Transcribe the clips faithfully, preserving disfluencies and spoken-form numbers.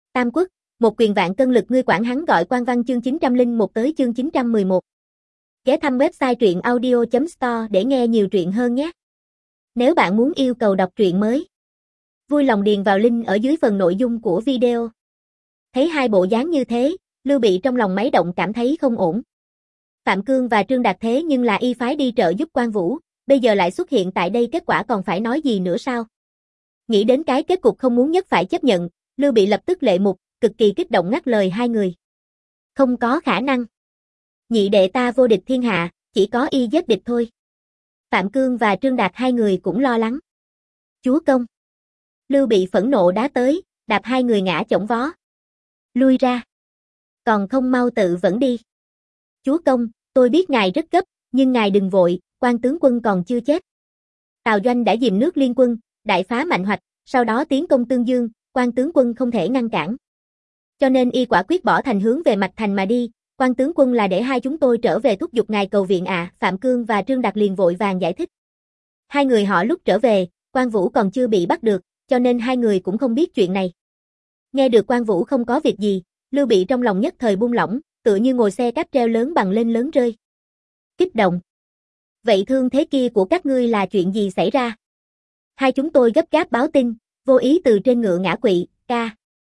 Tam quốc, một quyền vạn cân lực ngươi quản hắn gọi quan văn chương chín trăm lẻ một tới chương chín trăm mười một. Ghé thăm website truyện audio chấm store để nghe nhiều truyện hơn nhé. Nếu bạn muốn yêu cầu đọc truyện mới, vui lòng điền vào link ở dưới phần nội dung của video. Thấy hai bộ dáng như thế, Lưu Bị trong lòng máy động cảm thấy không ổn. Phạm Cương và Trương Đạt thế nhưng là y phái đi trợ giúp Quan Vũ, bây giờ lại xuất hiện tại đây, kết quả còn phải nói gì nữa sao? Nghĩ đến cái kết cục không muốn nhất phải chấp nhận, Lưu Bị lập tức lệ mục, cực kỳ kích động ngắt lời hai người. Không có khả năng. Nhị đệ ta vô địch thiên hạ, chỉ có y giết địch thôi. Phạm Cương và Trương Đạt hai người cũng lo lắng. Chúa công. Lưu Bị phẫn nộ đá tới, đạp hai người ngã chổng vó. Lui ra. Còn không mau tự vẫn đi. Chúa công, tôi biết ngài rất gấp, nhưng ngài đừng vội, Quan tướng quân còn chưa chết. Tào Doanh đã dìm nước liên quân, đại phá Mạnh Hoạch, sau đó tiến công Tương Dương, Quan tướng quân không thể ngăn cản. Cho nên y quả quyết bỏ thành hướng về Mạch Thành mà đi, Quan tướng quân là để hai chúng tôi trở về thúc giục ngài cầu viện à, Phạm Cương và Trương Đạt liền vội vàng giải thích. Hai người họ lúc trở về, Quan Vũ còn chưa bị bắt được, cho nên hai người cũng không biết chuyện này. Nghe được Quan Vũ không có việc gì, Lưu Bị trong lòng nhất thời buông lỏng, tựa như ngồi xe cáp treo lớn bằng lên lớn rơi. Kích động. Vậy thương thế kia của các ngươi là chuyện gì xảy ra? Hai chúng tôi gấp gáp báo tin, vô ý từ trên ngựa ngã quỵ, ca.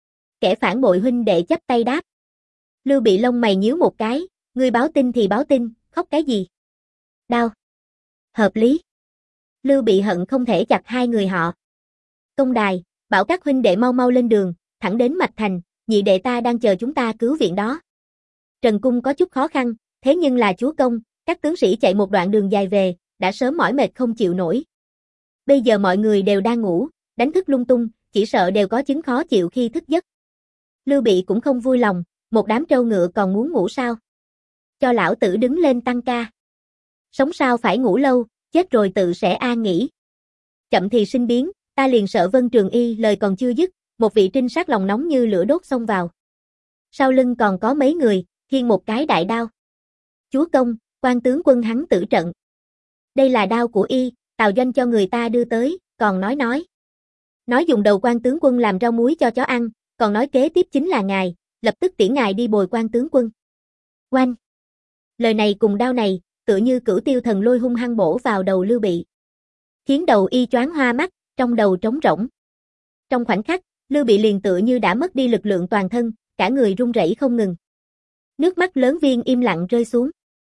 Kẻ phản bội huynh đệ chắp tay đáp. Lưu Bị lông mày nhíu một cái, ngươi báo tin thì báo tin, khóc cái gì? Đau. Hợp lý. Lưu Bị hận không thể chặt hai người họ. Công đài, bảo các huynh đệ mau mau lên đường, thẳng đến Mạch Thành, nhị đệ ta đang chờ chúng ta cứu viện đó. Trần Cung có chút khó khăn, thế nhưng là chúa công, các tướng sĩ chạy một đoạn đường dài về, đã sớm mỏi mệt không chịu nổi. Bây giờ mọi người đều đang ngủ, đánh thức lung tung, chỉ sợ đều có chứng khó chịu khi thức giấc. Lưu Bị cũng không vui lòng, một đám trâu ngựa còn muốn ngủ sao? Cho lão tử đứng lên tăng ca. Sống sao phải ngủ lâu, chết rồi tự sẽ an nghỉ. Chậm thì sinh biến, ta liền sợ Vân Trường Y lời còn chưa dứt, một vị trinh sát lòng nóng như lửa đốt xông vào. Sau lưng còn có mấy người, khiêng một cái đại đao. Chúa công, Quan tướng quân hắn tử trận. Đây là đao của y, Tào Doanh cho người ta đưa tới, còn nói nói. Nói dùng đầu Quan tướng quân làm rau muối cho chó ăn, còn nói kế tiếp chính là ngài, lập tức tiễn ngài đi bồi Quan tướng quân. Oanh! Lời này cùng đao này, tựa như cửu tiêu thần lôi hung hăng bổ vào đầu Lưu Bị. Khiến đầu y choáng hoa mắt, trong đầu trống rỗng. Trong khoảnh khắc, Lưu Bị liền tựa như đã mất đi lực lượng toàn thân, cả người run rẩy không ngừng. Nước mắt lớn viên im lặng rơi xuống.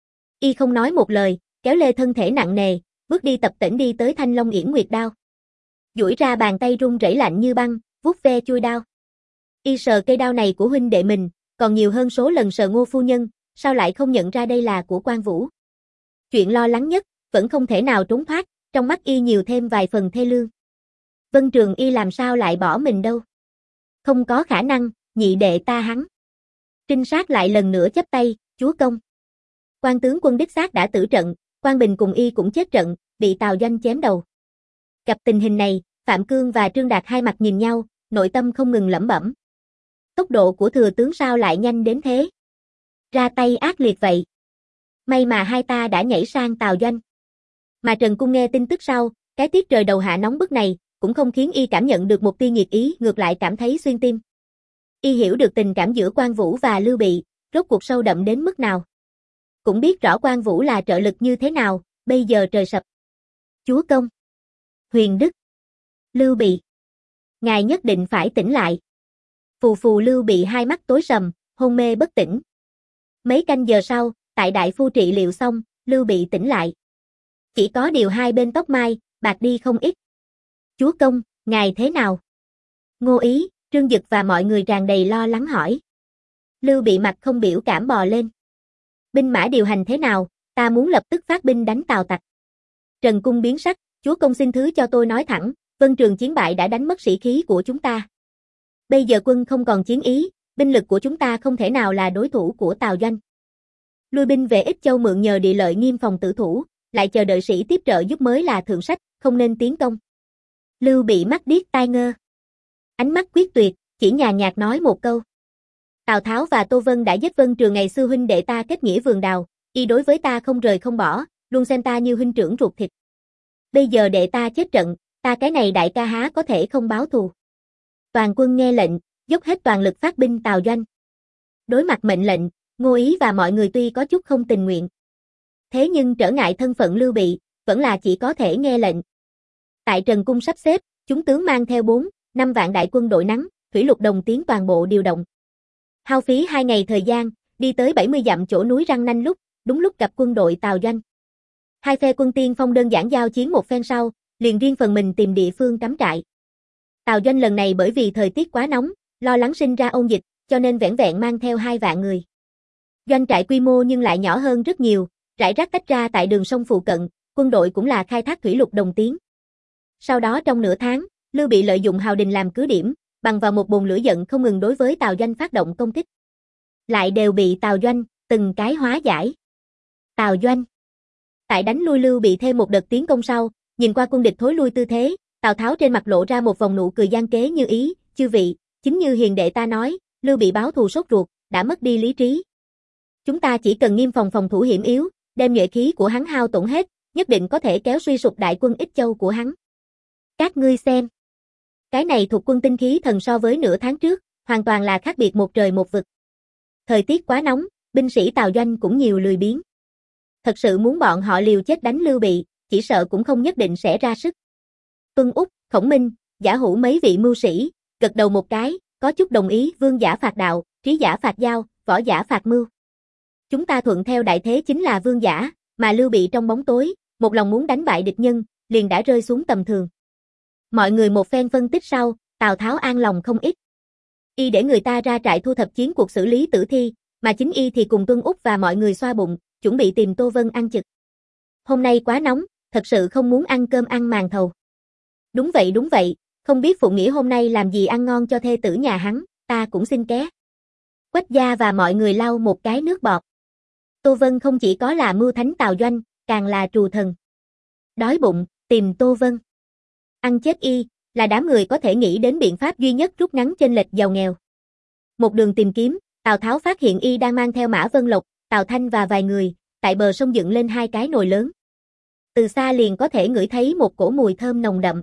Y không nói một lời, kéo lê thân thể nặng nề, bước đi tập tễnh đi tới Thanh Long Yển Nguyệt đao. Duỗi ra bàn tay run rẩy lạnh như băng, vuốt ve chui đao. Y sờ cây đao này của huynh đệ mình, còn nhiều hơn số lần sờ Ngô phu nhân, sao lại không nhận ra đây là của Quan Vũ? Chuyện lo lắng nhất, vẫn không thể nào trốn thoát, trong mắt y nhiều thêm vài phần thê lương. Vân Trường Y làm sao lại bỏ mình đâu? Không có khả năng, nhị đệ ta hắn. Trinh sát lại lần nữa chắp tay, chúa công. Quan tướng quân đích xác đã tử trận, Quan Bình cùng y cũng chết trận, bị Tào Doanh chém đầu. Gặp tình hình này, Phạm Cương và Trương Đạt hai mặt nhìn nhau, nội tâm không ngừng lẩm bẩm. Tốc độ của thừa tướng sao lại nhanh đến thế? Ra tay ác liệt vậy. May mà hai ta đã nhảy sang Tào Doanh. Mà Trần Cung nghe tin tức sau, cái tiết trời đầu hạ nóng bức này, cũng không khiến y cảm nhận được một tia nhiệt ý, ngược lại cảm thấy xuyên tim. Y hiểu được tình cảm giữa Quan Vũ và Lưu Bị, rốt cuộc sâu đậm đến mức nào. Cũng biết rõ Quan Vũ là trợ lực như thế nào, bây giờ trời sập. Chúa công. Huyền Đức. Lưu Bị. Ngài nhất định phải tỉnh lại. Phù phù Lưu Bị hai mắt tối sầm, hôn mê bất tỉnh. Mấy canh giờ sau, tại đại phu trị liệu xong, Lưu Bị tỉnh lại. Chỉ có điều hai bên tóc mai, bạc đi không ít. Chúa công, ngài thế nào? Ngô Ý, Trương Dực và mọi người tràn đầy lo lắng hỏi. Lưu Bị mặt không biểu cảm bò lên. Binh mã điều hành thế nào, ta muốn lập tức phát binh đánh Tào tặc. Trần Cung biến sắc, chúa công xin thứ cho tôi nói thẳng, Vân Trường chiến bại đã đánh mất sĩ khí của chúng ta. Bây giờ quân không còn chiến ý, binh lực của chúng ta không thể nào là đối thủ của Tào Doanh. Lui binh về Ích Châu mượn nhờ địa lợi nghiêm phòng tử thủ, lại chờ đợi sĩ tiếp trợ giúp mới là thượng sách, không nên tiến công. Lưu Bị mắt điếc tai ngơ. Ánh mắt quyết tuyệt, chỉ nhàn nhạt nói một câu. Tào Tháo và Tô Vân đã giết Vân Trường ngày xưa huynh đệ ta kết nghĩa vườn đào, y đối với ta không rời không bỏ, luôn xem ta như huynh trưởng ruột thịt. Bây giờ đệ ta chết trận, ta cái này đại ca há có thể không báo thù. Toàn quân nghe lệnh, dốc hết toàn lực phát binh Tào doanh. Đối mặt mệnh lệnh, Ngô Ý và mọi người tuy có chút không tình nguyện. Thế nhưng trở ngại thân phận Lưu Bị, vẫn là chỉ có thể nghe lệnh. Tại Trần Cung sắp xếp, chúng tướng mang theo bốn, năm vạn đại quân đội nắng, thủy lục đồng tiến toàn bộ điều động. Hao phí hai ngày thời gian, đi tới bảy mươi dặm chỗ núi Răng Nanh lúc, đúng lúc gặp quân đội Tào doanh. Hai phe quân tiên phong đơn giản giao chiến một phen sau, liền riêng phần mình tìm địa phương cắm trại. Tào doanh lần này bởi vì thời tiết quá nóng, lo lắng sinh ra ôn dịch, cho nên vẻn vẹn mang theo hai vạn người. Doanh trại quy mô nhưng lại nhỏ hơn rất nhiều, rải rác tách ra tại đường sông phụ cận, quân đội cũng là khai thác thủy lục đồng tiến. Sau đó trong nửa tháng, Lưu Bị lợi dụng Hào Đình làm cứ điểm, bằng vào một bồn lửa giận không ngừng đối với Tào doanh phát động công kích. Lại đều bị Tào doanh từng cái hóa giải. Tào doanh. Tại đánh lui Lưu Bị thêm một đợt tiến công sau, nhìn qua quân địch thối lui tư thế, Tào Tháo trên mặt lộ ra một vòng nụ cười gian kế như ý, chư vị, chính như hiền đệ ta nói, Lưu Bị báo thù sốt ruột, đã mất đi lý trí. Chúng ta chỉ cần nghiêm phòng phòng thủ hiểm yếu, đem nhuệ khí của hắn hao tổn hết, nhất định có thể kéo suy sụp đại quân Ích Châu của hắn. Các ngươi xem. Cái này thuộc quân tinh khí thần so với nửa tháng trước, hoàn toàn là khác biệt một trời một vực. Thời tiết quá nóng, binh sĩ Tào doanh cũng nhiều lười biếng. Thật sự muốn bọn họ liều chết đánh Lưu Bị, chỉ sợ cũng không nhất định sẽ ra sức. Tuân Úc, Khổng Minh, Giả Hữu mấy vị mưu sĩ, gật đầu một cái, có chút đồng ý vương giả phạt đạo, trí giả phạt giao, võ giả phạt mưu. Chúng ta thuận theo đại thế chính là vương giả, mà Lưu Bị trong bóng tối, một lòng muốn đánh bại địch nhân, liền đã rơi xuống tầm thường. Mọi người một phen phân tích sau, Tào Tháo an lòng không ít. Y để người ta ra trại thu thập chiến cuộc xử lý tử thi, mà chính y thì cùng Tuân Úc và mọi người xoa bụng, chuẩn bị tìm Tô Vân ăn chực. Hôm nay quá nóng, thật sự không muốn ăn cơm ăn màn thầu. Đúng vậy đúng vậy, không biết Phụ Nghĩa hôm nay làm gì ăn ngon cho thê tử nhà hắn, ta cũng xin ké. Quách gia và mọi người lau một cái nước bọt. Tô Vân không chỉ có là mưu thánh Tào doanh, càng là trù thần. Đói bụng, tìm Tô Vân. Ăn chết y, là đám người có thể nghĩ đến biện pháp duy nhất rút ngắn chênh lệch giàu nghèo. Một đường tìm kiếm, Tào Tháo phát hiện y đang mang theo Mã Vân Lộc, Tào Thanh và vài người, tại bờ sông dựng lên hai cái nồi lớn. Từ xa liền có thể ngửi thấy một cổ mùi thơm nồng đậm.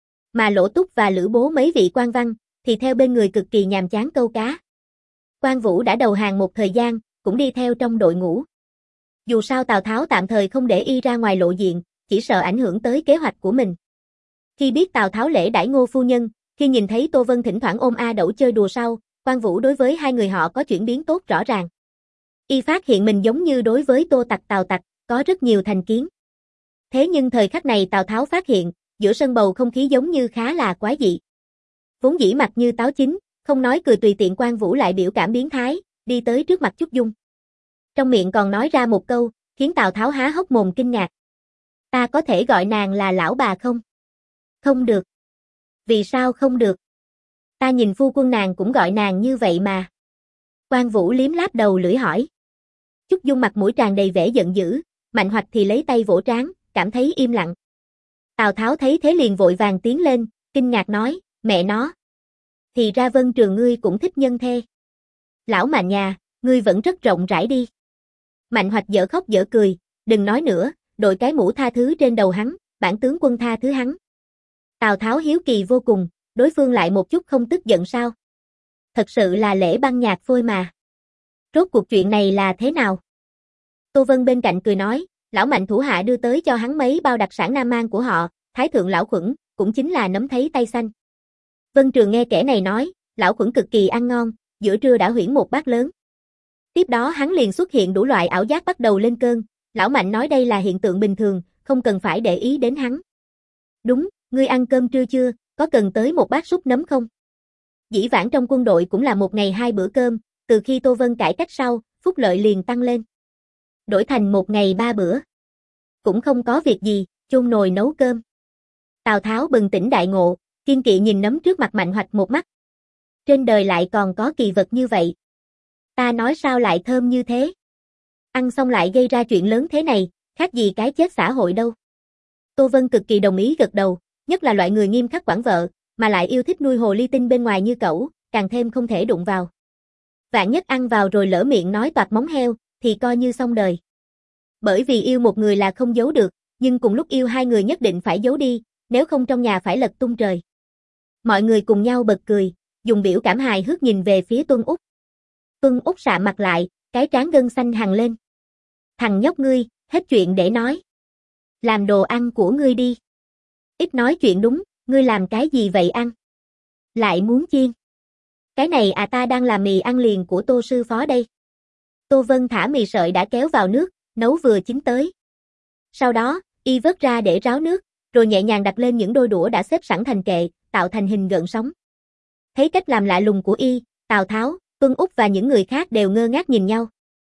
Mà Lỗ Túc và Lữ Bố mấy vị quan văn, thì theo bên người cực kỳ nhàm chán câu cá. Quan Vũ đã đầu hàng một thời gian, cũng đi theo trong đội ngũ. Dù sao Tào Tháo tạm thời không để y ra ngoài lộ diện, chỉ sợ ảnh hưởng tới kế hoạch của mình. Khi biết Tào Tháo lễ đãi Ngô phu nhân, khi nhìn thấy Tô Vân thỉnh thoảng ôm A Đẩu chơi đùa sau, Quan Vũ đối với hai người họ có chuyển biến tốt rõ ràng. Y phát hiện mình giống như đối với Tô Tặc Tào Tặc, có rất nhiều thành kiến. Thế nhưng thời khắc này Tào Tháo phát hiện, giữa sân bầu không khí giống như khá là quái dị. Vốn dĩ mặt như táo chín, không nói cười tùy tiện Quan Vũ lại biểu cảm biến thái, đi tới trước mặt Trúc Dung. Trong miệng còn nói ra một câu, khiến Tào Tháo há hốc mồm kinh ngạc. Ta có thể gọi nàng là lão bà không? Không được. Vì sao không được? Ta nhìn phu quân nàng cũng gọi nàng như vậy mà. Quan Vũ liếm láp đầu lưỡi hỏi. Trúc Dung mặt mũi tràn đầy vẻ giận dữ, Mạnh Hoạch thì lấy tay vỗ trán, cảm thấy im lặng. Tào Tháo thấy thế liền vội vàng tiến lên, kinh ngạc nói, mẹ nó. Thì ra Vân Trường ngươi cũng thích nhân thê. Lão Mạnh nhà, ngươi vẫn rất rộng rãi đi. Mạnh Hoạch dở khóc dở cười, đừng nói nữa, đội cái mũ tha thứ trên đầu hắn, bản tướng quân tha thứ hắn. Tào Tháo hiếu kỳ vô cùng, đối phương lại một chút không tức giận sao? Thật sự là lễ băng nhạc phôi mà. Rốt cuộc chuyện này là thế nào? Tô Vân bên cạnh cười nói, lão Mạnh thủ hạ đưa tới cho hắn mấy bao đặc sản Nam Mang của họ, Thái thượng lão Khuẩn, cũng chính là nấm thấy tay xanh. Vân Trường nghe kẻ này nói, lão Khuẩn cực kỳ ăn ngon, giữa trưa đã huyễn một bát lớn. Tiếp đó hắn liền xuất hiện đủ loại ảo giác bắt đầu lên cơn, lão Mạnh nói đây là hiện tượng bình thường, không cần phải để ý đến hắn. Đúng, ngươi ăn cơm trưa chưa, có cần tới một bát súp nấm không? Dĩ vãng trong quân đội cũng là một ngày hai bữa cơm, từ khi Tô Vân cải cách sau, phúc lợi liền tăng lên. Đổi thành một ngày ba bữa. Cũng không có việc gì, chôn nồi nấu cơm. Tào Tháo bừng tỉnh đại ngộ, kiên kỵ nhìn nấm trước mặt Mạnh Hoạch một mắt. Trên đời lại còn có kỳ vật như vậy. Ta nói sao lại thơm như thế? Ăn xong lại gây ra chuyện lớn thế này, khác gì cái chết xã hội đâu. Tô Vân cực kỳ đồng ý gật đầu, nhất là loại người nghiêm khắc quản vợ, mà lại yêu thích nuôi hồ ly tinh bên ngoài như cẩu, càng thêm không thể đụng vào. Vạn nhất ăn vào rồi lỡ miệng nói toạc móng heo, thì coi như xong đời. Bởi vì yêu một người là không giấu được, nhưng cùng lúc yêu hai người nhất định phải giấu đi, nếu không trong nhà phải lật tung trời. Mọi người cùng nhau bật cười, dùng biểu cảm hài hước nhìn về phía Tuân Úc. Tuân Úc sạm mặt lại, cái trán gân xanh hằn lên. Thằng nhóc ngươi, hết chuyện để nói. Làm đồ ăn của ngươi đi. Ít nói chuyện đúng, ngươi làm cái gì vậy ăn? Lại muốn chiên. Cái này à ta đang làm mì ăn liền của Tô sư phó đây. Tô Vân thả mì sợi đã kéo vào nước, nấu vừa chín tới. Sau đó, y vớt ra để ráo nước, rồi nhẹ nhàng đặt lên những đôi đũa đã xếp sẵn thành kệ, tạo thành hình gợn sóng. Thấy cách làm lạ lùng của y, Tào Tháo, Tuân Úc và những người khác đều ngơ ngác nhìn nhau.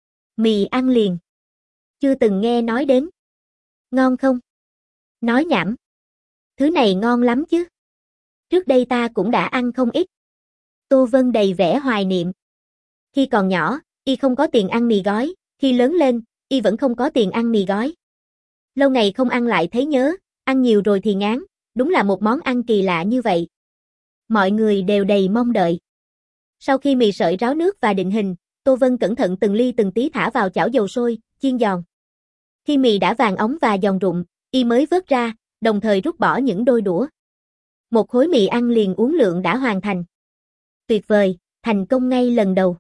Mì ăn liền. Chưa từng nghe nói đến. Ngon không? Nói nhảm. Thứ này ngon lắm chứ. Trước đây ta cũng đã ăn không ít. Tô Vân đầy vẻ hoài niệm. Khi còn nhỏ, y không có tiền ăn mì gói, khi lớn lên, y vẫn không có tiền ăn mì gói. Lâu ngày không ăn lại thấy nhớ, ăn nhiều rồi thì ngán, đúng là một món ăn kỳ lạ như vậy. Mọi người đều đầy mong đợi. Sau khi mì sợi ráo nước và định hình, Tô Vân cẩn thận từng ly từng tí thả vào chảo dầu sôi, chiên giòn. Khi mì đã vàng óng và giòn rụm, y mới vớt ra, đồng thời rút bỏ những đôi đũa. Một khối mì ăn liền uốn lượn đã hoàn thành. Tuyệt vời, thành công ngay lần đầu.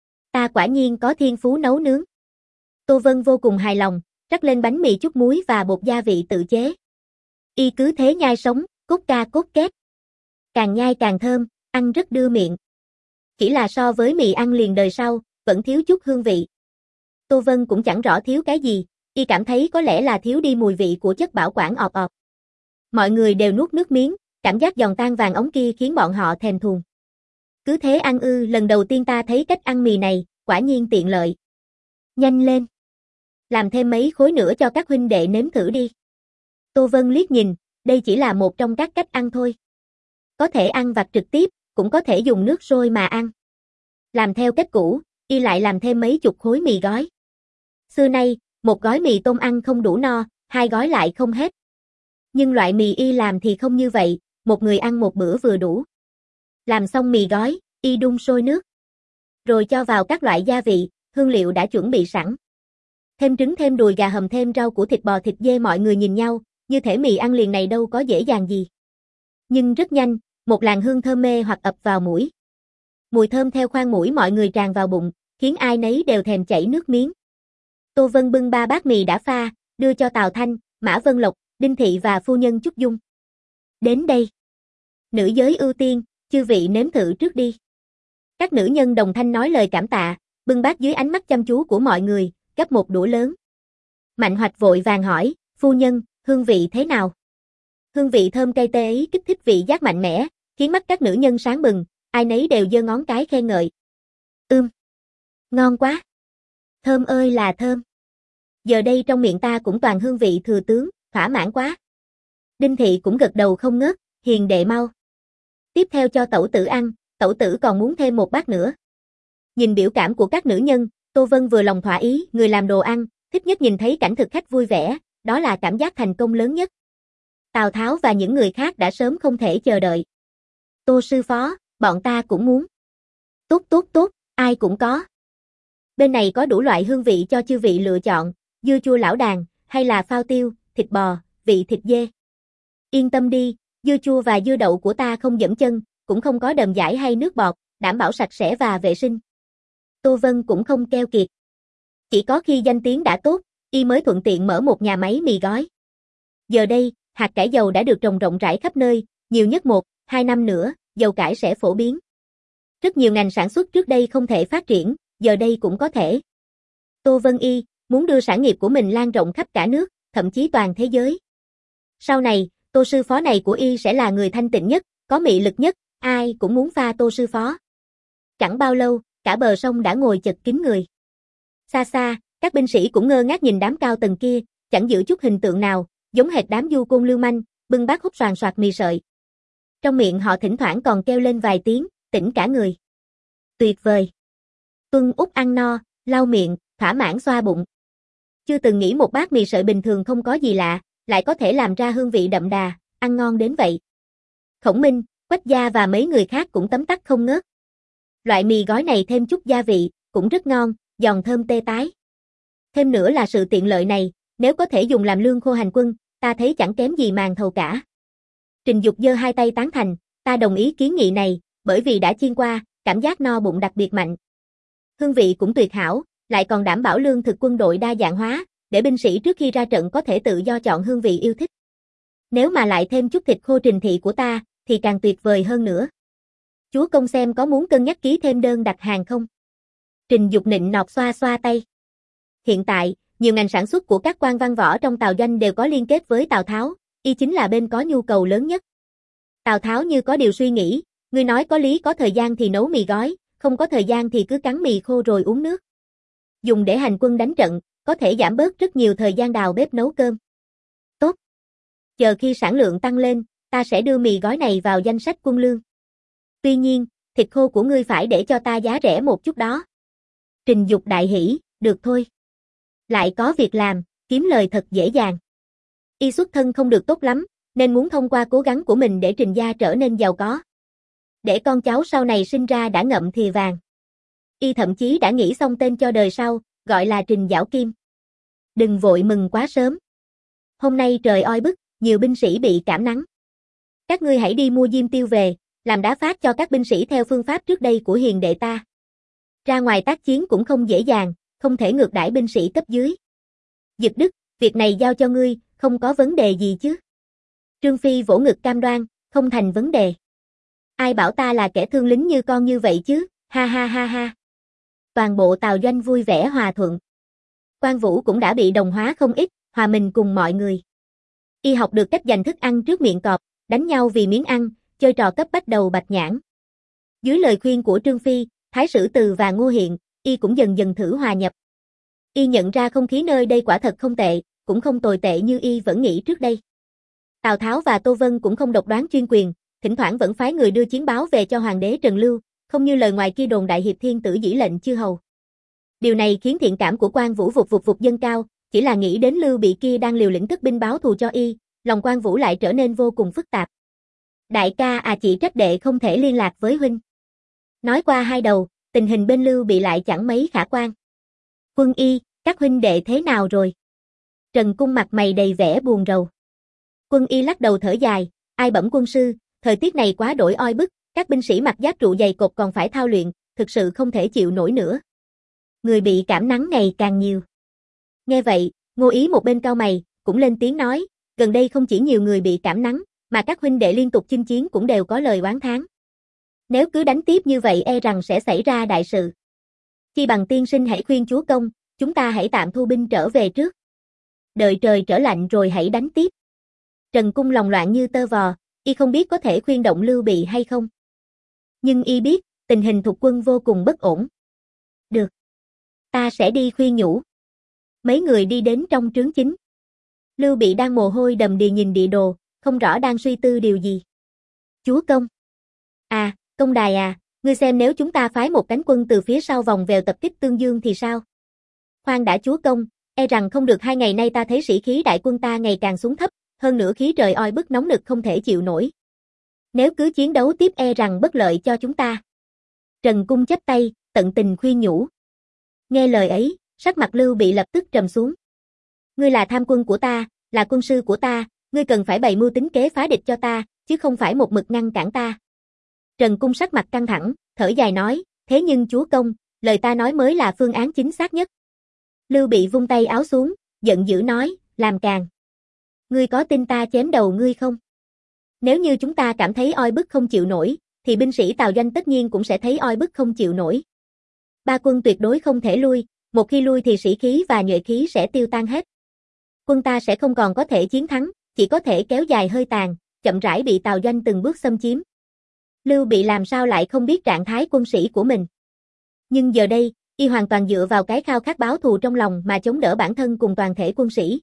Ta quả nhiên có thiên phú nấu nướng. Tô Vân vô cùng hài lòng, rắc lên bánh mì chút muối và bột gia vị tự chế. Y cứ thế nhai sống, cốt ca cốt két. Càng nhai càng thơm, ăn rất đưa miệng. Chỉ là so với mì ăn liền đời sau, vẫn thiếu chút hương vị. Tô Vân cũng chẳng rõ thiếu cái gì, y cảm thấy có lẽ là thiếu đi mùi vị của chất bảo quản ọp ọp. Mọi người đều nuốt nước miếng, cảm giác giòn tan vàng ống kia khiến bọn họ thèm thuồng. Cứ thế ăn ư, lần đầu tiên ta thấy cách ăn mì này, quả nhiên tiện lợi. Nhanh lên. Làm thêm mấy khối nữa cho các huynh đệ nếm thử đi. Tô Vân liếc nhìn, đây chỉ là một trong các cách ăn thôi. Có thể ăn vặt trực tiếp, cũng có thể dùng nước sôi mà ăn. Làm theo cách cũ, y lại làm thêm mấy chục khối mì gói. Xưa nay, một gói mì tôm ăn không đủ no, hai gói lại không hết. Nhưng loại mì y làm thì không như vậy, một người ăn một bữa vừa đủ. Làm xong mì gói, y đun sôi nước. Rồi cho vào các loại gia vị, hương liệu đã chuẩn bị sẵn. Thêm trứng, thêm đùi gà hầm, thêm rau củ, thịt bò, thịt dê. Mọi người nhìn nhau, như thể mì ăn liền này đâu có dễ dàng gì. Nhưng rất nhanh, một làn hương thơm mê hoặc ập vào mũi. Mùi thơm theo khoang mũi mọi người tràn vào bụng, khiến ai nấy đều thèm chảy nước miếng. Tô Vân bưng ba bát mì đã pha, đưa cho Tào Thanh, Mã Vân Lộc, Đinh Thị và phu nhân Trúc Dung. Đến đây. Nữ giới ưu tiên, chư vị nếm thử trước đi. Các nữ nhân đồng thanh nói lời cảm tạ, bưng bát dưới ánh mắt chăm chú của mọi người, gắp một đũa lớn. Mạnh Hoạch vội vàng hỏi, phu nhân, hương vị thế nào? Hương vị thơm cay tê ấy kích thích vị giác mạnh mẽ, khiến mắt các nữ nhân sáng bừng, ai nấy đều giơ ngón cái khen ngợi. Ưm, ngon quá. Thơm ơi là thơm. Giờ đây trong miệng ta cũng toàn hương vị thừa tướng, thỏa mãn quá. Đinh Thị cũng gật đầu không ngớt, hiền đệ mau. Tiếp theo cho tẩu tử ăn, tẩu tử còn muốn thêm một bát nữa. Nhìn biểu cảm của các nữ nhân, Tô Vân vừa lòng thỏa ý, người làm đồ ăn, thích nhất nhìn thấy cảnh thực khách vui vẻ, đó là cảm giác thành công lớn nhất. Tào Tháo và những người khác đã sớm không thể chờ đợi. Tô sư phó, bọn ta cũng muốn. Tốt tốt tốt, ai cũng có. Bên này có đủ loại hương vị cho chư vị lựa chọn, dưa chua lão đàn, hay là phao tiêu, thịt bò, vị thịt dê. Yên tâm đi, dưa chua và dưa đậu của ta không dẫm chân, cũng không có đờm dãi hay nước bọt, đảm bảo sạch sẽ và vệ sinh. Tô Vân cũng không keo kiệt. Chỉ có khi danh tiếng đã tốt, y mới thuận tiện mở một nhà máy mì gói. Giờ đây, hạt cải dầu đã được trồng rộng rãi khắp nơi, nhiều nhất một, hai năm nữa, dầu cải sẽ phổ biến. Rất nhiều ngành sản xuất trước đây không thể phát triển, giờ đây cũng có thể. Tô Vân Y muốn đưa sản nghiệp của mình lan rộng khắp cả nước, thậm chí toàn thế giới. Sau này, Tô sư phó này của y sẽ là người thanh tịnh nhất, có mị lực nhất, ai cũng muốn pha Tô sư phó. Chẳng bao lâu, cả bờ sông đã ngồi chật kín người. Xa xa, các binh sĩ cũng ngơ ngác nhìn đám cao tầng kia, chẳng giữ chút hình tượng nào, giống hệt đám du côn lưu manh, bưng bát hút xoàn xoạt mì sợi. Trong miệng họ thỉnh thoảng còn kêu lên vài tiếng, tỉnh cả người. Tuyệt vời. Tuân Úc ăn no, lau miệng, thỏa mãn xoa bụng. Chưa từng nghĩ một bát mì sợi bình thường không có gì lạ, lại có thể làm ra hương vị đậm đà, ăn ngon đến vậy. Khổng Minh, Quách Gia và mấy người khác cũng tấm tắc không ngớt. Loại mì gói này thêm chút gia vị, cũng rất ngon, giòn thơm tê tái. Thêm nữa là sự tiện lợi này, nếu có thể dùng làm lương khô hành quân, ta thấy chẳng kém gì màn thầu cả. Trình Dục giơ hai tay tán thành, ta đồng ý kiến nghị này, bởi vì đã chiên qua, cảm giác no bụng đặc biệt mạnh. Hương vị cũng tuyệt hảo, lại còn đảm bảo lương thực quân đội đa dạng hóa, để binh sĩ trước khi ra trận có thể tự do chọn hương vị yêu thích. Nếu mà lại thêm chút thịt khô Trình thị của ta, thì càng tuyệt vời hơn nữa. Chúa công xem có muốn cân nhắc ký thêm đơn đặt hàng không? Trình Dục nịnh nọt xoa xoa tay. Hiện tại, nhiều ngành sản xuất của các quan văn võ trong Tào Doanh đều có liên kết với Tào Tháo, y chính là bên có nhu cầu lớn nhất. Tào Tháo như có điều suy nghĩ, ngươi nói có lý, có thời gian thì nấu mì gói, không có thời gian thì cứ cắn mì khô rồi uống nước. Dùng để hành quân đánh trận, có thể giảm bớt rất nhiều thời gian đào bếp nấu cơm. Tốt. Chờ khi sản lượng tăng lên, ta sẽ đưa mì gói này vào danh sách quân lương. Tuy nhiên, thịt khô của ngươi phải để cho ta giá rẻ một chút đó. Trình Dục đại hỉ, được thôi. Lại có việc làm, kiếm lời thật dễ dàng. Y xuất thân không được tốt lắm, nên muốn thông qua cố gắng của mình để Trình gia trở nên giàu có. Để con cháu sau này sinh ra đã ngậm thìa vàng. Y thậm chí đã nghĩ xong tên cho đời sau, gọi là Trình Giảo Kim. Đừng vội mừng quá sớm. Hôm nay trời oi bức, nhiều binh sĩ bị cảm nắng. Các ngươi hãy đi mua diêm tiêu về, làm đá phát cho các binh sĩ theo phương pháp trước đây của hiền đệ ta. Ra ngoài tác chiến cũng không dễ dàng, không thể ngược đãi binh sĩ cấp dưới. Dực Đức, việc này giao cho ngươi, không có vấn đề gì chứ? Trương Phi vỗ ngực cam đoan, không thành vấn đề. Ai bảo ta là kẻ thương lính như con như vậy chứ, ha ha ha ha. Toàn bộ Tào Doanh vui vẻ hòa thuận. Quan Vũ cũng đã bị đồng hóa không ít, hòa mình cùng mọi người. Y học được cách giành thức ăn trước miệng cọp, đánh nhau vì miếng ăn, chơi trò cấp bách đầu bạch nhãn. Dưới lời khuyên của Trương Phi, Thái Sử Từ và Ngô Hiện, Y cũng dần dần thử hòa nhập. Y nhận ra không khí nơi đây quả thật không tệ, cũng không tồi tệ như Y vẫn nghĩ trước đây. Tào Tháo và Tô Vân cũng không độc đoán chuyên quyền, thỉnh thoảng vẫn phái người đưa chiến báo về cho Hoàng đế Trần Lưu, không như lời ngoài kia đồn đại hiệp thiên tử dĩ lệnh chư hầu. Điều này khiến thiện cảm của Quan Vũ vụt vụt vụt dâng cao, chỉ là nghĩ đến Lưu Bị kia đang liều lĩnh cất binh báo thù cho Y, lòng Quan Vũ lại trở nên vô cùng phức tạp. Đại ca à, chỉ trách đệ không thể liên lạc với huynh. Nói qua hai đầu, tình hình bên Lưu Bị lại chẳng mấy khả quan. Quân Y, các huynh đệ thế nào rồi? Trần Cung mặt mày đầy vẻ buồn rầu. Quân Y lắc đầu thở dài, ai bẩm quân sư, thời tiết này quá đổi oi bức, các binh sĩ mặc giáp trụ dày cộp còn phải thao luyện, thực sự không thể chịu nổi nữa. Người bị cảm nắng ngày càng nhiều. Nghe vậy, Ngô Ý một bên cau mày, cũng lên tiếng nói, gần đây không chỉ nhiều người bị cảm nắng, mà các huynh đệ liên tục chinh chiến cũng đều có lời oán thán. Nếu cứ đánh tiếp như vậy e rằng sẽ xảy ra đại sự. Chi bằng tiên sinh hãy khuyên chúa công, chúng ta hãy tạm thu binh trở về trước. Đợi trời trở lạnh rồi hãy đánh tiếp. Trần Cung lòng loạn như tơ vò, y không biết có thể khuyên động Lưu Bị hay không. Nhưng y biết, tình hình thuộc quân vô cùng bất ổn. Được. Ta sẽ đi khuyên nhủ. Mấy người đi đến trong trướng chính. Lưu Bị đang mồ hôi đầm đìa nhìn địa đồ, không rõ đang suy tư điều gì. Chúa công. À, công đài à, ngươi xem nếu chúng ta phái một cánh quân từ phía sau vòng vèo tập kích Tương Dương thì sao? Khoan đã chúa công, e rằng không được, hai ngày nay ta thấy sĩ khí đại quân ta ngày càng xuống thấp, hơn nữa khí trời oi bức nóng nực không thể chịu nổi. Nếu cứ chiến đấu tiếp e rằng bất lợi cho chúng ta. Trần Cung chắp tay, tận tình khuyên nhủ. Nghe lời ấy, sắc mặt Lưu Bị lập tức trầm xuống. Ngươi là tham quân của ta, là quân sư của ta, ngươi cần phải bày mưu tính kế phá địch cho ta, chứ không phải một mực ngăn cản ta. Trần Cung sắc mặt căng thẳng, thở dài nói, thế nhưng chúa công, lời ta nói mới là phương án chính xác nhất. Lưu Bị vung tay áo xuống, giận dữ nói, làm càn. Ngươi có tin ta chém đầu ngươi không? Nếu như chúng ta cảm thấy oi bức không chịu nổi, thì binh sĩ Tào Doanh tất nhiên cũng sẽ thấy oi bức không chịu nổi. Ba quân tuyệt đối không thể lui, một khi lui thì sĩ khí và nhuệ khí sẽ tiêu tan hết. Quân ta sẽ không còn có thể chiến thắng, chỉ có thể kéo dài hơi tàn, chậm rãi bị Tào Doanh từng bước xâm chiếm. Lưu Bị làm sao lại không biết trạng thái quân sĩ của mình. Nhưng giờ đây, y hoàn toàn dựa vào cái khao khát báo thù trong lòng mà chống đỡ bản thân cùng toàn thể quân sĩ.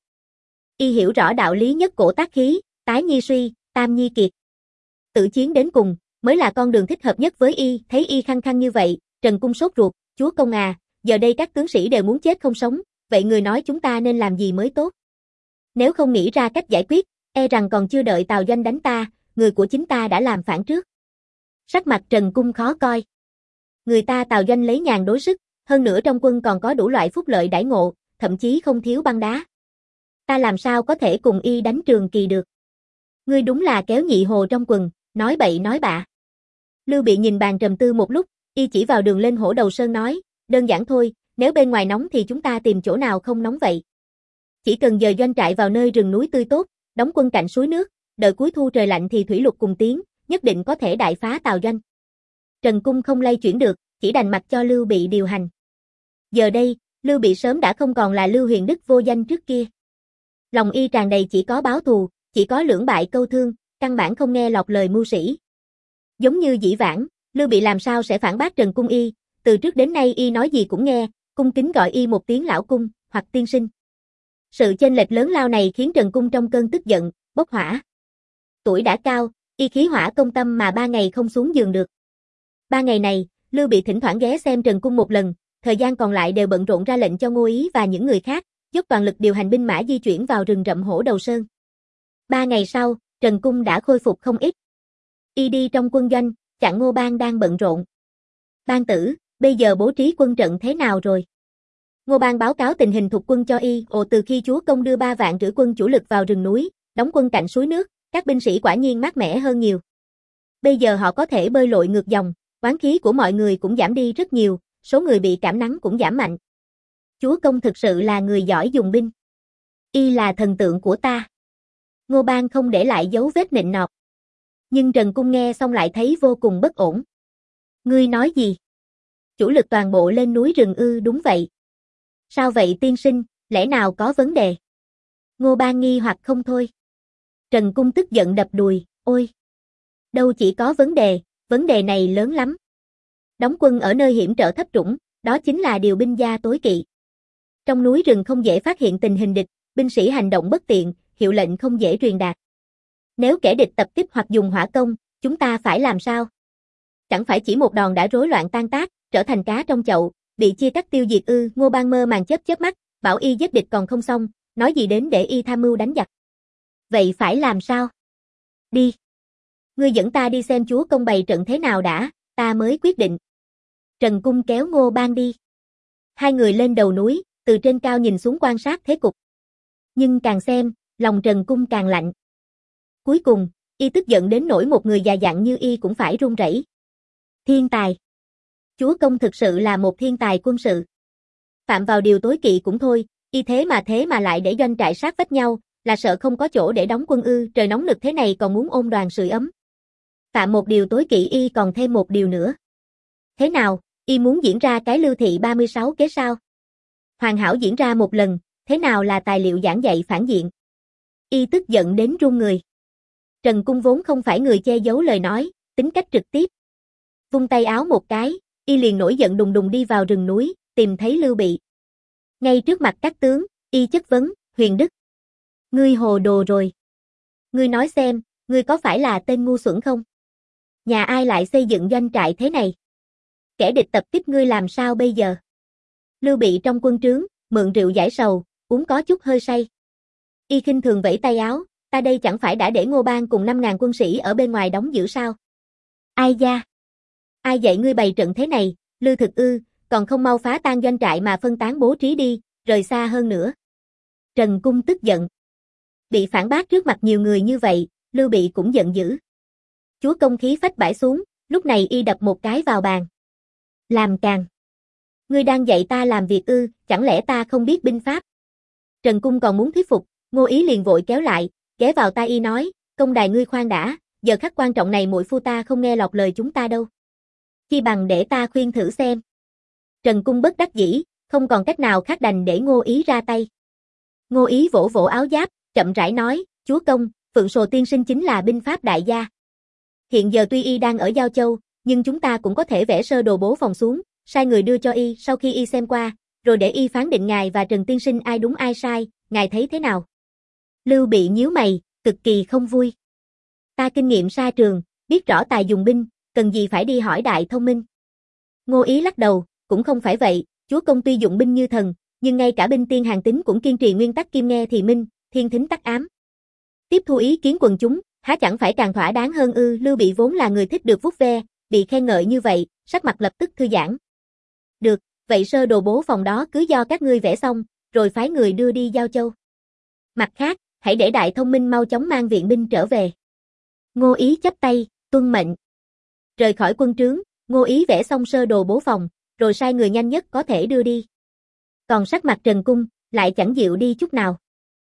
Y hiểu rõ đạo lý nhất cổ tác khí, tái nhi suy, tam nhi kiệt. Tự chiến đến cùng, mới là con đường thích hợp nhất với y. Thấy y khăng khăng như vậy, Trần Cung sốt ruột, chúa công à, giờ đây các tướng sĩ đều muốn chết không sống, vậy người nói chúng ta nên làm gì mới tốt? Nếu không nghĩ ra cách giải quyết, e rằng còn chưa đợi Tào Doanh đánh ta, người của chính ta đã làm phản trước. Sắc mặt Trần Cung khó coi. Người ta Tào Doanh lấy nhàn đối sức, hơn nữa trong quân còn có đủ loại phúc lợi đãi ngộ, thậm chí không thiếu băng đá. Ta làm sao có thể cùng y đánh trường kỳ được? Ngươi đúng là kéo nhị hồ trong quần, nói bậy nói bạ. Lưu Bị nhìn bàn trầm tư một lúc, y chỉ vào đường lên Hổ Đầu Sơn nói, đơn giản thôi, nếu bên ngoài nóng thì chúng ta tìm chỗ nào không nóng vậy. Chỉ cần dời doanh trại vào nơi rừng núi tươi tốt, đóng quân cạnh suối nước, đợi cuối thu trời lạnh thì thủy lục cùng tiến, nhất định có thể đại phá Tào doanh. Trần Cung không lay chuyển được, chỉ đành mặc cho Lưu Bị điều hành. Giờ đây, Lưu Bị sớm đã không còn là Lưu Huyền Đức vô danh trước kia. Lòng y tràn đầy chỉ có báo thù, chỉ có lưỡng bại câu thương, căn bản không nghe lọt lời mưu sĩ. Giống như dĩ vãng, Lưu Bị làm sao sẽ phản bác Trần Cung y, từ trước đến nay y nói gì cũng nghe, cung kính gọi y một tiếng lão cung, hoặc tiên sinh. Sự chênh lệch lớn lao này khiến Trần Cung trong cơn tức giận, bốc hỏa. Tuổi đã cao, y khí hỏa công tâm mà ba ngày không xuống giường được. Ba ngày này, Lưu Bị thỉnh thoảng ghé xem Trần Cung một lần, thời gian còn lại đều bận rộn ra lệnh cho Ngô Ý và những người khác, dốc toàn lực điều hành binh mã di chuyển vào rừng rậm Hổ Đầu Sơn. Ba ngày sau, Trần Cung đã khôi phục không ít. Y đi trong quân doanh, chặn Ngô Bang đang bận rộn. Bang tử, bây giờ bố trí quân trận thế nào rồi? Ngô Bang báo cáo tình hình thuộc quân cho y. Ồ, từ khi chúa công đưa ba vạn rưỡi quân chủ lực vào rừng núi, đóng quân cạnh suối nước, các binh sĩ quả nhiên mát mẻ hơn nhiều. Bây giờ họ có thể bơi lội ngược dòng, oán khí của mọi người cũng giảm đi rất nhiều, số người bị cảm nắng cũng giảm mạnh. Chúa công thực sự là người giỏi dùng binh. Y là thần tượng của ta. Ngô Bang không để lại dấu vết nịnh nọt. Nhưng Trần Cung nghe xong lại thấy vô cùng bất ổn. Ngươi nói gì? Chủ lực toàn bộ lên núi rừng ư? Đúng vậy. Sao vậy tiên sinh, lẽ nào có vấn đề? Ngô Bang nghi hoặc không thôi. Trần Cung tức giận đập đùi, ôi! Đâu chỉ có vấn đề, vấn đề này lớn lắm. Đóng quân ở nơi hiểm trở thấp trũng, đó chính là điều binh gia tối kỵ. Trong núi rừng không dễ phát hiện tình hình địch, binh sĩ hành động bất tiện, hiệu lệnh không dễ truyền đạt. Nếu kẻ địch tập kích hoặc dùng hỏa công, chúng ta phải làm sao? Chẳng phải chỉ một đòn đã rối loạn tan tác, trở thành cá trong chậu, bị chia cắt tiêu diệt ư? Ngô Bang mơ màng chớp chớp mắt, bảo y giết địch còn không xong, nói gì đến để y tham mưu đánh giặc. Vậy phải làm sao? Đi. Ngươi dẫn ta đi xem chúa công bày trận thế nào đã, ta mới quyết định. Trần Cung kéo Ngô Bang đi. Hai người lên đầu núi, từ trên cao nhìn xuống quan sát thế cục. Nhưng càng xem, lòng Trần Cung càng lạnh. Cuối cùng, y tức giận đến nỗi một người già dặn như y cũng phải run rẩy. Thiên tài. Chúa công thực sự là một thiên tài quân sự. Phạm vào điều tối kỵ cũng thôi, y thế mà thế mà lại để doanh trại sát vách nhau, là sợ không có chỗ để đóng quân ư? Trời nóng nực thế này còn muốn ôm đoàn sưởi ấm. Phạm một điều tối kỵ y còn thêm một điều nữa. Thế nào, y muốn diễn ra cái Lưu Thị ba mươi sáu kế sao? Hoàn hảo diễn ra một lần, thế nào là tài liệu giảng dạy phản diện? Y tức giận đến run người. Trần Cung vốn không phải người che giấu lời nói, tính cách trực tiếp. Vung tay áo một cái, y liền nổi giận đùng đùng đi vào rừng núi, tìm thấy Lưu Bị. Ngay trước mặt các tướng, y chất vấn, Huyền Đức. Ngươi hồ đồ rồi. Ngươi nói xem, ngươi có phải là tên ngu xuẩn không? Nhà ai lại xây dựng doanh trại thế này? Kẻ địch tập kích ngươi làm sao bây giờ? Lưu Bị trong quân trướng, mượn rượu giải sầu, uống có chút hơi say. Y khinh thường vẫy tay áo, ta đây chẳng phải đã để Ngô Bang cùng năm ngàn quân sĩ ở bên ngoài đóng giữ sao? Ai da? Ai dạy ngươi bày trận thế này, Lưu Thực ư, còn không mau phá tan doanh trại mà phân tán bố trí đi, rời xa hơn nữa. Trần Cung tức giận. Bị phản bác trước mặt nhiều người như vậy, Lưu Bị cũng giận dữ. Chúa công khí phách bãi xuống, lúc này y đập một cái vào bàn. Làm càn. Ngươi đang dạy ta làm việc ư, chẳng lẽ ta không biết binh pháp? Trần Cung còn muốn thuyết phục, Ngô Ý liền vội kéo lại, ghé vào tai y nói, công đài ngươi khoan đã, giờ khắc quan trọng này muội phu ta không nghe lọt lời chúng ta đâu. Chi bằng để ta khuyên thử xem. Trần Cung bất đắc dĩ, không còn cách nào khác đành để Ngô Ý ra tay. Ngô Ý vỗ vỗ áo giáp, chậm rãi nói, chúa công, Phượng Sồ tiên sinh chính là binh pháp đại gia. Hiện giờ tuy y đang ở Giao Châu, nhưng chúng ta cũng có thể vẽ sơ đồ bố phòng xuống, sai người đưa cho y, sau khi y xem qua, rồi để y phán định ngài và Trần tiên sinh ai đúng ai sai, ngài thấy thế nào? Lưu Bị nhíu mày, cực kỳ không vui. Ta kinh nghiệm xa trường, biết rõ tài dùng binh, cần gì phải đi hỏi đại thông minh. Ngô Ý lắc đầu, cũng không phải vậy, chúa công tuy dụng binh như thần, nhưng ngay cả binh tiên hàng tín cũng kiên trì nguyên tắc kim nghe thì minh, thiên thính tắc ám. Tiếp thu ý kiến quần chúng, há chẳng phải càng thỏa đáng hơn ư? Lưu Bị vốn là người thích được vuốt ve, bị khen ngợi như vậy, sắc mặt lập tức thư giãn. Được, vậy sơ đồ bố phòng đó cứ do các ngươi vẽ xong, rồi phái người đưa đi Giao Châu. Mặt khác, hãy để đại thông minh mau chóng mang viện binh trở về. Ngô Ý chắp tay, tuân mệnh. Rời khỏi quân trướng, Ngô Ý vẽ xong sơ đồ bố phòng, rồi sai người nhanh nhất có thể đưa đi. Còn sắc mặt Trần Cung, lại chẳng dịu đi chút nào.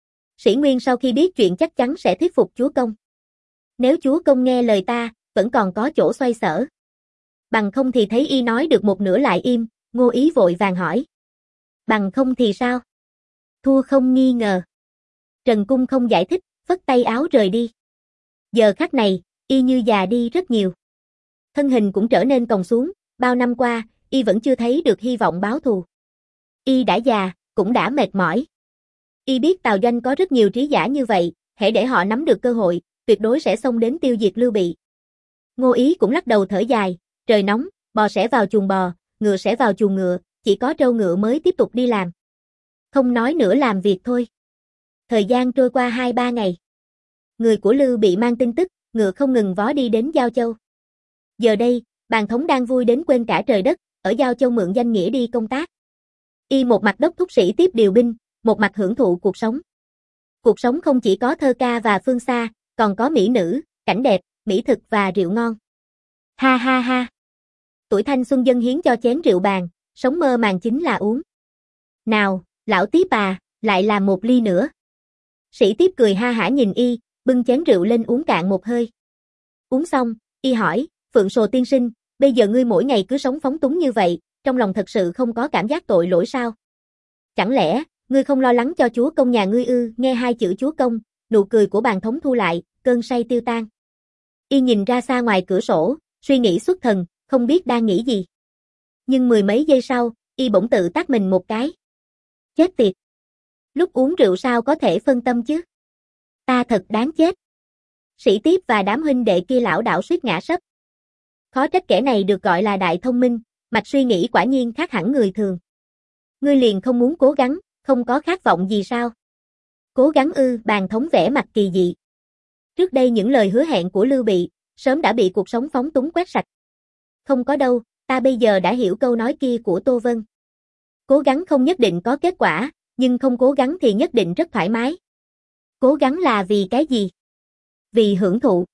Sĩ Nguyên sau khi biết chuyện chắc chắn sẽ thuyết phục chúa công. Nếu chúa công nghe lời ta, vẫn còn có chỗ xoay sở. Bằng không thì thấy y nói được một nửa lại im, Ngô Ý vội vàng hỏi. Bằng không thì sao? Thua không nghi ngờ. Trần Cung không giải thích, phất tay áo rời đi. Giờ khắc này, y như già đi rất nhiều. Thân hình cũng trở nên còng xuống, bao năm qua, y vẫn chưa thấy được hy vọng báo thù. Y đã già, cũng đã mệt mỏi. Y biết Tào Doanh có rất nhiều trí giả như vậy, hễ để họ nắm được cơ hội, tuyệt đối sẽ xông đến tiêu diệt Lưu Bị. Ngô Ý cũng lắc đầu thở dài, trời nóng, bò sẽ vào chuồng bò, ngựa sẽ vào chuồng ngựa, chỉ có trâu ngựa mới tiếp tục đi làm. Không nói nữa làm việc thôi. Thời gian trôi qua hai ba ngày. Người của Lưu Bị mang tin tức, ngựa không ngừng vó đi đến Giao Châu. Giờ đây, Bàn Thống đang vui đến quên cả trời đất, ở Giao Châu mượn danh nghĩa đi công tác. Y một mặt đốc thúc sĩ tiếp điều binh, một mặt hưởng thụ cuộc sống. Cuộc sống không chỉ có thơ ca và phương xa, còn có mỹ nữ, cảnh đẹp, mỹ thực và rượu ngon. Ha ha ha. Tuổi thanh xuân dâng hiến cho chén rượu bàn, sống mơ màng chính là uống. Nào, lão Tiếp à, lại làm một ly nữa. Sĩ Tiếp cười ha hả nhìn y, bưng chén rượu lên uống cạn một hơi. Uống xong, y hỏi, Phượng Sồ tiên sinh, bây giờ ngươi mỗi ngày cứ sống phóng túng như vậy, trong lòng thật sự không có cảm giác tội lỗi sao? Chẳng lẽ, ngươi không lo lắng cho chúa công nhà ngươi ư? Nghe hai chữ chúa công, nụ cười của Bàn Thống thu lại, cơn say tiêu tan. Y nhìn ra xa ngoài cửa sổ, suy nghĩ xuất thần, không biết đang nghĩ gì. Nhưng mười mấy giây sau, y bỗng tự tát mình một cái. Chết tiệt! Lúc uống rượu sao có thể phân tâm chứ? Ta thật đáng chết. Sĩ Tiếp và đám huynh đệ kia lão đảo suýt ngã sấp. Khó trách kẻ này được gọi là đại thông minh, mạch suy nghĩ quả nhiên khác hẳn người thường. Ngươi liền không muốn cố gắng, không có khát vọng gì sao? Cố gắng ư? Bàn Thống vẻ mặt kỳ dị. Trước đây những lời hứa hẹn của Lưu Bị, sớm đã bị cuộc sống phóng túng quét sạch. Không có đâu, ta bây giờ đã hiểu câu nói kia của Tô Vân. Cố gắng không nhất định có kết quả, nhưng không cố gắng thì nhất định rất thoải mái. Cố gắng là vì cái gì? Vì hưởng thụ.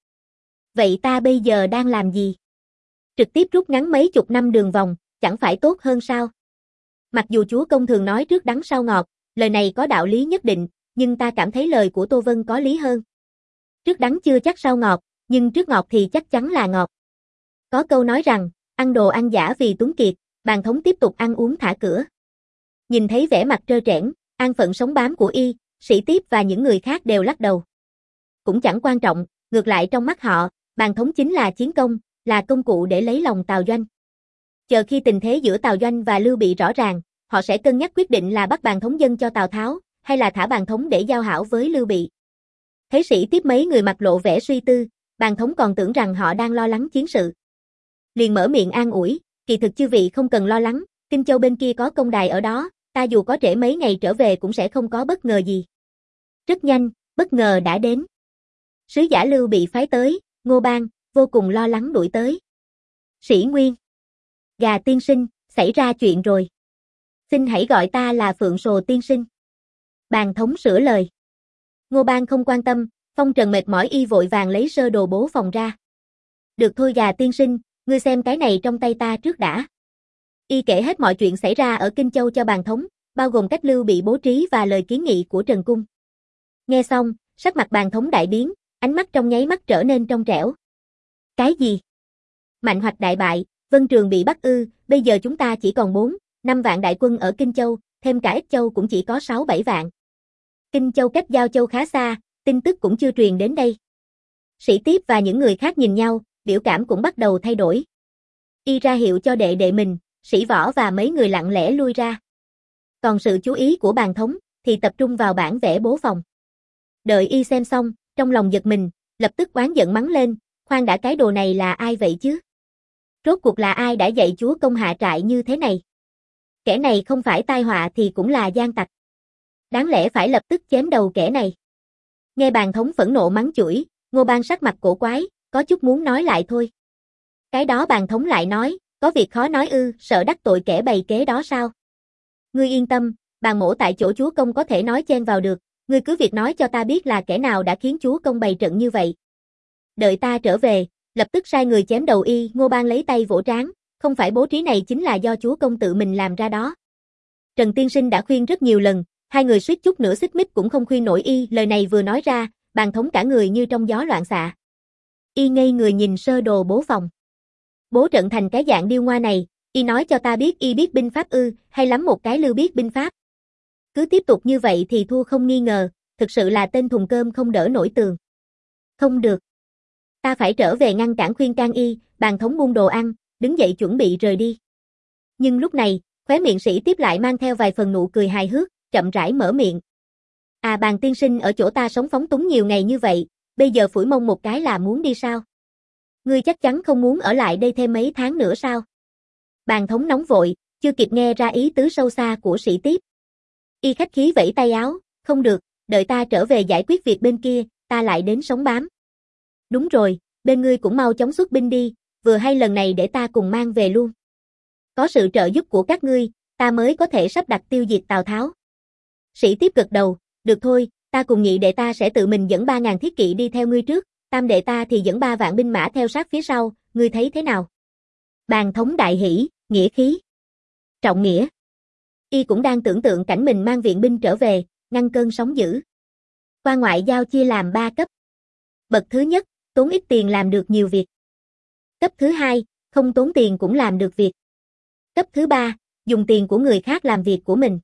Vậy ta bây giờ đang làm gì? Trực tiếp rút ngắn mấy chục năm đường vòng, chẳng phải tốt hơn sao? Mặc dù chúa công thường nói trước đắng sau ngọt, lời này có đạo lý nhất định, nhưng ta cảm thấy lời của Tô Vân có lý hơn. Trước đắng chưa chắc sau ngọt, nhưng trước ngọt thì chắc chắn là ngọt. Có câu nói rằng, ăn đồ ăn giả vì túng kiệt, Bàn Thống tiếp tục ăn uống thả cửa. Nhìn thấy vẻ mặt trơ trẽn, an phận sống bám của y, Sĩ Tiếp và những người khác đều lắc đầu. Cũng chẳng quan trọng, ngược lại trong mắt họ, Bàn Thống chính là chiến công, là công cụ để lấy lòng Tào Doanh. Chờ khi tình thế giữa Tào Doanh và Lưu Bị rõ ràng, họ sẽ cân nhắc quyết định là bắt Bàn Thống dâng cho Tào Tháo, hay là thả Bàn Thống để giao hảo với Lưu Bị. Thấy Sĩ Tiếp mấy người mặt lộ vẻ suy tư, Bàn Thống còn tưởng rằng họ đang lo lắng chiến sự. Liền mở miệng an ủi, kỳ thực chư vị không cần lo lắng, Kinh Châu bên kia có công đài ở đó, ta dù có trễ mấy ngày trở về cũng sẽ không có bất ngờ gì. Rất nhanh, bất ngờ đã đến. Sứ giả Lưu Bị phái tới, Ngô Bang, vô cùng lo lắng đuổi tới. Sĩ Nguyên. Gà tiên sinh, xảy ra chuyện rồi. Xin hãy gọi ta là Phượng Sồ tiên sinh. Bàn Thống sửa lời. Ngô Bang không quan tâm, phong trần mệt mỏi y vội vàng lấy sơ đồ bố phòng ra. Được thôi gà tiên sinh, ngươi xem cái này trong tay ta trước đã. Y kể hết mọi chuyện xảy ra ở Kinh Châu cho Bàn Thống, bao gồm cách Lưu Bị bố trí và lời kiến nghị của Trần Cung. Nghe xong, sắc mặt Bàn Thống đại biến, ánh mắt trong nháy mắt trở nên trong trẻo. Cái gì? Mạnh Hoạch đại bại, Vân Trường bị bắt ư? Bây giờ chúng ta chỉ còn bốn, năm vạn đại quân ở Kinh Châu, thêm cả Ích Châu cũng chỉ có sáu bảy vạn. Kinh Châu cách Giao Châu khá xa, tin tức cũng chưa truyền đến đây. Sĩ Tiếp và những người khác nhìn nhau, biểu cảm cũng bắt đầu thay đổi. Y ra hiệu cho đệ đệ mình, Sĩ Võ và mấy người lặng lẽ lui ra. Còn sự chú ý của Bàn Thống thì tập trung vào bản vẽ bố phòng. Đợi y xem xong, trong lòng giật mình, lập tức oán giận mắng lên, khoan đã, cái đồ này là ai vậy chứ? Rốt cuộc là ai đã dạy chúa công hạ trại như thế này? Kẻ này không phải tai họa thì cũng là gian tặc. Đáng lẽ phải lập tức chém đầu kẻ này. Nghe Bàn Thống phẫn nộ mắng chửi, Ngô Bang sắc mặt cổ quái, có chút muốn nói lại thôi. Cái đó Bàn Thống lại nói, có việc khó nói ư? Sợ đắc tội kẻ bày kế đó sao? Ngươi yên tâm, Bàn mổ tại chỗ chúa công có thể nói chen vào được, ngươi cứ việc nói cho ta biết là kẻ nào đã khiến chúa công bày trận như vậy. Đợi ta trở về, lập tức sai người chém đầu y. Ngô Bang lấy tay vỗ trán, không phải bố trí này chính là do chúa công tự mình làm ra đó. Trần tiên sinh đã khuyên rất nhiều lần, hai người suýt chút nữa xích mích cũng không khuyên nổi y. Lời này vừa nói ra, Bàn Thống cả người như trong gió loạn xạ. Y ngây người nhìn sơ đồ bố phòng. Bố trận thành cái dạng điêu ngoa này, y nói cho ta biết y biết binh pháp ư, hay lắm một cái Lưu biết binh pháp. Cứ tiếp tục như vậy thì thua không nghi ngờ, thực sự là tên thùng cơm không đỡ nổi tường. Không được. Ta phải trở về ngăn cản khuyên can y. Bàn Thống buông đồ ăn, đứng dậy chuẩn bị rời đi. Nhưng lúc này, khóe miệng Sĩ Tiếp lại mang theo vài phần nụ cười hài hước, chậm rãi mở miệng. À, Bàn tiên sinh ở chỗ ta sống phóng túng nhiều ngày như vậy, bây giờ phủi mông một cái là muốn đi sao? Ngươi chắc chắn không muốn ở lại đây thêm mấy tháng nữa sao? Bàn Thống nóng vội, chưa kịp nghe ra ý tứ sâu xa của Sĩ Tiếp. Y khách khí vẫy tay áo, không được, đợi ta trở về giải quyết việc bên kia, ta lại đến sống bám. Đúng rồi, bên ngươi cũng mau chóng xuất binh đi, vừa hay lần này để ta cùng mang về luôn. Có sự trợ giúp của các ngươi, ta mới có thể sắp đặt tiêu diệt Tào Tháo. Sĩ Tiếp gật đầu, được thôi, ta cùng nhị đệ ta sẽ tự mình dẫn ba ngàn thiết kỵ đi theo ngươi trước, tam đệ ta thì dẫn ba vạn binh mã theo sát phía sau, ngươi thấy thế nào? Bàn Thống đại hỉ, nghĩa khí. Trọng nghĩa. Y cũng đang tưởng tượng cảnh mình mang viện binh trở về, ngăn cơn sóng dữ. Quan ngoại giao chia làm ba cấp. Bậc thứ nhất, tốn ít tiền làm được nhiều việc. Cấp thứ hai, không tốn tiền cũng làm được việc. Cấp thứ ba, dùng tiền của người khác làm việc của mình.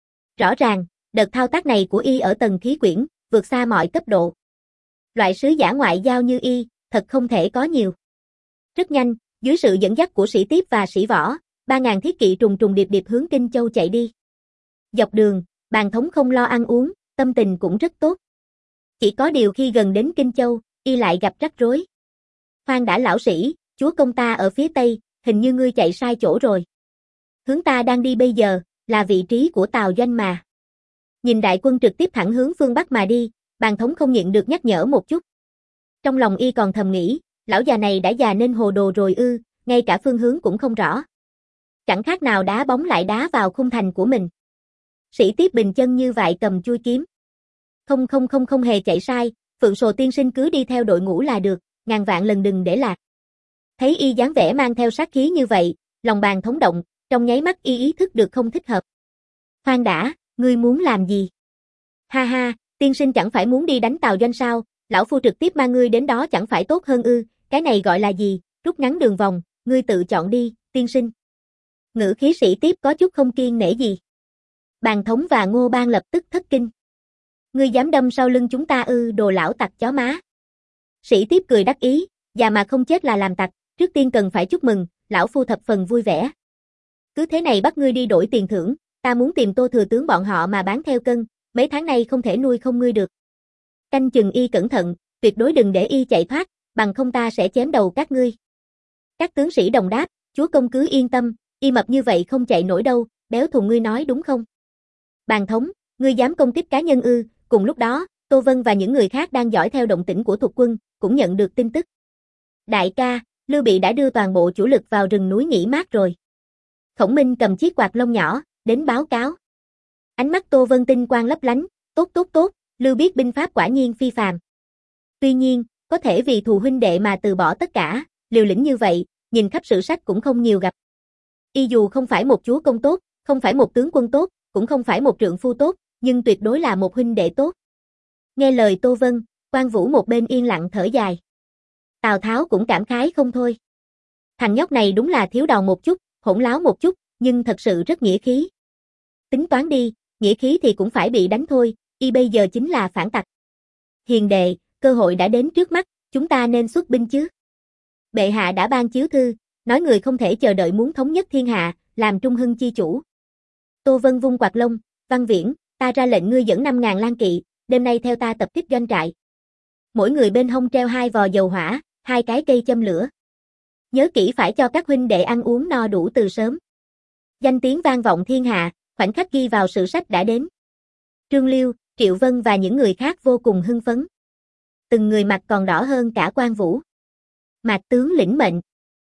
Rõ ràng, đợt thao tác này của y ở tầng khí quyển, vượt xa mọi cấp độ. Loại sứ giả ngoại giao như y, thật không thể có nhiều. Rất nhanh, dưới sự dẫn dắt của Sĩ Tiếp và Sĩ Võ, ba ngàn thiết kỵ trùng trùng điệp điệp hướng Kinh Châu chạy đi. Dọc đường, Bàn Thống không lo ăn uống, tâm tình cũng rất tốt. Chỉ có điều khi gần đến Kinh Châu, y lại gặp rắc rối. Khoan đã lão sĩ, chúa công ta ở phía tây, hình như ngươi chạy sai chỗ rồi. Hướng ta đang đi bây giờ, là vị trí của Tào Doanh mà. Nhìn đại quân trực tiếp thẳng hướng phương Bắc mà đi, Bàn Thống không nhịn được nhắc nhở một chút. Trong lòng y còn thầm nghĩ, lão già này đã già nên hồ đồ rồi ư, ngay cả phương hướng cũng không rõ. Chẳng khác nào đá bóng lại đá vào khung thành của mình. Sĩ Tiếp bình chân như vậy cầm chuôi kiếm. Không không không không hề chạy sai, Phượng Sồ tiên sinh cứ đi theo đội ngũ là được, ngàn vạn lần đừng để lạc. Thấy y dáng vẻ mang theo sát khí như vậy, lòng Bàn Thống động, trong nháy mắt y ý thức được không thích hợp. Khoan đã, ngươi muốn làm gì? Ha ha, tiên sinh chẳng phải muốn đi đánh Tào Doanh sao, lão phu trực tiếp mang ngươi đến đó chẳng phải tốt hơn ư, cái này gọi là gì, rút ngắn đường vòng, ngươi tự chọn đi, tiên sinh. Ngữ khí Sĩ Tiếp có chút không kiên nể gì. Bàn Thống và Ngô Bang lập tức thất kinh. Ngươi dám đâm sau lưng chúng ta ư, đồ lão tặc chó má. Sĩ Tiếp cười đắc ý, già mà không chết là làm tặc, trước tiên cần phải chúc mừng, lão phu thập phần vui vẻ. Cứ thế này bắt ngươi đi đổi tiền thưởng, ta muốn tìm Tô thừa tướng bọn họ mà bán theo cân, mấy tháng nay không thể nuôi không ngươi được. Canh chừng y cẩn thận, tuyệt đối đừng để y chạy thoát, bằng không ta sẽ chém đầu các ngươi. Các tướng sĩ đồng đáp, chúa công cứ yên tâm, y mập như vậy không chạy nổi đâu, béo thùng ngươi nói đúng không? Bàn Thống, ngươi dám công kích cá nhân ư? Cùng lúc đó, Tô Vân và những người khác đang dõi theo động tĩnh của thuộc quân, cũng nhận được tin tức. Đại ca, Lưu Bị đã đưa toàn bộ chủ lực vào rừng núi nghỉ mát rồi. Khổng Minh cầm chiếc quạt lông nhỏ, đến báo cáo. Ánh mắt Tô Vân tinh quang lấp lánh, tốt tốt tốt, Lưu biết binh pháp quả nhiên phi phàm. Tuy nhiên, có thể vì thù huynh đệ mà từ bỏ tất cả, liều lĩnh như vậy, nhìn khắp sử sách cũng không nhiều gặp. Y dù không phải một chúa công tốt, không phải một tướng quân tốt, cũng không phải một trượng phu tốt, nhưng tuyệt đối là một huynh đệ tốt. Nghe lời Tô Vân, Quan Vũ một bên yên lặng thở dài. Tào Tháo cũng cảm khái không thôi. Thằng nhóc này đúng là thiếu đầu một chút, hỗn láo một chút, nhưng thật sự rất nghĩa khí. Tính toán đi, nghĩa khí thì cũng phải bị đánh thôi, y bây giờ chính là phản tặc. Hiền đệ, cơ hội đã đến trước mắt, chúng ta nên xuất binh chứ. Bệ hạ đã ban chiếu thư, nói người không thể chờ đợi muốn thống nhất thiên hạ, làm trung hưng chi chủ. Tô Vân vung quạt lông, Văn Viễn, ta ra lệnh ngươi dẫn năm ngàn lang kỵ, đêm nay theo ta tập kích doanh trại. Mỗi người bên hông treo hai vò dầu hỏa, hai cái cây châm lửa. Nhớ kỹ phải cho các huynh đệ ăn uống no đủ từ sớm. Danh tiếng vang vọng thiên hạ, khoảnh khắc ghi vào sử sách đã đến. Trương Liêu, Triệu Vân và những người khác vô cùng hưng phấn. Từng người mặt còn đỏ hơn cả Quan Vũ. Mạc tướng lĩnh mệnh.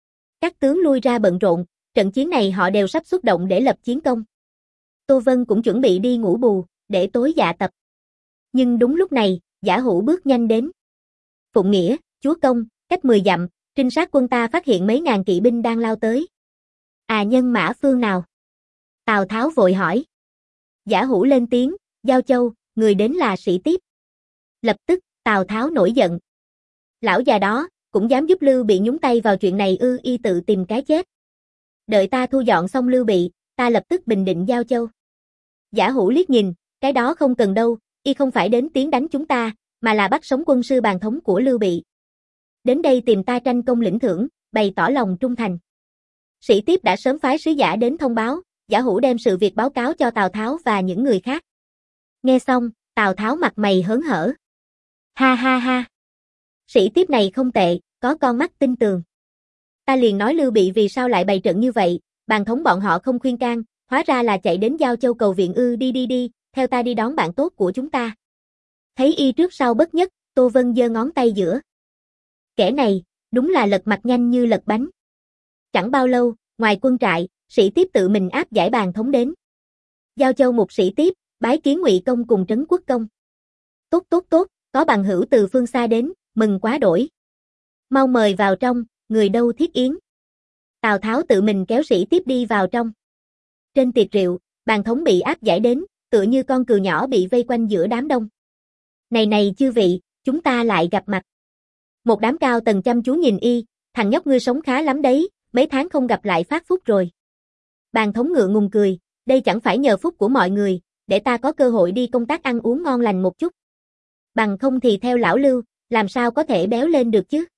Các tướng lui ra bận rộn, trận chiến này họ đều sắp xuất động để lập chiến công. Tô Vân cũng chuẩn bị đi ngủ bù, để tối dạ tập. Nhưng đúng lúc này, Giả Hữu bước nhanh đến. Phụng Nghĩa, chúa công, cách mười dặm, Trinh sát quân ta phát hiện mấy ngàn kỵ binh đang lao tới. À, nhân mã phương nào? Tào Tháo vội hỏi. Giả Hủ lên tiếng, Giao Châu, người đến là Sĩ Tiếp. Lập tức, Tào Tháo nổi giận. Lão già đó, cũng dám giúp Lưu Bị nhúng tay vào chuyện này ư? Y tự tìm cái chết. Đợi ta thu dọn xong Lưu Bị, ta lập tức bình định Giao Châu. Giả Hủ liếc nhìn, cái đó không cần đâu, y không phải đến tiến đánh chúng ta, mà là bắt sống quân sư bàn thống của Lưu Bị. Đến đây tìm ta tranh công lĩnh thưởng, bày tỏ lòng trung thành. Sĩ Tiếp đã sớm phái sứ giả đến thông báo, Giả Hủ đem sự việc báo cáo cho Tào Tháo và những người khác. Nghe xong, Tào Tháo mặt mày hớn hở. Ha ha ha. Sĩ Tiếp này không tệ, có con mắt tinh tường. Ta liền nói Lưu Bị vì sao lại bày trận như vậy, bàn thống bọn họ không khuyên can, hóa ra là chạy đến Giao Châu cầu viện ư? Đi đi đi, theo ta đi đón bạn tốt của chúng ta. Thấy y trước sau bất nhất, Tô Vân giơ ngón tay giữa. Kẻ này, đúng là lật mặt nhanh như lật bánh. Chẳng bao lâu, ngoài quân trại, Sĩ Tiếp tự mình áp giải bàn thống đến. Giao Châu một Sĩ Tiếp, bái kiến Ngụy công cùng Trấn Quốc công. Tốt tốt tốt, có bằng hữu từ phương xa đến, mừng quá đổi. Mau mời vào trong, người đâu thiết yến. Tào Tháo tự mình kéo Sĩ Tiếp đi vào trong. Trên tiệc rượu, bàn thống bị áp giải đến, tựa như con cừu nhỏ bị vây quanh giữa đám đông. Này này chư vị, chúng ta lại gặp mặt. Một đám cao tầng chăm chú nhìn y, thằng nhóc ngươi sống khá lắm đấy, mấy tháng không gặp lại phát phúc rồi. Bàn thống ngượng ngùng cười, đây chẳng phải nhờ phúc của mọi người, để ta có cơ hội đi công tác ăn uống ngon lành một chút. Bằng không thì theo lão Lưu, làm sao có thể béo lên được chứ?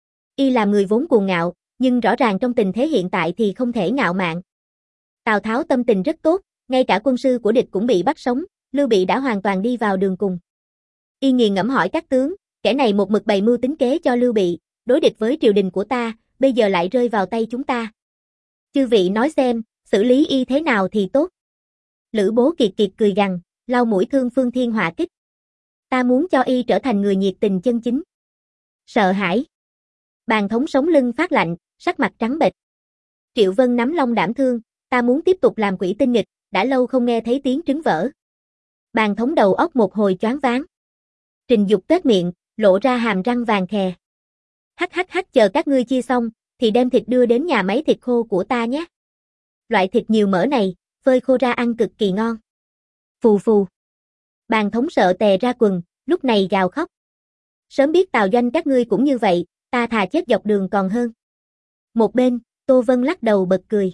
Y làm người vốn cuồng ngạo, nhưng rõ ràng trong tình thế hiện tại thì không thể ngạo mạn. Tào Tháo tâm tình rất tốt, ngay cả quân sư của địch cũng bị bắt sống, Lưu Bị đã hoàn toàn đi vào đường cùng. Y nghiền ngẫm hỏi các tướng, kẻ này một mực bày mưu tính kế cho Lưu Bị, đối địch với triều đình của ta, bây giờ lại rơi vào tay chúng ta. Chư vị nói xem, xử lý y thế nào thì tốt. Lữ Bố Kiệt Kiệt cười gằn, lau mũi thương Phương Thiên Họa kích. Ta muốn cho y trở thành người nhiệt tình chân chính. Sợ hãi. Bàn thống sống lưng phát lạnh, sắc mặt trắng bệch. Triệu Vân nắm long đảm thương, ta muốn tiếp tục làm quỷ tinh nghịch, đã lâu không nghe thấy tiếng trứng vỡ. Bàn thống đầu óc một hồi choáng váng. Trình Dục tuét miệng, lộ ra hàm răng vàng khè. Hắc hắc hắc, chờ các ngươi chia xong, thì đem thịt đưa đến nhà máy thịt khô của ta nhé. Loại thịt nhiều mỡ này, phơi khô ra ăn cực kỳ ngon. Phù phù. Bàn thống sợ tè ra quần, lúc này gào khóc. Sớm biết Tào Doanh các ngươi cũng như vậy, ta thà chết dọc đường còn hơn. Một bên, Tô Vân lắc đầu bật cười.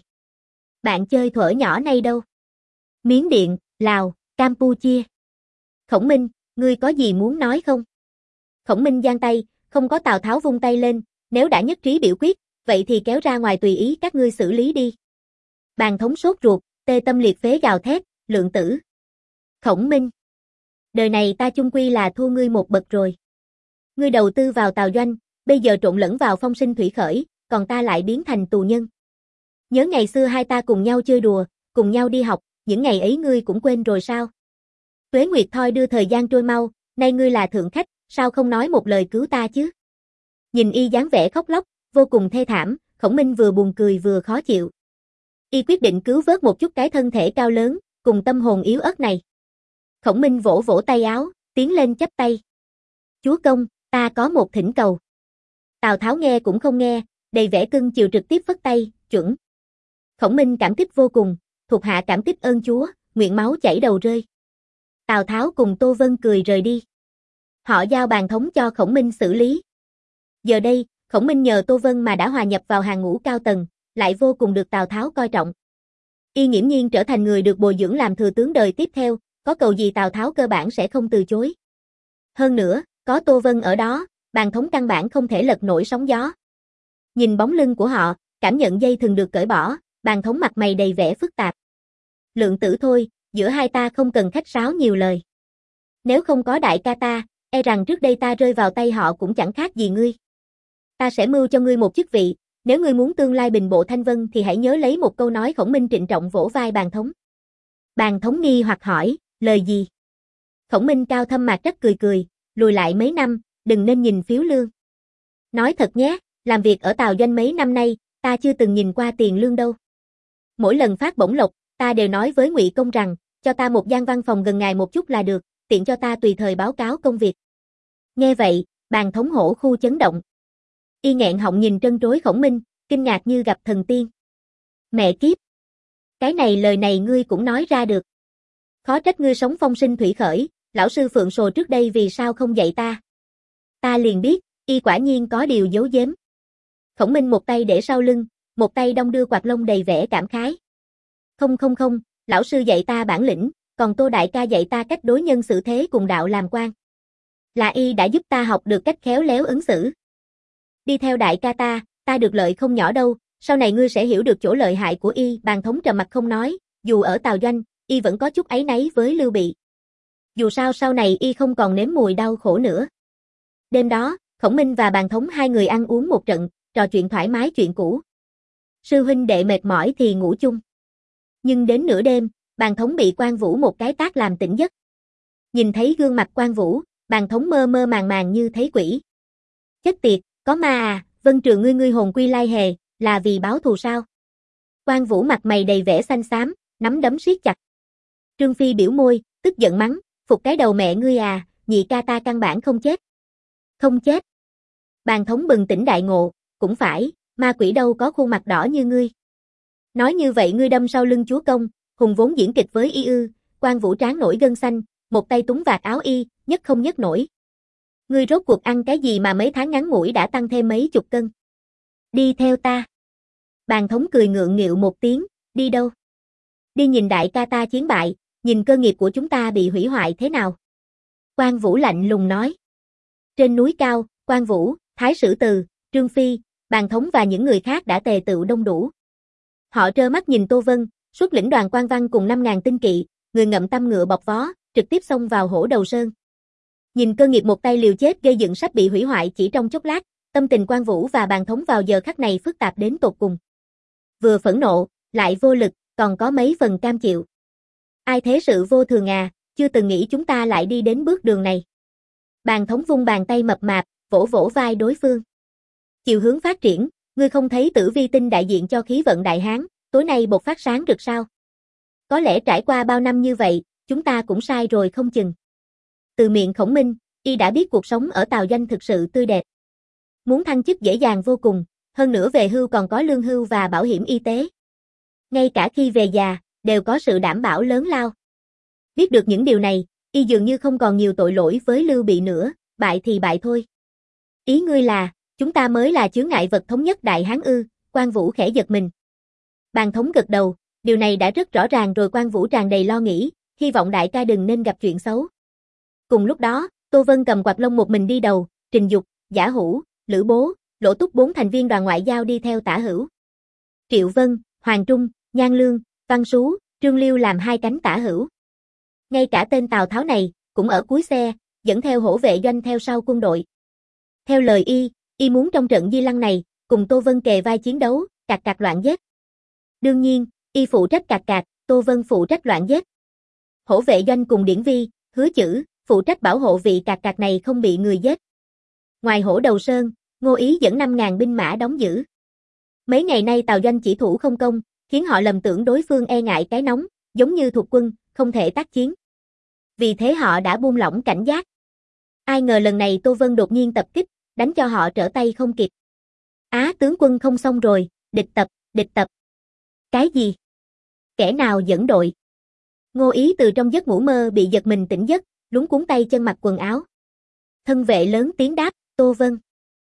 Bạn chơi thuở nhỏ nay đâu? Miến Điện, Lào, Campuchia. Khổng Minh, ngươi có gì muốn nói không? Khổng Minh giang tay, không có. Tào Tháo vung tay lên, nếu đã nhất trí biểu quyết, vậy thì kéo ra ngoài tùy ý các ngươi xử lý đi. Bàn thống sốt ruột, tê tâm liệt phế gào thét, Lượng Tử. Khổng Minh. Đời này ta chung quy là thua ngươi một bậc rồi. Ngươi đầu tư vào Tào Doanh, bây giờ trộn lẫn vào Phong Sinh Thủy Khởi, còn ta lại biến thành tù nhân. Nhớ ngày xưa hai ta cùng nhau chơi đùa, cùng nhau đi học, những ngày ấy ngươi cũng quên rồi sao? Tuế Nguyệt Thoi đưa thời gian trôi mau, nay ngươi là thượng khách, sao không nói một lời cứu ta chứ? Nhìn y dáng vẻ khóc lóc, vô cùng thê thảm, Khổng Minh vừa buồn cười vừa khó chịu. Y quyết định cứu vớt một chút cái thân thể cao lớn, cùng tâm hồn yếu ớt này. Khổng Minh vỗ vỗ tay áo, tiến lên chắp tay. Chúa công, ta có một thỉnh cầu. Tào Tháo nghe cũng không nghe, đầy vẻ cưng chiều trực tiếp phất tay, chuẩn. Khổng Minh cảm kích vô cùng, thuộc hạ cảm kích ơn chúa, nguyện máu chảy đầu rơi. Tào Tháo cùng Tô Vân cười rời đi. Họ giao bàn thống cho Khổng Minh xử lý. Giờ đây, Khổng Minh nhờ Tô Vân mà đã hòa nhập vào hàng ngũ cao tầng, lại vô cùng được Tào Tháo coi trọng. Y nghiễm nhiên trở thành người được bồi dưỡng làm thừa tướng đời tiếp theo, có cầu gì Tào Tháo cơ bản sẽ không từ chối. Hơn nữa, có Tô Vân ở đó, bàn thống căn bản không thể lật nổi sóng gió. Nhìn bóng lưng của họ, cảm nhận dây thừng được cởi bỏ, bàn thống mặt mày đầy vẻ phức tạp. Lượng Tử thôi, giữa hai ta không cần khách sáo nhiều lời. Nếu không có đại ca ta, e rằng trước đây ta rơi vào tay họ cũng chẳng khác gì ngươi. Ta sẽ mưu cho ngươi một chức vị, nếu ngươi muốn tương lai bình bộ thanh vân thì hãy nhớ lấy một câu nói. Khổng Minh trịnh trọng vỗ vai bàn thống. Bàn thống nghi hoặc hỏi, lời gì? Khổng Minh cao thâm mạc trắc cười cười, lùi lại mấy năm, đừng nên nhìn phiếu lương. Nói thật nhé, làm việc ở Tào Doanh mấy năm nay, ta chưa từng nhìn qua tiền lương đâu. Mỗi lần phát bổng lộc, ta đều nói với Ngụy công rằng, cho ta một gian văn phòng gần ngài một chút là được, tiện cho ta tùy thời báo cáo công việc. Nghe vậy, bàn thống hổ khu chấn động. Y nghẹn họng nhìn trân trối Khổng Minh, kinh ngạc như gặp thần tiên. Mẹ kiếp! Cái này lời này ngươi cũng nói ra được. Khó trách ngươi sống phong sinh thủy khởi, lão sư Phượng Sồ trước đây vì sao không dạy ta. Ta liền biết, y quả nhiên có điều giấu giếm. Khổng Minh một tay để sau lưng, một tay đong đưa quạt lông đầy vẻ cảm khái. Không không không, lão sư dạy ta bản lĩnh, còn Tô đại ca dạy ta cách đối nhân xử thế cùng đạo làm quan. Là y đã giúp ta học được cách khéo léo ứng xử. Đi theo đại ca ta, ta được lợi không nhỏ đâu, sau này ngươi sẽ hiểu được chỗ lợi hại của y. Bàn thống trầm mặt không nói, dù ở Tào Doanh, y vẫn có chút áy náy với Lưu Bị. Dù sao sau này y không còn nếm mùi đau khổ nữa. Đêm đó, Khổng Minh và Bàn thống hai người ăn uống một trận, trò chuyện thoải mái chuyện cũ. Sư huynh đệ mệt mỏi thì ngủ chung. Nhưng đến nửa đêm, Bàn thống bị Quan Vũ một cái tát làm tỉnh giấc. Nhìn thấy gương mặt Quan Vũ, Bàn thống mơ mơ màng màng như thấy quỷ. Chết tiệt, có ma à, Vân Trường ngươi ngươi hồn quy lai hề, là vì báo thù sao? Quan Vũ mặt mày đầy vẻ xanh xám, nắm đấm siết chặt. Trương Phi biểu môi, tức giận mắng, phục cái đầu mẹ ngươi à, nhị ca ta căn bản không chết. Không chết. Bàn thống bừng tỉnh đại ngộ, cũng phải, ma quỷ đâu có khuôn mặt đỏ như ngươi. Nói như vậy ngươi đâm sau lưng chúa công, hùng vốn diễn kịch với y ư? Quan Vũ trán nổi gân xanh, một tay túng vạt áo y, nhất không nhất nổi. Ngươi rốt cuộc ăn cái gì mà mấy tháng ngắn ngủi đã tăng thêm mấy chục cân? Đi theo ta. Bàn thống cười ngượng nghịu một tiếng, đi đâu? Đi nhìn đại ca ta chiến bại, nhìn cơ nghiệp của chúng ta bị hủy hoại thế nào? Quan Vũ lạnh lùng nói. Trên núi cao, Quan Vũ, Thái Sử Từ, Trương Phi, Bàn thống và những người khác đã tề tựu đông đủ. Họ trơ mắt nhìn Tô Vân, xuất lĩnh đoàn quan văn cùng năm ngàn tinh kỵ, người ngậm tăm ngựa bọc vó, trực tiếp xông vào Hổ Đầu Sơn. Nhìn cơ nghiệp một tay liều chết gây dựng sắp bị hủy hoại chỉ trong chốc lát, tâm tình Quan Vũ và Bàn thống vào giờ khắc này phức tạp đến tột cùng. Vừa phẫn nộ, lại vô lực, còn có mấy phần cam chịu. Ai thế sự vô thường à, chưa từng nghĩ chúng ta lại đi đến bước đường này. Bàn thống vung bàn tay mập mạp, vỗ vỗ vai đối phương. Chiều hướng phát triển, ngươi không thấy Tử Vi tinh đại diện cho khí vận Đại Hán, tối nay bộc phát sáng rực sao? Có lẽ trải qua bao năm như vậy, chúng ta cũng sai rồi không chừng. Từ miệng Khổng Minh, y đã biết cuộc sống ở Tào Doanh thực sự tươi đẹp. Muốn thăng chức dễ dàng vô cùng, hơn nữa về hưu còn có lương hưu và bảo hiểm y tế. Ngay cả khi về già, đều có sự đảm bảo lớn lao. Biết được những điều này, y dường như không còn nhiều tội lỗi với Lưu Bị nữa, bại thì bại thôi. Ý ngươi là, chúng ta mới là chướng ngại vật thống nhất Đại Hán ư? Quan Vũ khẽ giật mình. Bàn thống gật đầu, điều này đã rất rõ ràng rồi. Quan Vũ tràn đầy lo nghĩ, hy vọng đại ca đừng nên gặp chuyện xấu. Cùng lúc đó, Tô Vân cầm quạt lông một mình đi đầu, Trình Dục, Giả Hữu, Lữ Bố, Lỗ Túc bốn thành viên đoàn ngoại giao đi theo tả hữu. Triệu Vân, Hoàng Trung, Nhan Lương, Văn Sú, Trương Liêu làm hai cánh tả hữu. Ngay cả tên Tào Tháo này, cũng ở cuối xe, dẫn theo hổ vệ doanh theo sau quân đội. Theo lời y, y muốn trong trận Di Lăng này, cùng Tô Vân kề vai chiến đấu, cạc cạc loạn giết. Đương nhiên, y phụ trách cạc cạc, Tô Vân phụ trách loạn giết. Hổ vệ doanh cùng Điển Vi, Hứa Chữ, phụ trách bảo hộ vị cạc cạc này không bị người giết. Ngoài Hổ Đầu Sơn, Ngô Ý dẫn năm ngàn binh mã đóng giữ. Mấy ngày nay Tào Doanh chỉ thủ không công, khiến họ lầm tưởng đối phương e ngại cái nóng, giống như thuộc quân, không thể tác chiến. Vì thế họ đã buông lỏng cảnh giác. Ai ngờ lần này Tô Vân đột nhiên tập kích, đánh cho họ trở tay không kịp. Á, tướng quân không xong rồi, địch tập, địch tập. Cái gì? Kẻ nào dẫn đội? Ngô Ý từ trong giấc ngủ mơ bị giật mình tỉnh giấc, luống cuống tay chân mặc quần áo. Thân vệ lớn tiếng đáp, Tô Vân.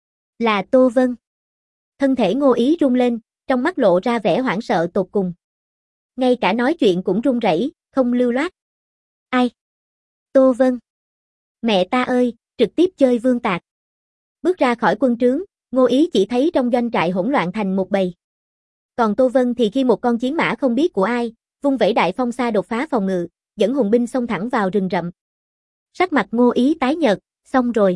Là Tô Vân. Thân thể Ngô Ý rung lên, trong mắt lộ ra vẻ hoảng sợ tột cùng. Ngay cả nói chuyện cũng run rẩy, không lưu loát. Ai? Tô Vân. Mẹ ta ơi, trực tiếp chơi vương tạc. Bước ra khỏi quân trướng, Ngô Ý chỉ thấy trong doanh trại hỗn loạn thành một bầy. Còn Tô Vân thì khi một con chiến mã không biết của ai, vung vẩy đại phong xa đột phá phòng ngự, dẫn hùng binh xông thẳng vào rừng rậm. Sắc mặt Ngô Ý tái nhợt, xong rồi.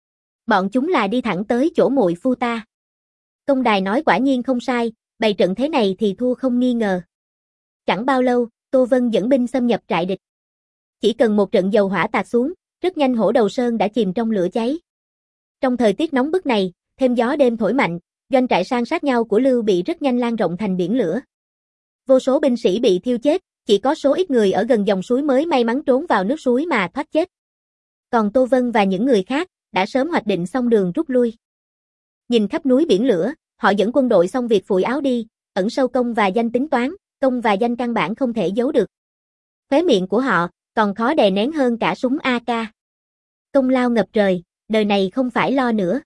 Bọn chúng là đi thẳng tới chỗ muội phu ta. Công đài nói quả nhiên không sai, bày trận thế này thì thua không nghi ngờ. Chẳng bao lâu, Tô Vân dẫn binh xâm nhập trại địch. Chỉ cần một trận dầu hỏa tạt xuống, rất nhanh Hổ Đầu Sơn đã chìm trong lửa cháy. Trong thời tiết nóng bức này, thêm gió đêm thổi mạnh, doanh trại san sát nhau của Lưu Bị rất nhanh lan rộng thành biển lửa. Vô số binh sĩ bị thiêu chết, chỉ có số ít người ở gần dòng suối mới may mắn trốn vào nước suối mà thoát chết. Còn Tô Vân và những người khác đã sớm hoạch định xong đường rút lui. Nhìn khắp núi biển lửa, họ dẫn quân đội xong việc phủi áo đi, ẩn sâu công và danh tính toán, công và danh căn bản không thể giấu được. Khóe miệng của họ còn khó đè nén hơn cả súng a ca. Công lao ngập trời, đời này không phải lo nữa.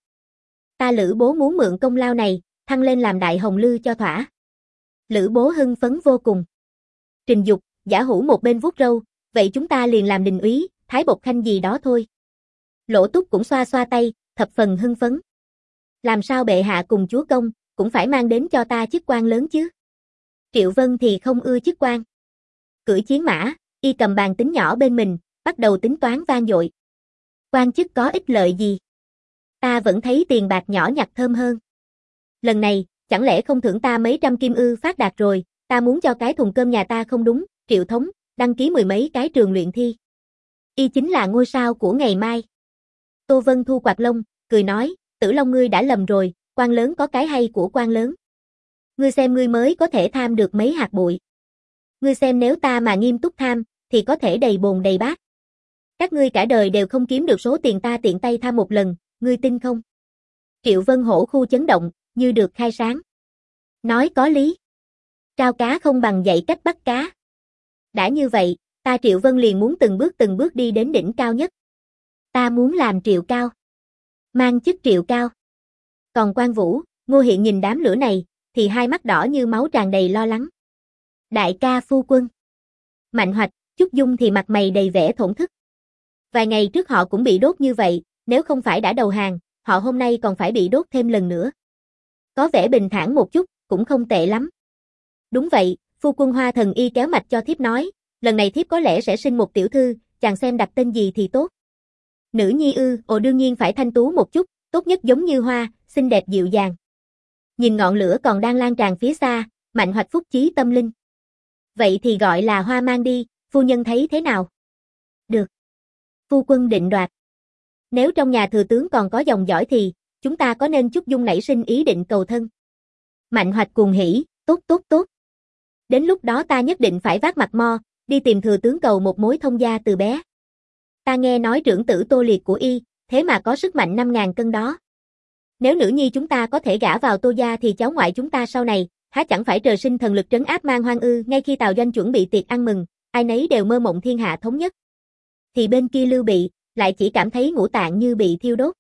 Ta Lữ bố muốn mượn công lao này, thăng lên làm đại hồng lư cho thỏa. Lữ bố hưng phấn vô cùng. Trình Dục, Giả Hữu một bên vuốt râu, vậy chúng ta liền làm đình úy, thái bột khanh gì đó thôi. Lỗ Túc cũng xoa xoa tay, thập phần hưng phấn. Làm sao bệ hạ cùng chúa công, cũng phải mang đến cho ta chức quan lớn chứ. Triệu Vân thì không ưa chức quan. Cưỡi chiến mã, y cầm bàn tính nhỏ bên mình, bắt đầu tính toán vang dội. Quan chức có ích lợi gì? Ta vẫn thấy tiền bạc nhỏ nhặt thơm hơn. Lần này, chẳng lẽ không thưởng ta mấy trăm kim ư phát đạt rồi, ta muốn cho cái thùng cơm nhà ta không đúng, Triệu thống, đăng ký mười mấy cái trường luyện thi. Y chính là ngôi sao của ngày mai. Tô Vân thu quạt lông, cười nói, Tử Long ngươi đã lầm rồi, quan lớn có cái hay của quan lớn. Ngươi xem ngươi mới có thể tham được mấy hạt bụi. Ngươi xem nếu ta mà nghiêm túc tham, thì có thể đầy bồn đầy bát. Các ngươi cả đời đều không kiếm được số tiền ta tiện tay tham một lần, ngươi tin không? Triệu Vân hổ khu chấn động, như được khai sáng. Nói có lý. Trao cá không bằng dạy cách bắt cá. Đã như vậy, ta Triệu Vân liền muốn từng bước từng bước đi đến đỉnh cao nhất. Ta muốn làm Triệu Cao. Mang chức Triệu Cao. Còn Quan Vũ, Ngô Hiện nhìn đám lửa này, thì hai mắt đỏ như máu tràn đầy lo lắng. Đại ca phu quân. Mạnh Hoạch, Trúc Dung thì mặt mày đầy vẻ thổn thức. Vài ngày trước họ cũng bị đốt như vậy, nếu không phải đã đầu hàng, họ hôm nay còn phải bị đốt thêm lần nữa. Có vẻ bình thản một chút, cũng không tệ lắm. Đúng vậy, phu quân Hoa Thần Y kéo mạch cho thiếp nói, lần này thiếp có lẽ sẽ sinh một tiểu thư, chàng xem đặt tên gì thì tốt. Nữ nhi ư, ồ đương nhiên phải thanh tú một chút, tốt nhất giống như hoa, xinh đẹp dịu dàng. Nhìn ngọn lửa còn đang lan tràn phía xa, Mạnh Hoạch phúc chí tâm linh. Vậy thì gọi là Hoa Mang đi, phu nhân thấy thế nào? Được. Phu quân định đoạt. Nếu trong nhà thừa tướng còn có dòng dõi thì, chúng ta có nên Trúc Dung nảy sinh ý định cầu thân? Mạnh Hoạch cuồng hỉ, tốt tốt tốt. Đến lúc đó ta nhất định phải vác mặt mo, đi tìm thừa tướng cầu một mối thông gia từ bé. Ta nghe nói trưởng tử Tô Liệt của y, thế mà có sức mạnh năm ngàn cân đó. Nếu nữ nhi chúng ta có thể gả vào Tô gia thì cháu ngoại chúng ta sau này, há chẳng phải trời sinh thần lực trấn áp Man Hoang ư? Ngay khi Tào Doanh chuẩn bị tiệc ăn mừng, ai nấy đều mơ mộng thiên hạ thống nhất. Thì bên kia Lưu Bị, lại chỉ cảm thấy ngũ tạng như bị thiêu đốt.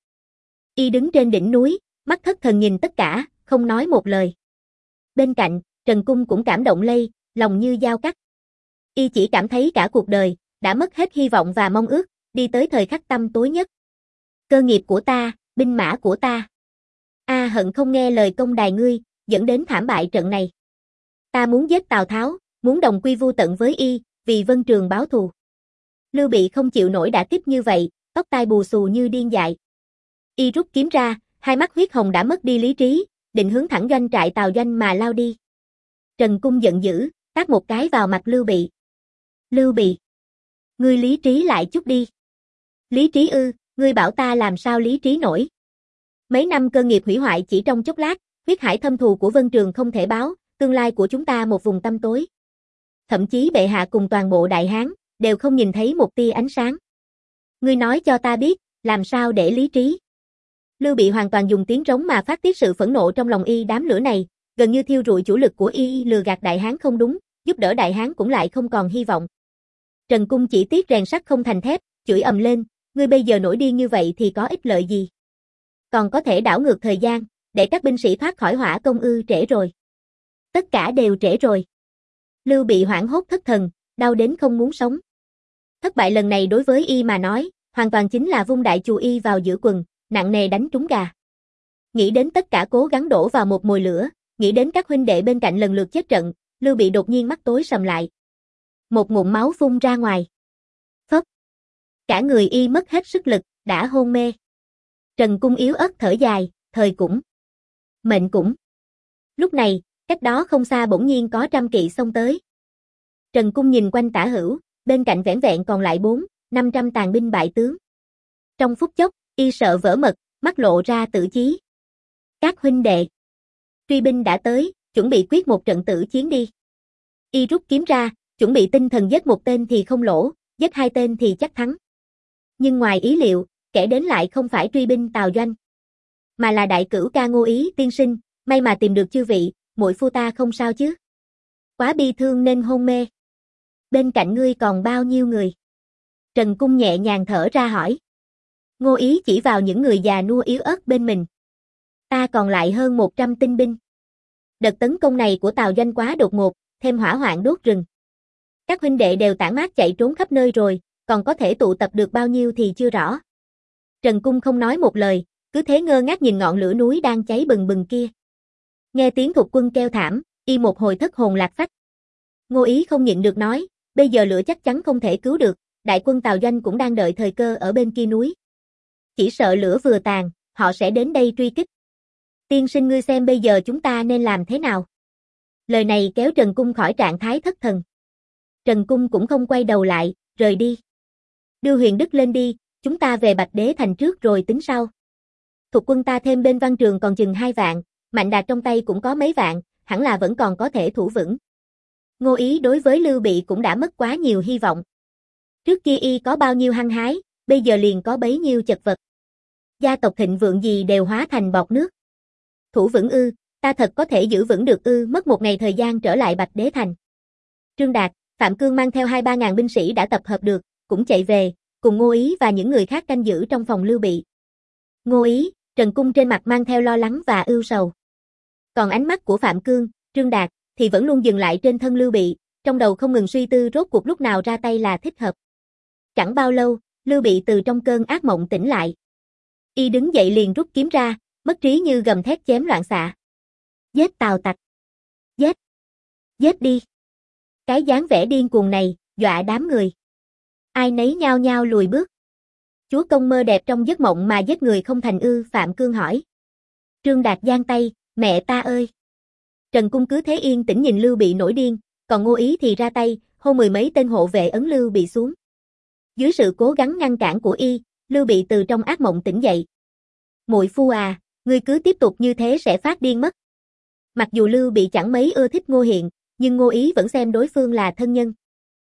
Y đứng trên đỉnh núi, mắt thất thần nhìn tất cả, không nói một lời. Bên cạnh, Trần Cung cũng cảm động lây, lòng như dao cắt. Y chỉ cảm thấy cả cuộc đời, đã mất hết hy vọng và mong ước, đi tới thời khắc tăm tối nhất. Cơ nghiệp của ta, binh mã của ta. A hận không nghe lời công đài ngươi, dẫn đến thảm bại trận này. Ta muốn giết Tào Tháo, muốn đồng quy vu tận với y, vì Vân Trường báo thù. Lưu Bị không chịu nổi đả kích như vậy, tóc tai bù xù như điên dại. Y rút kiếm ra, hai mắt huyết hồng đã mất đi lý trí, định hướng thẳng doanh trại Tào Doanh mà lao đi. Trần Cung giận dữ, tát một cái vào mặt Lưu Bị. Lưu Bị, ngươi lý trí lại chút đi. Lý trí ư, ngươi bảo ta làm sao lý trí nổi. Mấy năm cơ nghiệp hủy hoại chỉ trong chốc lát, huyết hải thâm thù của Vân Trường không thể báo, tương lai của chúng ta một vùng tăm tối. Thậm chí bệ hạ cùng toàn bộ Đại Hán, đều không nhìn thấy một tia ánh sáng. Ngươi nói cho ta biết, làm sao để lý trí. Lưu Bị hoàn toàn dùng tiếng rống mà phát tiết sự phẫn nộ trong lòng y. Đám lửa này, gần như thiêu rụi chủ lực của y, lừa gạt Đại Hán không đúng, giúp đỡ Đại Hán cũng lại không còn hy vọng. Trần Cung chỉ tiếc rèn sắt không thành thép, chửi ầm lên, ngươi bây giờ nổi điên như vậy thì có ích lợi gì? Còn có thể đảo ngược thời gian, để các binh sĩ thoát khỏi hỏa công ư? Trễ rồi. Tất cả đều trễ rồi. Lưu Bị hoảng hốt thất thần, đau đến không muốn sống. Thất bại lần này đối với y mà nói, hoàn toàn chính là vung đại chù y vào giữa quần, nặng nề đánh trúng gà. Nghĩ đến tất cả cố gắng đổ vào một mồi lửa, nghĩ đến các huynh đệ bên cạnh lần lượt chết trận, Lưu Bị đột nhiên mắt tối sầm lại. Một ngụm máu phun ra ngoài. Phốc. Cả người y mất hết sức lực, đã hôn mê. Trần Cung yếu ớt thở dài, thời cũng. Mệnh cũng. Lúc này, cách đó không xa bỗng nhiên có trăm kỵ xông tới. Trần Cung nhìn quanh tả hữu, bên cạnh vẻn vẹn còn lại bốn, năm trăm tàn binh bại tướng. Trong phút chốc, y sợ vỡ mật, mắt lộ ra tử chí. Các huynh đệ. Truy binh đã tới, chuẩn bị quyết một trận tử chiến đi. Y rút kiếm ra, chuẩn bị tinh thần giết một tên thì không lỗ, giết hai tên thì chắc thắng. Nhưng ngoài ý liệu, kẻ đến lại không phải truy binh Tào Doanh, mà là đại cửu ca Ngô Ý tiên sinh, may mà tìm được chư vị, muội phu ta không sao chứ? Quá bi thương nên hôn mê. Bên cạnh ngươi còn bao nhiêu người? Trần Cung nhẹ nhàng thở ra hỏi. Ngô Ý chỉ vào những người già nua yếu ớt bên mình. Ta còn lại hơn một trăm tinh binh. Đợt tấn công này của Tào Doanh quá đột ngột, thêm hỏa hoạn đốt rừng. Các huynh đệ đều tản mát chạy trốn khắp nơi rồi, còn có thể tụ tập được bao nhiêu thì chưa rõ. Trần Cung không nói một lời, cứ thế ngơ ngác nhìn ngọn lửa núi đang cháy bừng bừng kia. Nghe tiếng thuộc quân kêu thảm, y một hồi thất hồn lạc phách. Ngô Ý không nhịn được nói, bây giờ lửa chắc chắn không thể cứu được, đại quân Tào Doanh cũng đang đợi thời cơ ở bên kia núi. Chỉ sợ lửa vừa tàn, họ sẽ đến đây truy kích. Tiên sinh ngươi xem bây giờ chúng ta nên làm thế nào? Lời này kéo Trần Cung khỏi trạng thái thất thần. Trần Cung cũng không quay đầu lại, rời đi. Đưa Huyền Đức lên đi, chúng ta về Bạch Đế Thành trước rồi tính sau. Thuộc quân ta thêm bên Văn Trường còn chừng hai vạn, Mạnh Đạt trong tay cũng có mấy vạn, hẳn là vẫn còn có thể thủ vững. Ngô Ý đối với Lưu Bị cũng đã mất quá nhiều hy vọng. Trước kia y có bao nhiêu hăng hái, bây giờ liền có bấy nhiêu chật vật. Gia tộc thịnh vượng gì đều hóa thành bọt nước. Thủ vững ư, ta thật có thể giữ vững được ư, mất một ngày thời gian trở lại Bạch Đế Thành. Trương Đạt, Phạm Cương mang theo hai ba ngàn binh sĩ đã tập hợp được, cũng chạy về, cùng Ngô Ý và những người khác canh giữ trong phòng Lưu Bị. Ngô Ý, Trần Cung trên mặt mang theo lo lắng và ưu sầu. Còn ánh mắt của Phạm Cương, Trương Đạt thì vẫn luôn dừng lại trên thân Lưu Bị, trong đầu không ngừng suy tư rốt cuộc lúc nào ra tay là thích hợp. Chẳng bao lâu, Lưu Bị từ trong cơn ác mộng tỉnh lại. Y đứng dậy liền rút kiếm ra, mất trí như gầm thét chém loạn xạ. Giết Tào tặc! Giết! Giết đi! Cái dáng vẻ điên cuồng này, dọa đám người. Ai nấy nhao nhao lùi bước. Chúa công mơ đẹp trong giấc mộng mà giết người không thành ư? Phạm Cương hỏi. Trương Đạt giang tay, mẹ ta ơi! Trần Cung cứ thế yên tĩnh nhìn Lưu Bị nổi điên, còn Ngô Ý thì ra tay, hô mười mấy tên hộ vệ ấn Lưu Bị xuống. Dưới sự cố gắng ngăn cản của y, Lưu Bị từ trong ác mộng tỉnh dậy. Muội phu à, ngươi cứ tiếp tục như thế sẽ phát điên mất. Mặc dù Lưu Bị chẳng mấy ưa thích Ngô Hiện, nhưng Ngô Ý vẫn xem đối phương là thân nhân.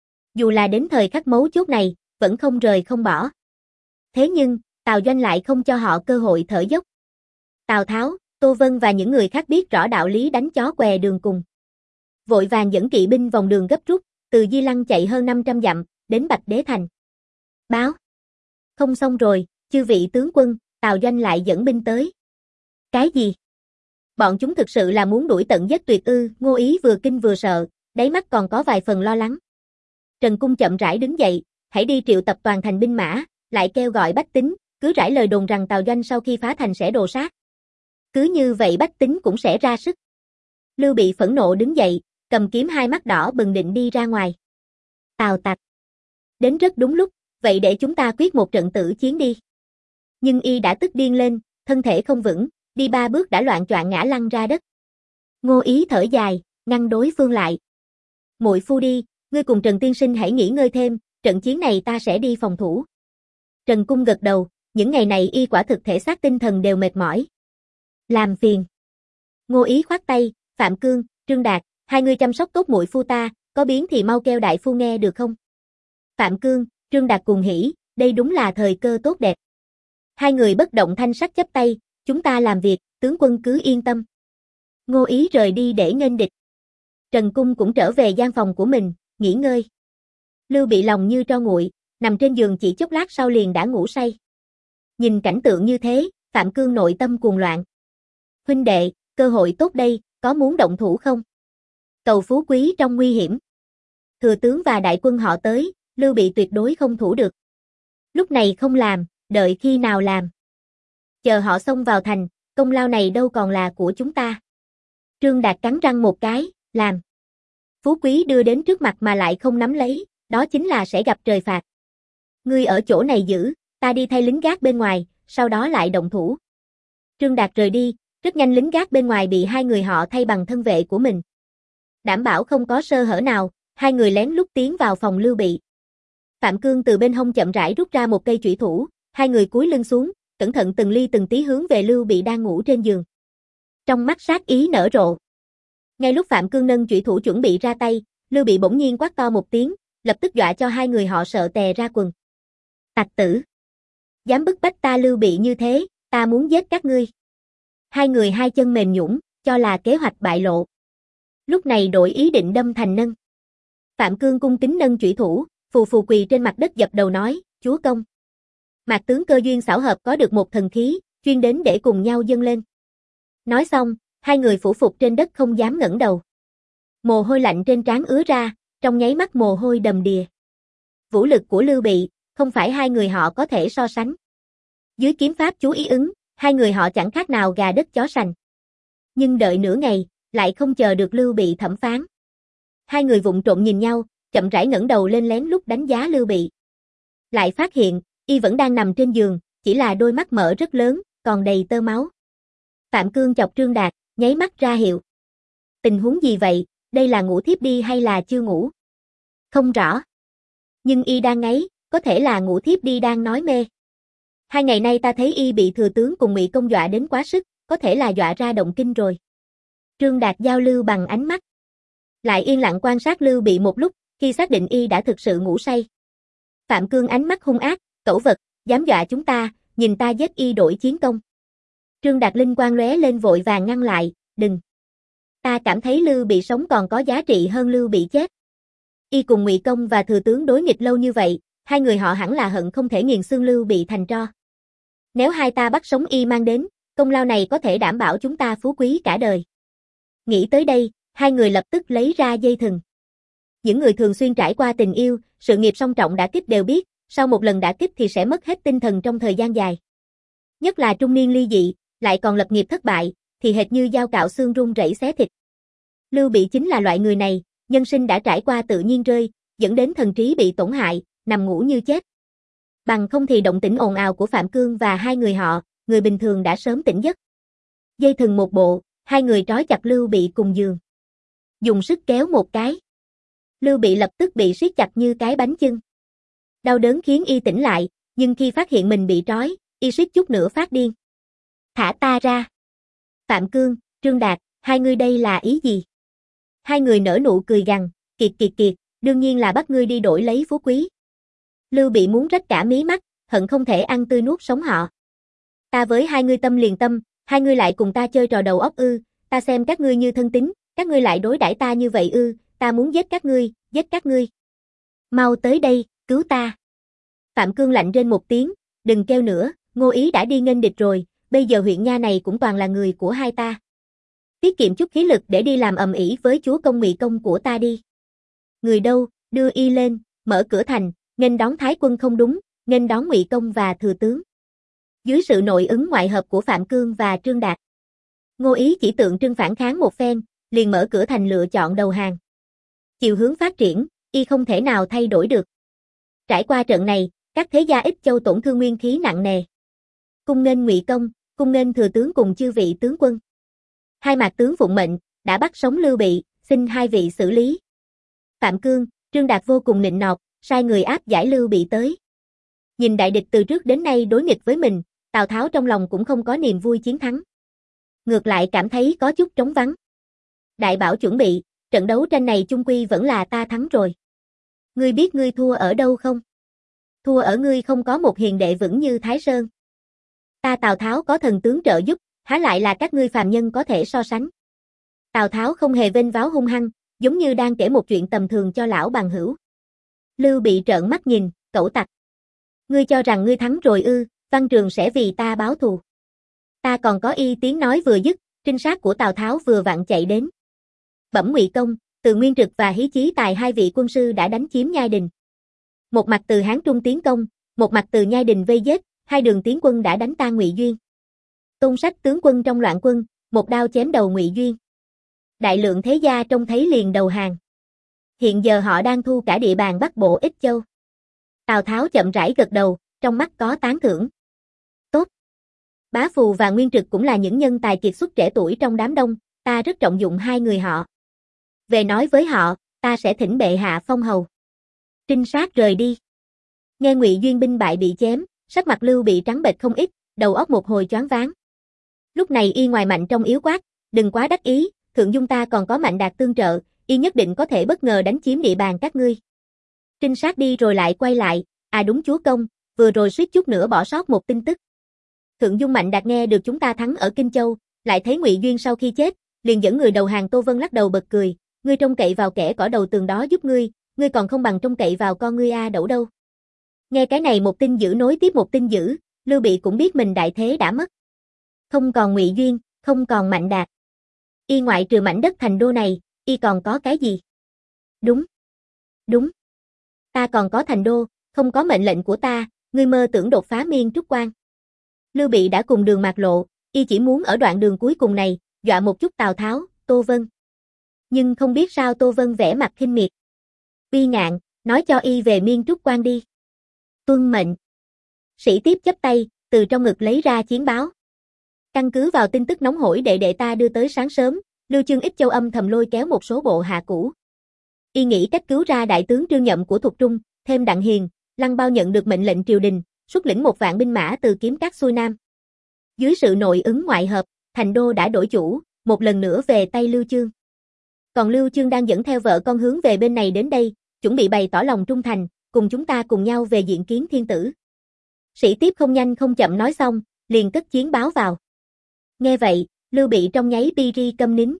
Dù là đến thời khắc mấu chốt này, vẫn không rời không bỏ. Thế nhưng, Tào Doanh lại không cho họ cơ hội thở dốc. Tào Tháo, Tô Vân và những người khác biết rõ đạo lý đánh chó què đường cùng. Vội vàng dẫn kỵ binh vòng đường gấp rút, từ Di Lăng chạy hơn năm trăm dặm, đến Bạch Đế Thành. Báo. Không xong rồi, chư vị tướng quân, Tào Doanh lại dẫn binh tới. Cái gì? Bọn chúng thực sự là muốn đuổi tận giết tuyệt ư? Ngô Ý vừa kinh vừa sợ, đáy mắt còn có vài phần lo lắng. Trần Cung chậm rãi đứng dậy, hãy đi triệu tập toàn thành binh mã, lại kêu gọi bách tính, cứ rải lời đồn rằng Tào Doanh sau khi phá thành sẽ đồ sát. Cứ như vậy bách tính cũng sẽ ra sức. Lưu Bị phẫn nộ đứng dậy, cầm kiếm hai mắt đỏ bừng định đi ra ngoài. Tào tặc. Đến rất đúng lúc, vậy để chúng ta quyết một trận tử chiến đi. Nhưng y đã tức điên lên, thân thể không vững, đi ba bước đã loạng choạng ngã lăn ra đất. Ngô Ý thở dài, ngăn đối phương lại. Muội phu đi, ngươi cùng Trần tiên sinh hãy nghỉ ngơi thêm, trận chiến này ta sẽ đi phòng thủ. Trần Cung gật đầu, những ngày này y quả thực thể xác tinh thần đều mệt mỏi. Làm phiền. Ngô Ý khoát tay, Phạm Cương, Trương Đạt, hai người chăm sóc tốt muội phu ta, có biến thì mau kêu đại phu nghe được không? Phạm Cương, Trương Đạt cùng hỉ, đây đúng là thời cơ tốt đẹp. Hai người bất động thanh sắc chắp tay, chúng ta làm việc, tướng quân cứ yên tâm. Ngô Ý rời đi để nghênh địch. Trần Cung cũng trở về gian phòng của mình, nghỉ ngơi. Lưu Bị lòng như tro nguội, nằm trên giường chỉ chốc lát sau liền đã ngủ say. Nhìn cảnh tượng như thế, Phạm Cương nội tâm cuồng loạn. Huynh đệ, cơ hội tốt đây, có muốn động thủ không? Cầu phú quý trong nguy hiểm. Thừa tướng và đại quân họ tới, Lưu Bị tuyệt đối không thủ được. Lúc này không làm, đợi khi nào làm? Chờ họ xông vào thành, công lao này đâu còn là của chúng ta. Trương Đạt cắn răng một cái, làm. Phú quý đưa đến trước mặt mà lại không nắm lấy, đó chính là sẽ gặp trời phạt. Ngươi ở chỗ này giữ, ta đi thay lính gác bên ngoài, sau đó lại động thủ. Trương Đạt rời đi, rất nhanh lính gác bên ngoài bị hai người họ thay bằng thân vệ của mình. Đảm bảo không có sơ hở nào, hai người lén lút tiến vào phòng Lưu Bị. Phạm Cương từ bên hông chậm rãi rút ra một cây chủy thủ, hai người cúi lưng xuống, cẩn thận từng ly từng tí hướng về Lưu Bị đang ngủ trên giường. Trong mắt sát ý nở rộ. Ngay lúc Phạm Cương nâng chủy thủ chuẩn bị ra tay, Lưu Bị bỗng nhiên quát to một tiếng, lập tức dọa cho hai người họ sợ tè ra quần. Tặc tử! Dám bức bách ta Lưu Bị như thế, ta muốn giết các ngươi. Hai người hai chân mềm nhũn, cho là kế hoạch bại lộ. Lúc này đổi ý định đâm thành nâng. Phạm Cương cung kính nâng chủy thủ, phù phù quỳ trên mặt đất dập đầu nói, chúa công. Mạc tướng cơ duyên xảo hợp có được một thần khí, chuyên đến để cùng nhau dâng lên. Nói xong, hai người phủ phục trên đất không dám ngẩng đầu. Mồ hôi lạnh trên trán ứa ra, trong nháy mắt mồ hôi đầm đìa. Vũ lực của Lưu Bị, không phải hai người họ có thể so sánh. Dưới kiếm pháp chú ý ứng, hai người họ chẳng khác nào gà đất chó sành. Nhưng đợi nửa ngày, lại không chờ được Lưu Bị thẩm phán. Hai người vụng trộm nhìn nhau, chậm rãi ngẩng đầu lên lén lút đánh giá Lưu Bị. Lại phát hiện, y vẫn đang nằm trên giường, chỉ là đôi mắt mở rất lớn, còn đầy tơ máu. Phạm Cương chọc Trương Đạt, nháy mắt ra hiệu. Tình huống gì vậy, đây là ngủ thiếp đi hay là chưa ngủ? Không rõ. Nhưng y đang ngáy, có thể là ngủ thiếp đi đang nói mê. Hai ngày nay ta thấy y bị thừa tướng cùng Ngụy công dọa đến quá sức, có thể là dọa ra động kinh rồi. Trương Đạt giao lưu bằng ánh mắt. Lại yên lặng quan sát Lưu Bị một lúc, khi xác định y đã thực sự ngủ say. Phạm Cương ánh mắt hung ác, cẩu vật, dám dọa chúng ta, nhìn ta giết y đổi chiến công. Trương Đạt linh quang lóe lên vội vàng ngăn lại, đừng. Ta cảm thấy Lưu Bị sống còn có giá trị hơn Lưu Bị chết. Y cùng Ngụy công và thừa tướng đối nghịch lâu như vậy, hai người họ hẳn là hận không thể nghiền xương Lưu Bị thành tro. Nếu hai ta bắt sống y mang đến, công lao này có thể đảm bảo chúng ta phú quý cả đời. Nghĩ tới đây, hai người lập tức lấy ra dây thừng. Những người thường xuyên trải qua tình yêu, sự nghiệp song trọng đả kích đều biết, sau một lần đả kích thì sẽ mất hết tinh thần trong thời gian dài. Nhất là trung niên ly dị, lại còn lập nghiệp thất bại, thì hệt như dao cạo xương run rẩy xé thịt. Lưu Bị chính là loại người này, nhân sinh đã trải qua tự nhiên rơi, dẫn đến thần trí bị tổn hại, nằm ngủ như chết. Bằng không thì động tĩnh ồn ào của Phạm Cương và hai người họ, người bình thường đã sớm tỉnh giấc. Dây thừng một bộ, hai người trói chặt Lưu Bị cùng giường. Dùng sức kéo một cái. Lưu Bị lập tức bị siết chặt như cái bánh chưng. Đau đớn khiến y tỉnh lại, nhưng khi phát hiện mình bị trói, y suýt chút nữa phát điên. Thả ta ra. Phạm Cương, Trương Đạt, hai người đây là ý gì? Hai người nở nụ cười gằn, kiệt kiệt kiệt, đương nhiên là bắt ngươi đi đổi lấy phú quý. Lưu Bị muốn rách cả mí mắt, hận không thể ăn tươi nuốt sống họ. Ta với hai ngươi tâm liền tâm, hai ngươi lại cùng ta chơi trò đầu óc ư, ta xem các ngươi như thân tín, các ngươi lại đối đãi ta như vậy ư, ta muốn giết các ngươi, giết các ngươi. Mau tới đây, cứu ta. Phạm Cương lạnh rên một tiếng, đừng kêu nữa, Ngô Ý đã đi nghênh địch rồi, bây giờ huyện nha này cũng toàn là người của hai ta. Tiết kiệm chút khí lực để đi làm ầm ĩ với chúa công Ngụy công của ta đi. Người đâu, đưa y lên, mở cửa thành, nghênh đón thái quân không đúng, nghênh đón Ngụy công và thừa tướng. Dưới sự nội ứng ngoại hợp của Phạm Cương và Trương Đạt, Ngô Ý chỉ tượng trưng phản kháng một phen, liền mở cửa thành lựa chọn đầu hàng. Chiều hướng phát triển, y không thể nào thay đổi được. Trải qua trận này, các thế gia Ích Châu tổn thương nguyên khí nặng nề. Cung nghênh Ngụy công, cung nghênh thừa tướng cùng chư vị tướng quân. Hai mạc tướng phụng mệnh, đã bắt sống Lưu Bị, xin hai vị xử lý. Phạm Cương, Trương Đạt vô cùng nịnh nọt, sai người áp giải Lưu Bị tới. Nhìn đại địch từ trước đến nay đối nghịch với mình, Tào Tháo trong lòng cũng không có niềm vui chiến thắng. Ngược lại cảm thấy có chút trống vắng. Đại bảo chuẩn bị, trận đấu tranh này chung quy vẫn là ta thắng rồi. Ngươi biết ngươi thua ở đâu không? Thua ở ngươi không có một hiền đệ vững như Thái Sơn. Ta Tào Tháo có thần tướng trợ giúp, há lại là các ngươi phàm nhân có thể so sánh. Tào Tháo không hề vênh váo hung hăng, giống như đang kể một chuyện tầm thường cho lão bằng hữu. Lưu Bị trợn mắt nhìn, cẩu tặc. Ngươi cho rằng ngươi thắng rồi ư, Văn Trường sẽ vì ta báo thù. Ta còn có y tiếng nói vừa dứt, trinh sát của Tào Tháo vừa vặn chạy đến. Bẩm Ngụy công, từ Nguyên Trực và Hí Chí Tài hai vị quân sư đã đánh chiếm Nhai Đình. Một mặt từ Hán Trung tiến công, một mặt từ Nhai Đình vây giết, hai đường tiến quân đã đánh tan Ngụy Duyên. Tôn Sách tướng quân trong loạn quân, một đao chém đầu Ngụy Duyên. Đại lượng thế gia trông thấy liền đầu hàng. Hiện giờ họ đang thu cả địa bàn Bắc Bộ Ích Châu. Tào Tháo chậm rãi gật đầu, trong mắt có tán thưởng. Tốt. Bá Phù và Nguyên Trực cũng là những nhân tài kiệt xuất trẻ tuổi trong đám đông, ta rất trọng dụng hai người họ. Về nói với họ, ta sẽ thỉnh bệ hạ phong hầu. Trinh sát rời đi. Nghe Ngụy Duyên binh bại bị chém, sắc mặt Lưu Bị trắng bệch không ít, đầu óc một hồi choáng váng. Lúc này y ngoài mạnh trong yếu quát, đừng quá đắc ý, thượng dung ta còn có Mạnh Đạt tương trợ, y nhất định có thể bất ngờ đánh chiếm địa bàn các ngươi. Trinh sát đi rồi lại quay lại, à đúng chúa công, vừa rồi suýt chút nữa bỏ sót một tin tức. Thượng dung Mạnh Đạt nghe được chúng ta thắng ở Kinh Châu, lại thấy Ngụy Duyên sau khi chết, liền dẫn người đầu hàng. Tô Vân lắc đầu bật cười, ngươi trông cậy vào kẻ cỏ đầu tường đó giúp ngươi, ngươi còn không bằng trông cậy vào con ngươi A Đẩu đâu. Nghe cái này một tin dữ nối tiếp một tin dữ, Lưu Bị cũng biết mình đại thế đã mất. Không còn Ngụy Duyên, không còn Mạnh Đạt. Y ngoại trừ mảnh đất Thành Đô này, y còn có cái gì? Đúng. Đúng. Ta còn có Thành Đô, không có mệnh lệnh của ta, ngươi mơ tưởng đột phá Miên Trúc Quan. Lưu Bị đã cùng Đường Mạc lộ, y chỉ muốn ở đoạn đường cuối cùng này, dọa một chút Tào Tháo, Tô Vân. Nhưng không biết sao Tô Vân vẻ mặt khinh miệt. Uy ngạn, nói cho y về Miên Trúc Quan đi. Tuân mệnh. Sĩ Tiếp chắp tay, từ trong ngực lấy ra chiến báo. Căn cứ vào tin tức nóng hổi đệ đệ ta đưa tới sáng sớm, Lưu Chương Ích Châu âm thầm lôi kéo một số bộ hạ cũ. Y nghĩ cách cứu ra đại tướng Trương Nhậm của Thục Trung, thêm Đặng Hiền, Lăng Bao nhận được mệnh lệnh triều đình, xuất lĩnh một vạn binh mã từ Kiếm Các xuôi nam. Dưới sự nội ứng ngoại hợp, Thành Đô đã đổi chủ, một lần nữa về tay Lưu Chương. Còn Lưu Chương đang dẫn theo vợ con hướng về bên này đến đây, chuẩn bị bày tỏ lòng trung thành, cùng chúng ta cùng nhau về diện kiến thiên tử. Sĩ Tiếp không nhanh không chậm nói xong, liền cất chiến báo vào. Nghe vậy, Lưu Bị trong nháy bi ri câm nín.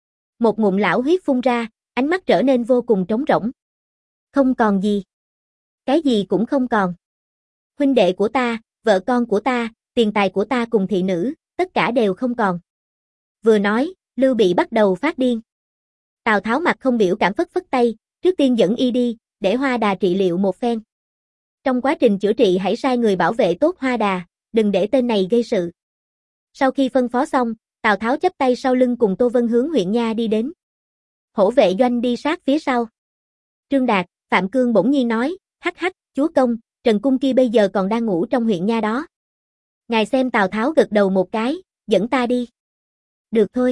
Một ngụm lão huyết phun ra, ánh mắt trở nên vô cùng trống rỗng. Không còn gì. Cái gì cũng không còn. Huynh đệ của ta, vợ con của ta, tiền tài của ta cùng thị nữ, tất cả đều không còn. Vừa nói, Lưu Bị bắt đầu phát điên. Tào Tháo mặt không biểu cảm phất phất tay, trước tiên dẫn y đi, để Hoa Đà trị liệu một phen. Trong quá trình chữa trị hãy sai người bảo vệ tốt Hoa Đà, đừng để tên này gây sự. Sau khi phân phó xong, Tào Tháo chắp tay sau lưng cùng Tô Vân hướng huyện Nha đi đến. Hổ vệ doanh đi sát phía sau. Trương Đạt, Phạm Cương bỗng nhiên nói, hắc hắc, chúa công, Trần Cung kia bây giờ còn đang ngủ trong huyện Nha đó. Ngài xem Tào Tháo gật đầu một cái, dẫn ta đi. Được thôi.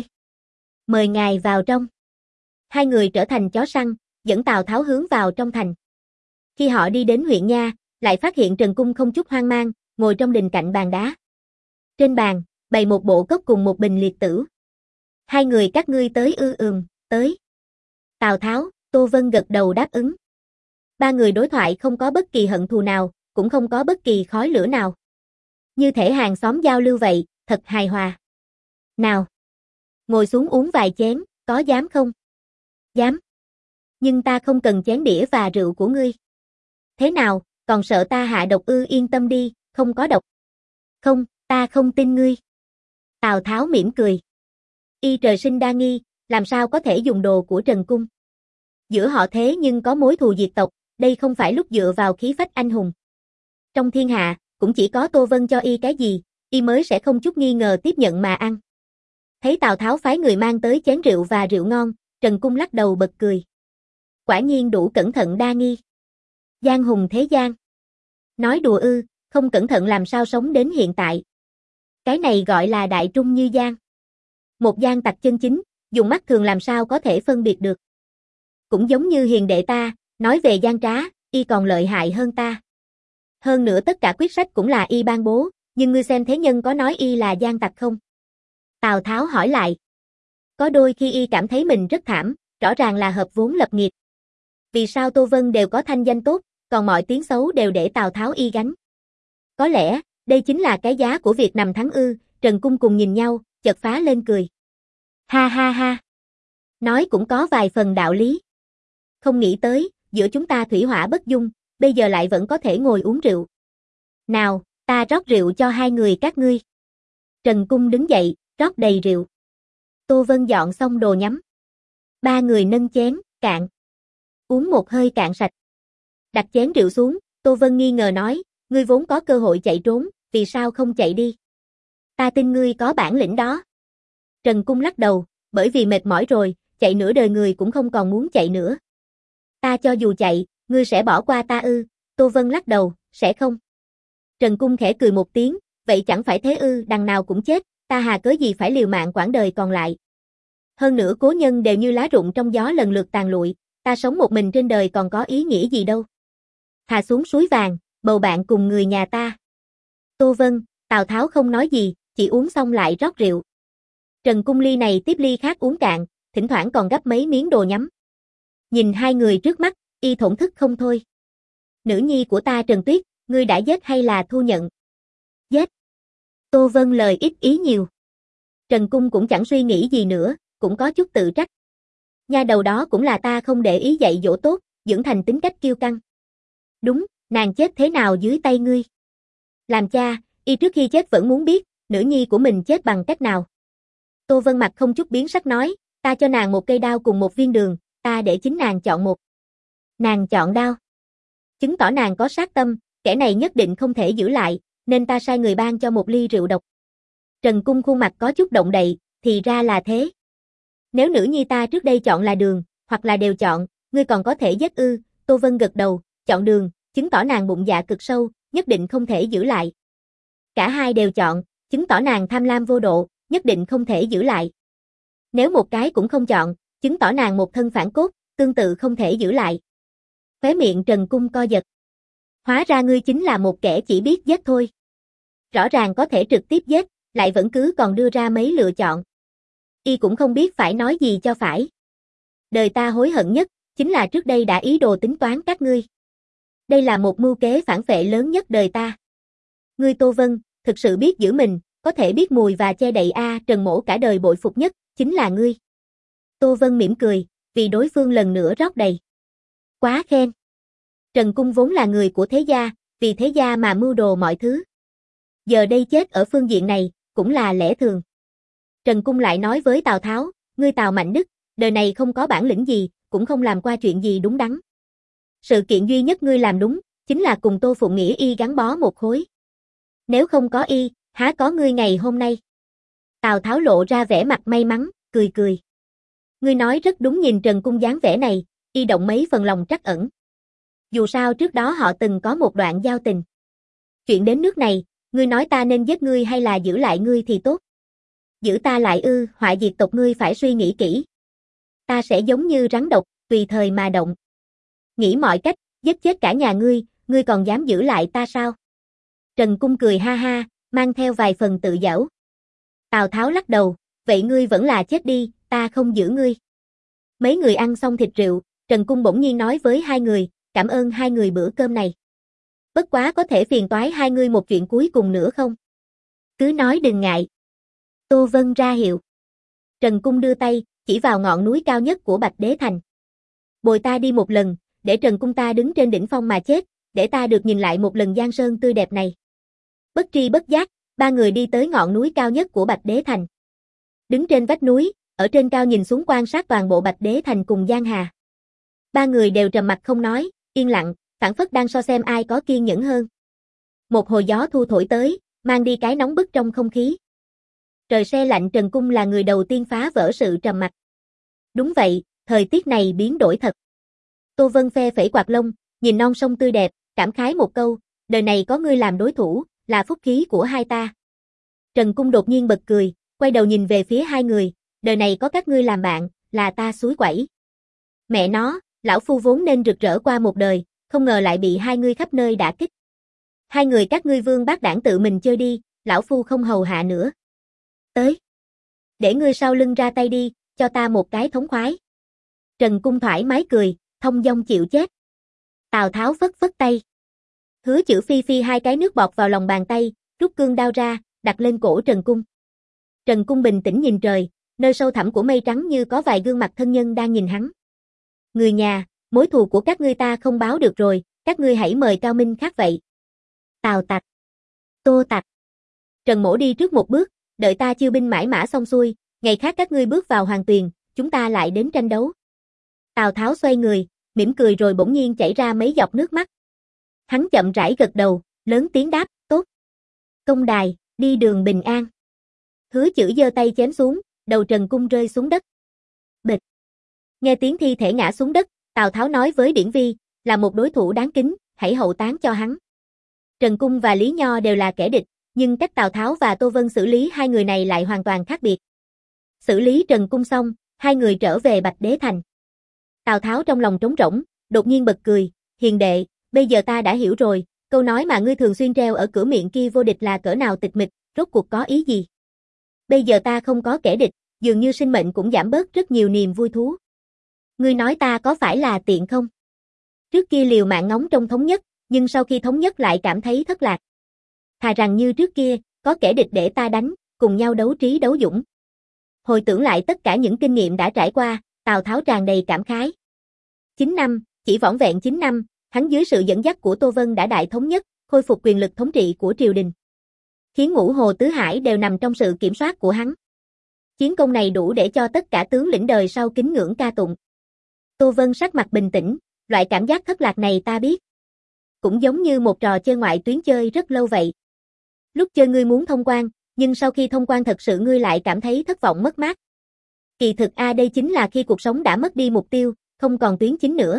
Mời ngài vào trong. Hai người trở thành chó săn, dẫn Tào Tháo hướng vào trong thành. Khi họ đi đến huyện Nha, lại phát hiện Trần Cung không chút hoang mang, ngồi trong đình cạnh bàn đá. Trên bàn, bày một bộ cốc cùng một bình liệt tử. Hai người các ngươi tới ư? Ừm, tới. Tào Tháo, Tô Vân gật đầu đáp ứng. Ba người đối thoại không có bất kỳ hận thù nào, cũng không có bất kỳ khói lửa nào. Như thể hàng xóm giao lưu vậy, thật hài hòa. Nào, ngồi xuống uống vài chén, có dám không? Dám. Nhưng ta không cần chén đĩa và rượu của ngươi. Thế nào, còn sợ ta hạ độc ư? Yên tâm đi, không có độc. Không, ta không tin ngươi. Tào Tháo mỉm cười. Y trời sinh đa nghi, làm sao có thể dùng đồ của Trần Cung. Giữa họ thế nhưng có mối thù diệt tộc, đây không phải lúc dựa vào khí phách anh hùng. Trong thiên hạ, cũng chỉ có Tô Vân cho y cái gì, y mới sẽ không chút nghi ngờ tiếp nhận mà ăn. Thấy Tào Tháo phái người mang tới chén rượu và rượu ngon, Trần Cung lắc đầu bật cười. Quả nhiên đủ cẩn thận đa nghi. Giang hùng thế gian. Nói đùa ư, không cẩn thận làm sao sống đến hiện tại. Cái này gọi là đại trung như giang. Một giang tặc chân chính, dùng mắt thường làm sao có thể phân biệt được. Cũng giống như hiền đệ ta, nói về gian trá, y còn lợi hại hơn ta. Hơn nữa tất cả quyết sách cũng là y ban bố, nhưng ngươi xem thế nhân có nói y là gian tặc không? Tào Tháo hỏi lại. Có đôi khi y cảm thấy mình rất thảm, rõ ràng là hợp vốn lập nghiệp. Vì sao Tô Vân đều có thanh danh tốt, còn mọi tiếng xấu đều để Tào Tháo y gánh? Có lẽ, đây chính là cái giá của việc nằm thắng ư? Trần Cung cùng nhìn nhau, chợt phá lên cười. Ha ha ha. Nói cũng có vài phần đạo lý. Không nghĩ tới, giữa chúng ta thủy hỏa bất dung, bây giờ lại vẫn có thể ngồi uống rượu. Nào, ta rót rượu cho hai người các ngươi. Trần Cung đứng dậy, rót đầy rượu. Tô Vân dọn xong đồ nhắm. Ba người nâng chén, cạn. Uống một hơi cạn sạch. Đặt chén rượu xuống, Tô Vân nghi ngờ nói, ngươi vốn có cơ hội chạy trốn, vì sao không chạy đi? Ta tin ngươi có bản lĩnh đó. Trần Cung lắc đầu, bởi vì mệt mỏi rồi, chạy nửa đời người cũng không còn muốn chạy nữa. Ta cho dù chạy, ngươi sẽ bỏ qua ta ư? Tô Vân lắc đầu, sẽ không. Trần Cung khẽ cười một tiếng, vậy chẳng phải thế ư? Đằng nào cũng chết, ta hà cớ gì phải liều mạng quãng đời còn lại. Hơn nữa cố nhân đều như lá rụng trong gió lần lượt tàn lụi, ta sống một mình trên đời còn có ý nghĩa gì đâu. Thà xuống suối vàng, bầu bạn cùng người nhà ta. Tô Vân, Tào Tháo không nói gì, chỉ uống xong lại rót rượu. Trần Cung ly này tiếp ly khác uống cạn, thỉnh thoảng còn gấp mấy miếng đồ nhắm. Nhìn hai người trước mắt, y thổn thức không thôi. Nữ nhi của ta Trần Tuyết, ngươi đã giết hay là thu nhận? Giết. Tô Vân lời ít ý nhiều. Trần Cung cũng chẳng suy nghĩ gì nữa, cũng có chút tự trách. Nha đầu đó cũng là ta không để ý dạy dỗ tốt, dưỡng thành tính cách kiêu căng. Đúng, nàng chết thế nào dưới tay ngươi? Làm cha, y trước khi chết vẫn muốn biết, nữ nhi của mình chết bằng cách nào. Tô Vân mặt không chút biến sắc nói, ta cho nàng một cây đao cùng một viên đường, ta để chính nàng chọn một. Nàng chọn đao. Chứng tỏ nàng có sát tâm, kẻ này nhất định không thể giữ lại, nên ta sai người ban cho một ly rượu độc. Trần Cung khuôn mặt có chút động đậy, thì ra là thế. Nếu nữ nhi ta trước đây chọn là đường, hoặc là đều chọn, ngươi còn có thể giết ư? Tô Vân gật đầu, chọn đường, chứng tỏ nàng bụng dạ cực sâu, nhất định không thể giữ lại. Cả hai đều chọn, chứng tỏ nàng tham lam vô độ, nhất định không thể giữ lại. Nếu một cái cũng không chọn, chứng tỏ nàng một thân phản cốt, tương tự không thể giữ lại. Khóe miệng Trần Cung co giật. Hóa ra ngươi chính là một kẻ chỉ biết giết thôi. Rõ ràng có thể trực tiếp giết, lại vẫn cứ còn đưa ra mấy lựa chọn. Y cũng không biết phải nói gì cho phải. Đời ta hối hận nhất, chính là trước đây đã ý đồ tính toán các ngươi. Đây là một mưu kế phản phệ lớn nhất đời ta. Ngươi Tô Vân, thực sự biết giữ mình, có thể biết mùi và che đậy a à, Trần Mỗ cả đời bội phục nhất, chính là ngươi. Tô Vân mỉm cười, vì đối phương lần nữa rót đầy. Quá khen. Trần Cung vốn là người của thế gia, vì thế gia mà mưu đồ mọi thứ. Giờ đây chết ở phương diện này, cũng là lẽ thường. Trần Cung lại nói với Tào Tháo, ngươi Tào Mạnh Đức, đời này không có bản lĩnh gì, cũng không làm qua chuyện gì đúng đắn. Sự kiện duy nhất ngươi làm đúng, chính là cùng Tô Phụng Nghĩa y gắn bó một khối. Nếu không có y, há có ngươi ngày hôm nay. Tào Tháo lộ ra vẻ mặt may mắn, cười cười. Ngươi nói rất đúng, nhìn Trần Cung dáng vẻ này, y động mấy phần lòng trắc ẩn. Dù sao trước đó họ từng có một đoạn giao tình. Chuyện đến nước này, ngươi nói ta nên giết ngươi hay là giữ lại ngươi thì tốt. Giữ ta lại ư, họa diệt tộc ngươi phải suy nghĩ kỹ. Ta sẽ giống như rắn độc, tùy thời mà động. Nghĩ mọi cách, giết chết cả nhà ngươi, ngươi còn dám giữ lại ta sao? Trần Cung cười ha ha, mang theo vài phần tự giễu. Tào Tháo lắc đầu, vậy ngươi vẫn là chết đi, ta không giữ ngươi. Mấy người ăn xong thịt rượu, Trần Cung bỗng nhiên nói với hai người, cảm ơn hai người bữa cơm này. Bất quá có thể phiền toái hai người một chuyện cuối cùng nữa không? Cứ nói đừng ngại. Tô Vân ra hiệu. Trần Cung đưa tay, chỉ vào ngọn núi cao nhất của Bạch Đế Thành. Bồi ta đi một lần, để Trần Cung ta đứng trên đỉnh phong mà chết, để ta được nhìn lại một lần giang sơn tươi đẹp này. Bất tri bất giác, ba người đi tới ngọn núi cao nhất của Bạch Đế Thành. Đứng trên vách núi, ở trên cao nhìn xuống quan sát toàn bộ Bạch Đế Thành cùng Giang Hà. Ba người đều trầm mặt không nói, yên lặng, phảng phất đang so xem ai có kiên nhẫn hơn. Một hồi gió thu thổi tới, mang đi cái nóng bức trong không khí. Trời se lạnh, Trần Cung là người đầu tiên phá vỡ sự trầm mặc. Đúng vậy, thời tiết này biến đổi thật. Tô Vân phe phẩy quạt lông, nhìn non sông tươi đẹp, cảm khái một câu, đời này có ngươi làm đối thủ, là phúc khí của hai ta. Trần Cung đột nhiên bật cười, quay đầu nhìn về phía hai người, đời này có các ngươi làm bạn, là ta suối quẩy. Mẹ nó, lão phu vốn nên rực rỡ qua một đời, không ngờ lại bị hai ngươi khắp nơi đả kích. Hai người các ngươi vương bác đảng tự mình chơi đi, lão phu không hầu hạ nữa. Tới. Để ngươi sau lưng ra tay đi, cho ta một cái thống khoái. Trần Cung thoải mái cười, thông dong chịu chết. Tào Tháo phất phất tay. Hứa Chữ phi phi hai cái nước bọt vào lòng bàn tay, rút cương đao ra, đặt lên cổ Trần Cung. Trần Cung bình tĩnh nhìn trời, nơi sâu thẳm của mây trắng như có vài gương mặt thân nhân đang nhìn hắn. Người nhà, mối thù của các ngươi ta không báo được rồi, các ngươi hãy mời Cao Minh khác vậy. Tào Tặc. Tô Tặc. Trần Mỗ đi trước một bước, đợi ta chiêu binh mãi mã xong xuôi, ngày khác các ngươi bước vào Hoàng Tuyền, chúng ta lại đến tranh đấu. Tào Tháo xoay người, mỉm cười rồi bỗng nhiên chảy ra mấy giọt nước mắt. Hắn chậm rãi gật đầu, lớn tiếng đáp, tốt. Công đài, đi đường bình an. Hứa Chữ giơ tay chém xuống, đầu Trần Cung rơi xuống đất. Bịch. Nghe tiếng thi thể ngã xuống đất, Tào Tháo nói với Điển Vi, là một đối thủ đáng kính, hãy hậu táng cho hắn. Trần Cung và Lý Nho đều là kẻ địch, nhưng cách Tào Tháo và Tô Vân xử lý hai người này lại hoàn toàn khác biệt. Xử lý Trần Cung xong, hai người trở về Bạch Đế Thành. Tào Tháo trong lòng trống rỗng, đột nhiên bật cười, hiền đệ, bây giờ ta đã hiểu rồi, câu nói mà ngươi thường xuyên treo ở cửa miệng kia vô địch là cỡ nào tịch mịch, rốt cuộc có ý gì? Bây giờ ta không có kẻ địch, dường như sinh mệnh cũng giảm bớt rất nhiều niềm vui thú. Ngươi nói ta có phải là tiện không? Trước kia liều mạng ngóng trong thống nhất, nhưng sau khi thống nhất lại cảm thấy thất lạc. Thà rằng như trước kia, có kẻ địch để ta đánh, cùng nhau đấu trí đấu dũng. Hồi tưởng lại tất cả những kinh nghiệm đã trải qua, Tào Tháo tràn đầy cảm khái. chín năm, chỉ vỏn vẹn chín năm, hắn dưới sự dẫn dắt của Tô Vân đã đại thống nhất, khôi phục quyền lực thống trị của triều đình. Khiến ngũ hồ tứ hải đều nằm trong sự kiểm soát của hắn. Chiến công này đủ để cho tất cả tướng lĩnh đời sau kính ngưỡng ca tụng. Tô Vân sắc mặt bình tĩnh, loại cảm giác thất lạc này ta biết. Cũng giống như một trò chơi ngoại tuyến chơi rất lâu vậy. Lúc chơi ngươi muốn thông quan, nhưng sau khi thông quan thật sự ngươi lại cảm thấy thất vọng mất mát. Kỳ thực a à, đây chính là khi cuộc sống đã mất đi mục tiêu, không còn tuyến chính nữa.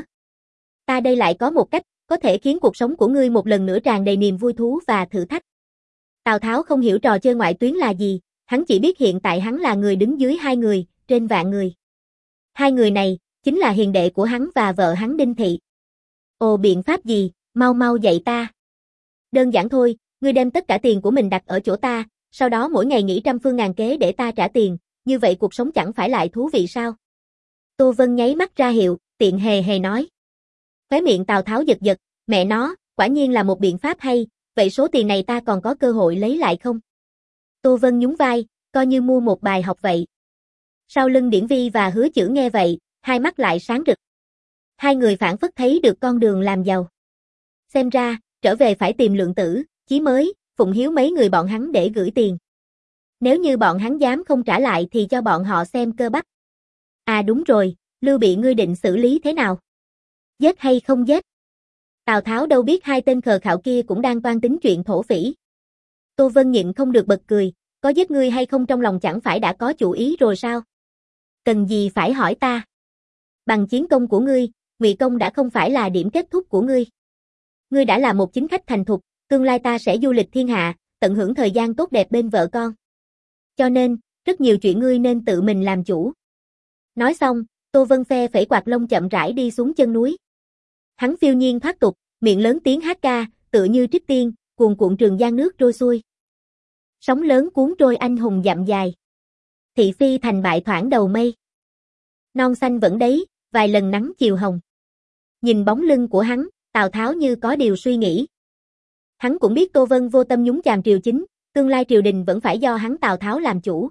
Ta đây lại có một cách, có thể khiến cuộc sống của ngươi một lần nữa tràn đầy niềm vui thú và thử thách. Tào Tháo không hiểu trò chơi ngoại tuyến là gì, hắn chỉ biết hiện tại hắn là người đứng dưới hai người, trên vạn người. Hai người này, chính là hiền đệ của hắn và vợ hắn Đinh Thị. Ồ biện pháp gì, mau mau dạy ta. Đơn giản thôi, ngươi đem tất cả tiền của mình đặt ở chỗ ta, sau đó mỗi ngày nghĩ trăm phương ngàn kế để ta trả tiền, như vậy cuộc sống chẳng phải lại thú vị sao? Tô Vân nháy mắt ra hiệu, tiện hề hề nói. Khóe miệng Tào Tháo giật giật, mẹ nó, quả nhiên là một biện pháp hay, vậy số tiền này ta còn có cơ hội lấy lại không? Tô Vân nhún vai, coi như mua một bài học vậy. Sau lưng Điển Vi và Hứa Chữ nghe vậy, hai mắt lại sáng rực. Hai người phảng phất thấy được con đường làm giàu. Xem ra, trở về phải tìm Lượng Tử, Chí Mới, Phụng Hiếu mấy người bọn hắn để gửi tiền. Nếu như bọn hắn dám không trả lại thì cho bọn họ xem cơ bắp. À đúng rồi, Lưu Bị ngươi định xử lý thế nào? Giết hay không giết? Tào Tháo đâu biết hai tên khờ khạo kia cũng đang toan tính chuyện thổ phỉ. Tô Vân nhịn không được bật cười, có giết ngươi hay không trong lòng chẳng phải đã có chủ ý rồi sao? Cần gì phải hỏi ta? Bằng chiến công của ngươi, Ngụy công đã không phải là điểm kết thúc của ngươi. Ngươi đã là một chính khách thành thục, tương lai ta sẽ du lịch thiên hạ, tận hưởng thời gian tốt đẹp bên vợ con. Cho nên, rất nhiều chuyện ngươi nên tự mình làm chủ. Nói xong, Tô Vân phe phẩy quạt lông chậm rãi đi xuống chân núi. Hắn phiêu nhiên thoát tục, miệng lớn tiếng hát ca, tựa như trích tiên, cuồn cuộn trường giang nước trôi xuôi. Sóng lớn cuốn trôi anh hùng dặm dài. Thị phi thành bại thoảng đầu mây. Non xanh vẫn đấy, vài lần nắng chiều hồng. Nhìn bóng lưng của hắn, Tào Tháo như có điều suy nghĩ. Hắn cũng biết Tô Vân vô tâm nhúng chàm triều chính, tương lai triều đình vẫn phải do hắn Tào Tháo làm chủ.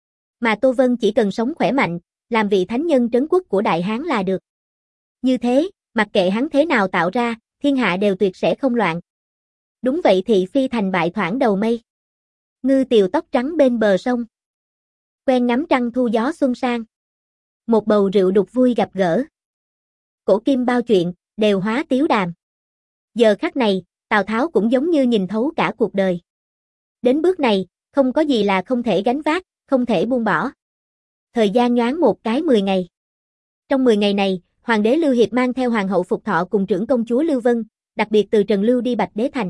Mà Tô Vân chỉ cần sống khỏe mạnh, làm vị thánh nhân trấn quốc của Đại Hán là được. Như thế, mặc kệ hắn thế nào tạo ra, thiên hạ đều tuyệt sẽ không loạn. Đúng vậy thị phi thành bại thoảng đầu mây. Ngư tiều tóc trắng bên bờ sông. Quen ngắm trăng thu gió xuân sang. Một bầu rượu đục vui gặp gỡ. Cổ kim bao chuyện, đều hóa tiếu đàm. Giờ khắc này, Tào Tháo cũng giống như nhìn thấu cả cuộc đời. Đến bước này, không có gì là không thể gánh vác, không thể buông bỏ. Thời gian nhoáng một cái mười ngày. Trong mười ngày này, Hoàng đế Lưu Hiệp mang theo Hoàng hậu Phục Thọ cùng trưởng công chúa Lưu Vân, đặc biệt từ Trần Lưu đi Bạch Đế Thành.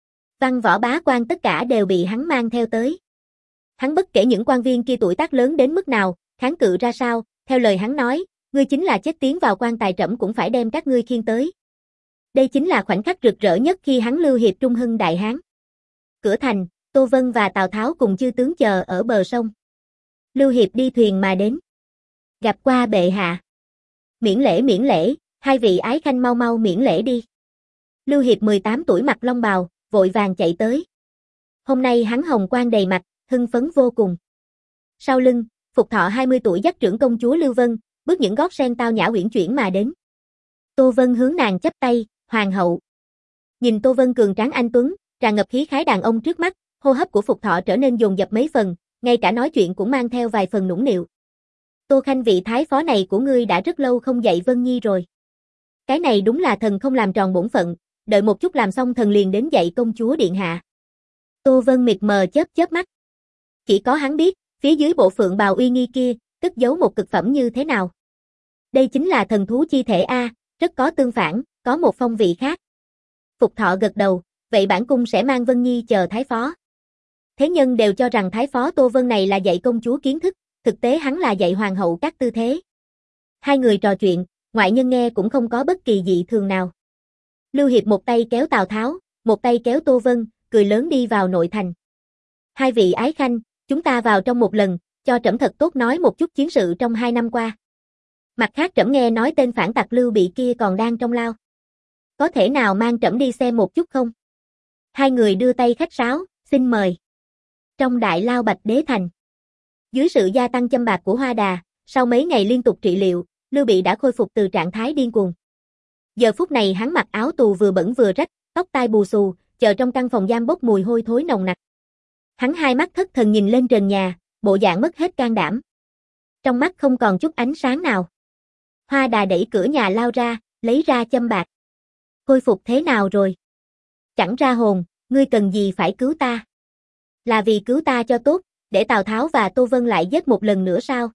Văn võ bá quan tất cả đều bị hắn mang theo tới. Hắn bất kể những quan viên kia tuổi tác lớn đến mức nào, kháng cự ra sao, theo lời hắn nói, ngươi chính là chết tiến vào quan tài trẫm cũng phải đem các ngươi khiêng tới. Đây chính là khoảnh khắc rực rỡ nhất khi hắn Lưu Hiệp trung hưng Đại Hán. Cửa thành, Tô Vân và Tào Tháo cùng chư tướng chờ ở bờ sông. Lưu Hiệp đi thuyền mà đến. Gặp qua bệ hạ. Miễn lễ miễn lễ, hai vị ái khanh mau mau miễn lễ đi. Lưu Hiệp mười tám tuổi mặc long bào, vội vàng chạy tới. Hôm nay hắn hồng quang đầy mặt, hưng phấn vô cùng. Sau lưng, Phục Thọ hai mươi tuổi dắt trưởng công chúa Lưu Vân, bước những gót sen tao nhã uyển chuyển mà đến. Tô Vân hướng nàng chắp tay, hoàng hậu. Nhìn Tô Vân cường tráng anh tuấn, tràn ngập khí khái đàn ông trước mắt, hô hấp của Phục Thọ trở nên dồn dập mấy phần, ngay cả nói chuyện cũng mang theo vài phần nũng nịu. Tô Khanh vị thái phó này của ngươi đã rất lâu không dạy Vân Nhi rồi. Cái này đúng là thần không làm tròn bổn phận, đợi một chút làm xong thần liền đến dạy công chúa điện hạ. Tô Vân mịt mờ chớp chớp mắt. Chỉ có hắn biết, phía dưới bộ phượng bào uy nghi kia, cất giấu một cực phẩm như thế nào. Đây chính là thần thú chi thể A, rất có tương phản, có một phong vị khác. Phục Thọ gật đầu, vậy bản cung sẽ mang Vân Nhi chờ thái phó. Thế nhân đều cho rằng thái phó Tô Vân này là dạy công chúa kiến thức, thực tế hắn là dạy hoàng hậu các tư thế. Hai người trò chuyện, ngoại nhân nghe cũng không có bất kỳ dị thường nào. Lưu Hiệp một tay kéo Tào Tháo, một tay kéo Tô Vân, cười lớn đi vào nội thành. Hai vị ái khanh, chúng ta vào trong một lần, cho trẫm thật tốt nói một chút chiến sự trong hai năm qua. Mặt khác trẫm nghe nói tên phản tặc Lưu Bị kia còn đang trong lao. Có thể nào mang trẫm đi xem một chút không? Hai người đưa tay khách sáo, xin mời. Trong đại lao Bạch Đế Thành. Dưới sự gia tăng châm bạc của Hoa Đà, sau mấy ngày liên tục trị liệu, Lưu Bị đã khôi phục từ trạng thái điên cuồng. Giờ phút này hắn mặc áo tù vừa bẩn vừa rách, tóc tai bù xù, chờ trong căn phòng giam bốc mùi hôi thối nồng nặc. Hắn hai mắt thất thần nhìn lên trần nhà, bộ dạng mất hết can đảm. Trong mắt không còn chút ánh sáng nào. Hoa Đà đẩy cửa nhà lao ra, lấy ra châm bạc. Khôi phục thế nào rồi? Chẳng ra hồn, ngươi cần gì phải cứu ta? Là vì cứu ta cho tốt, để Tào Tháo và Tô Vân lại giết một lần nữa sao?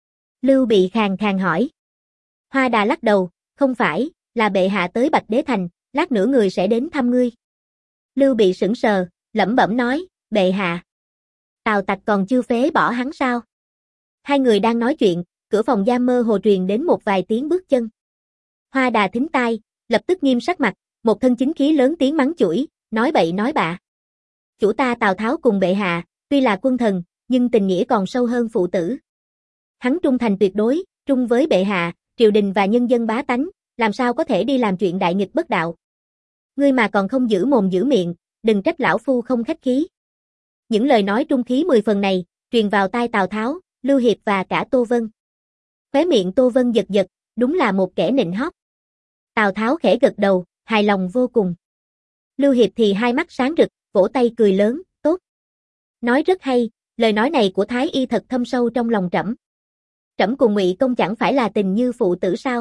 Lưu Bị khàn khàn hỏi. Hoa Đà lắc đầu, không phải, là bệ hạ tới Bạch Đế Thành, lát nữa người sẽ đến thăm ngươi. Lưu Bị sững sờ, lẩm bẩm nói, bệ hạ. Tào Tặc còn chưa phế bỏ hắn sao? Hai người đang nói chuyện, cửa phòng giam mơ hồ truyền đến một vài tiếng bước chân. Hoa Đà thính tai, lập tức nghiêm sắc mặt, một thân chính khí lớn tiếng mắng chửi, nói bậy nói bạ. Chủ ta Tào Tháo cùng bệ hạ, tuy là quân thần, nhưng tình nghĩa còn sâu hơn phụ tử. Hắn trung thành tuyệt đối, trung với bệ hạ, triều đình và nhân dân bá tánh, làm sao có thể đi làm chuyện đại nghịch bất đạo. Ngươi mà còn không giữ mồm giữ miệng, đừng trách lão phu không khách khí. Những lời nói trung khí mười phần này, truyền vào tai Tào Tháo, Lưu Hiệp và cả Tô Vân. Khóe miệng Tô Vân giật giật, đúng là một kẻ nịnh hót. Tào Tháo khẽ gật đầu, hài lòng vô cùng. Lưu Hiệp thì hai mắt sáng rực, vỗ tay cười lớn, tốt. Nói rất hay, lời nói này của Thái Y thật thâm sâu trong lòng trẫm. Trẫm cùng Ngụy Công chẳng phải là tình như phụ tử sao?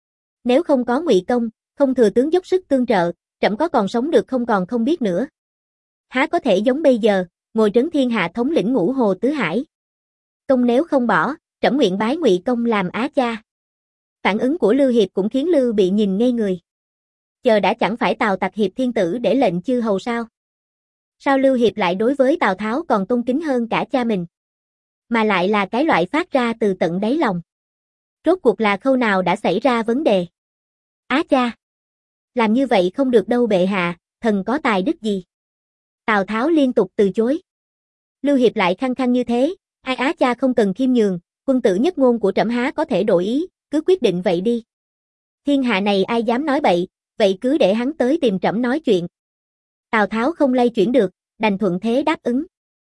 Nếu không có Ngụy Công, không thừa tướng dốc sức tương trợ, trẫm có còn sống được không còn không biết nữa. Há có thể giống bây giờ, ngồi trấn thiên hạ thống lĩnh ngũ hồ tứ hải. Công nếu không bỏ, trẫm nguyện bái Ngụy Công làm á cha. Phản ứng của Lưu Hiệp cũng khiến Lưu Bị nhìn ngây người. Chờ đã chẳng phải Tào Tặc hiệp thiên tử để lệnh chư hầu sao? Sao Lưu Hiệp lại đối với Tào Tháo còn tôn kính hơn cả cha mình? Mà lại là cái loại phát ra từ tận đáy lòng. Rốt cuộc là khâu nào đã xảy ra vấn đề? Á cha! Làm như vậy không được đâu bệ hạ, thần có tài đức gì? Tào Tháo liên tục từ chối. Lưu Hiệp lại khăng khăng như thế, ai á cha không cần khiêm nhường, quân tử nhất ngôn của trẫm há có thể đổi ý, cứ quyết định vậy đi. Thiên hạ này ai dám nói bậy, vậy cứ để hắn tới tìm trẫm nói chuyện. Tào Tháo không lay chuyển được, đành thuận thế đáp ứng.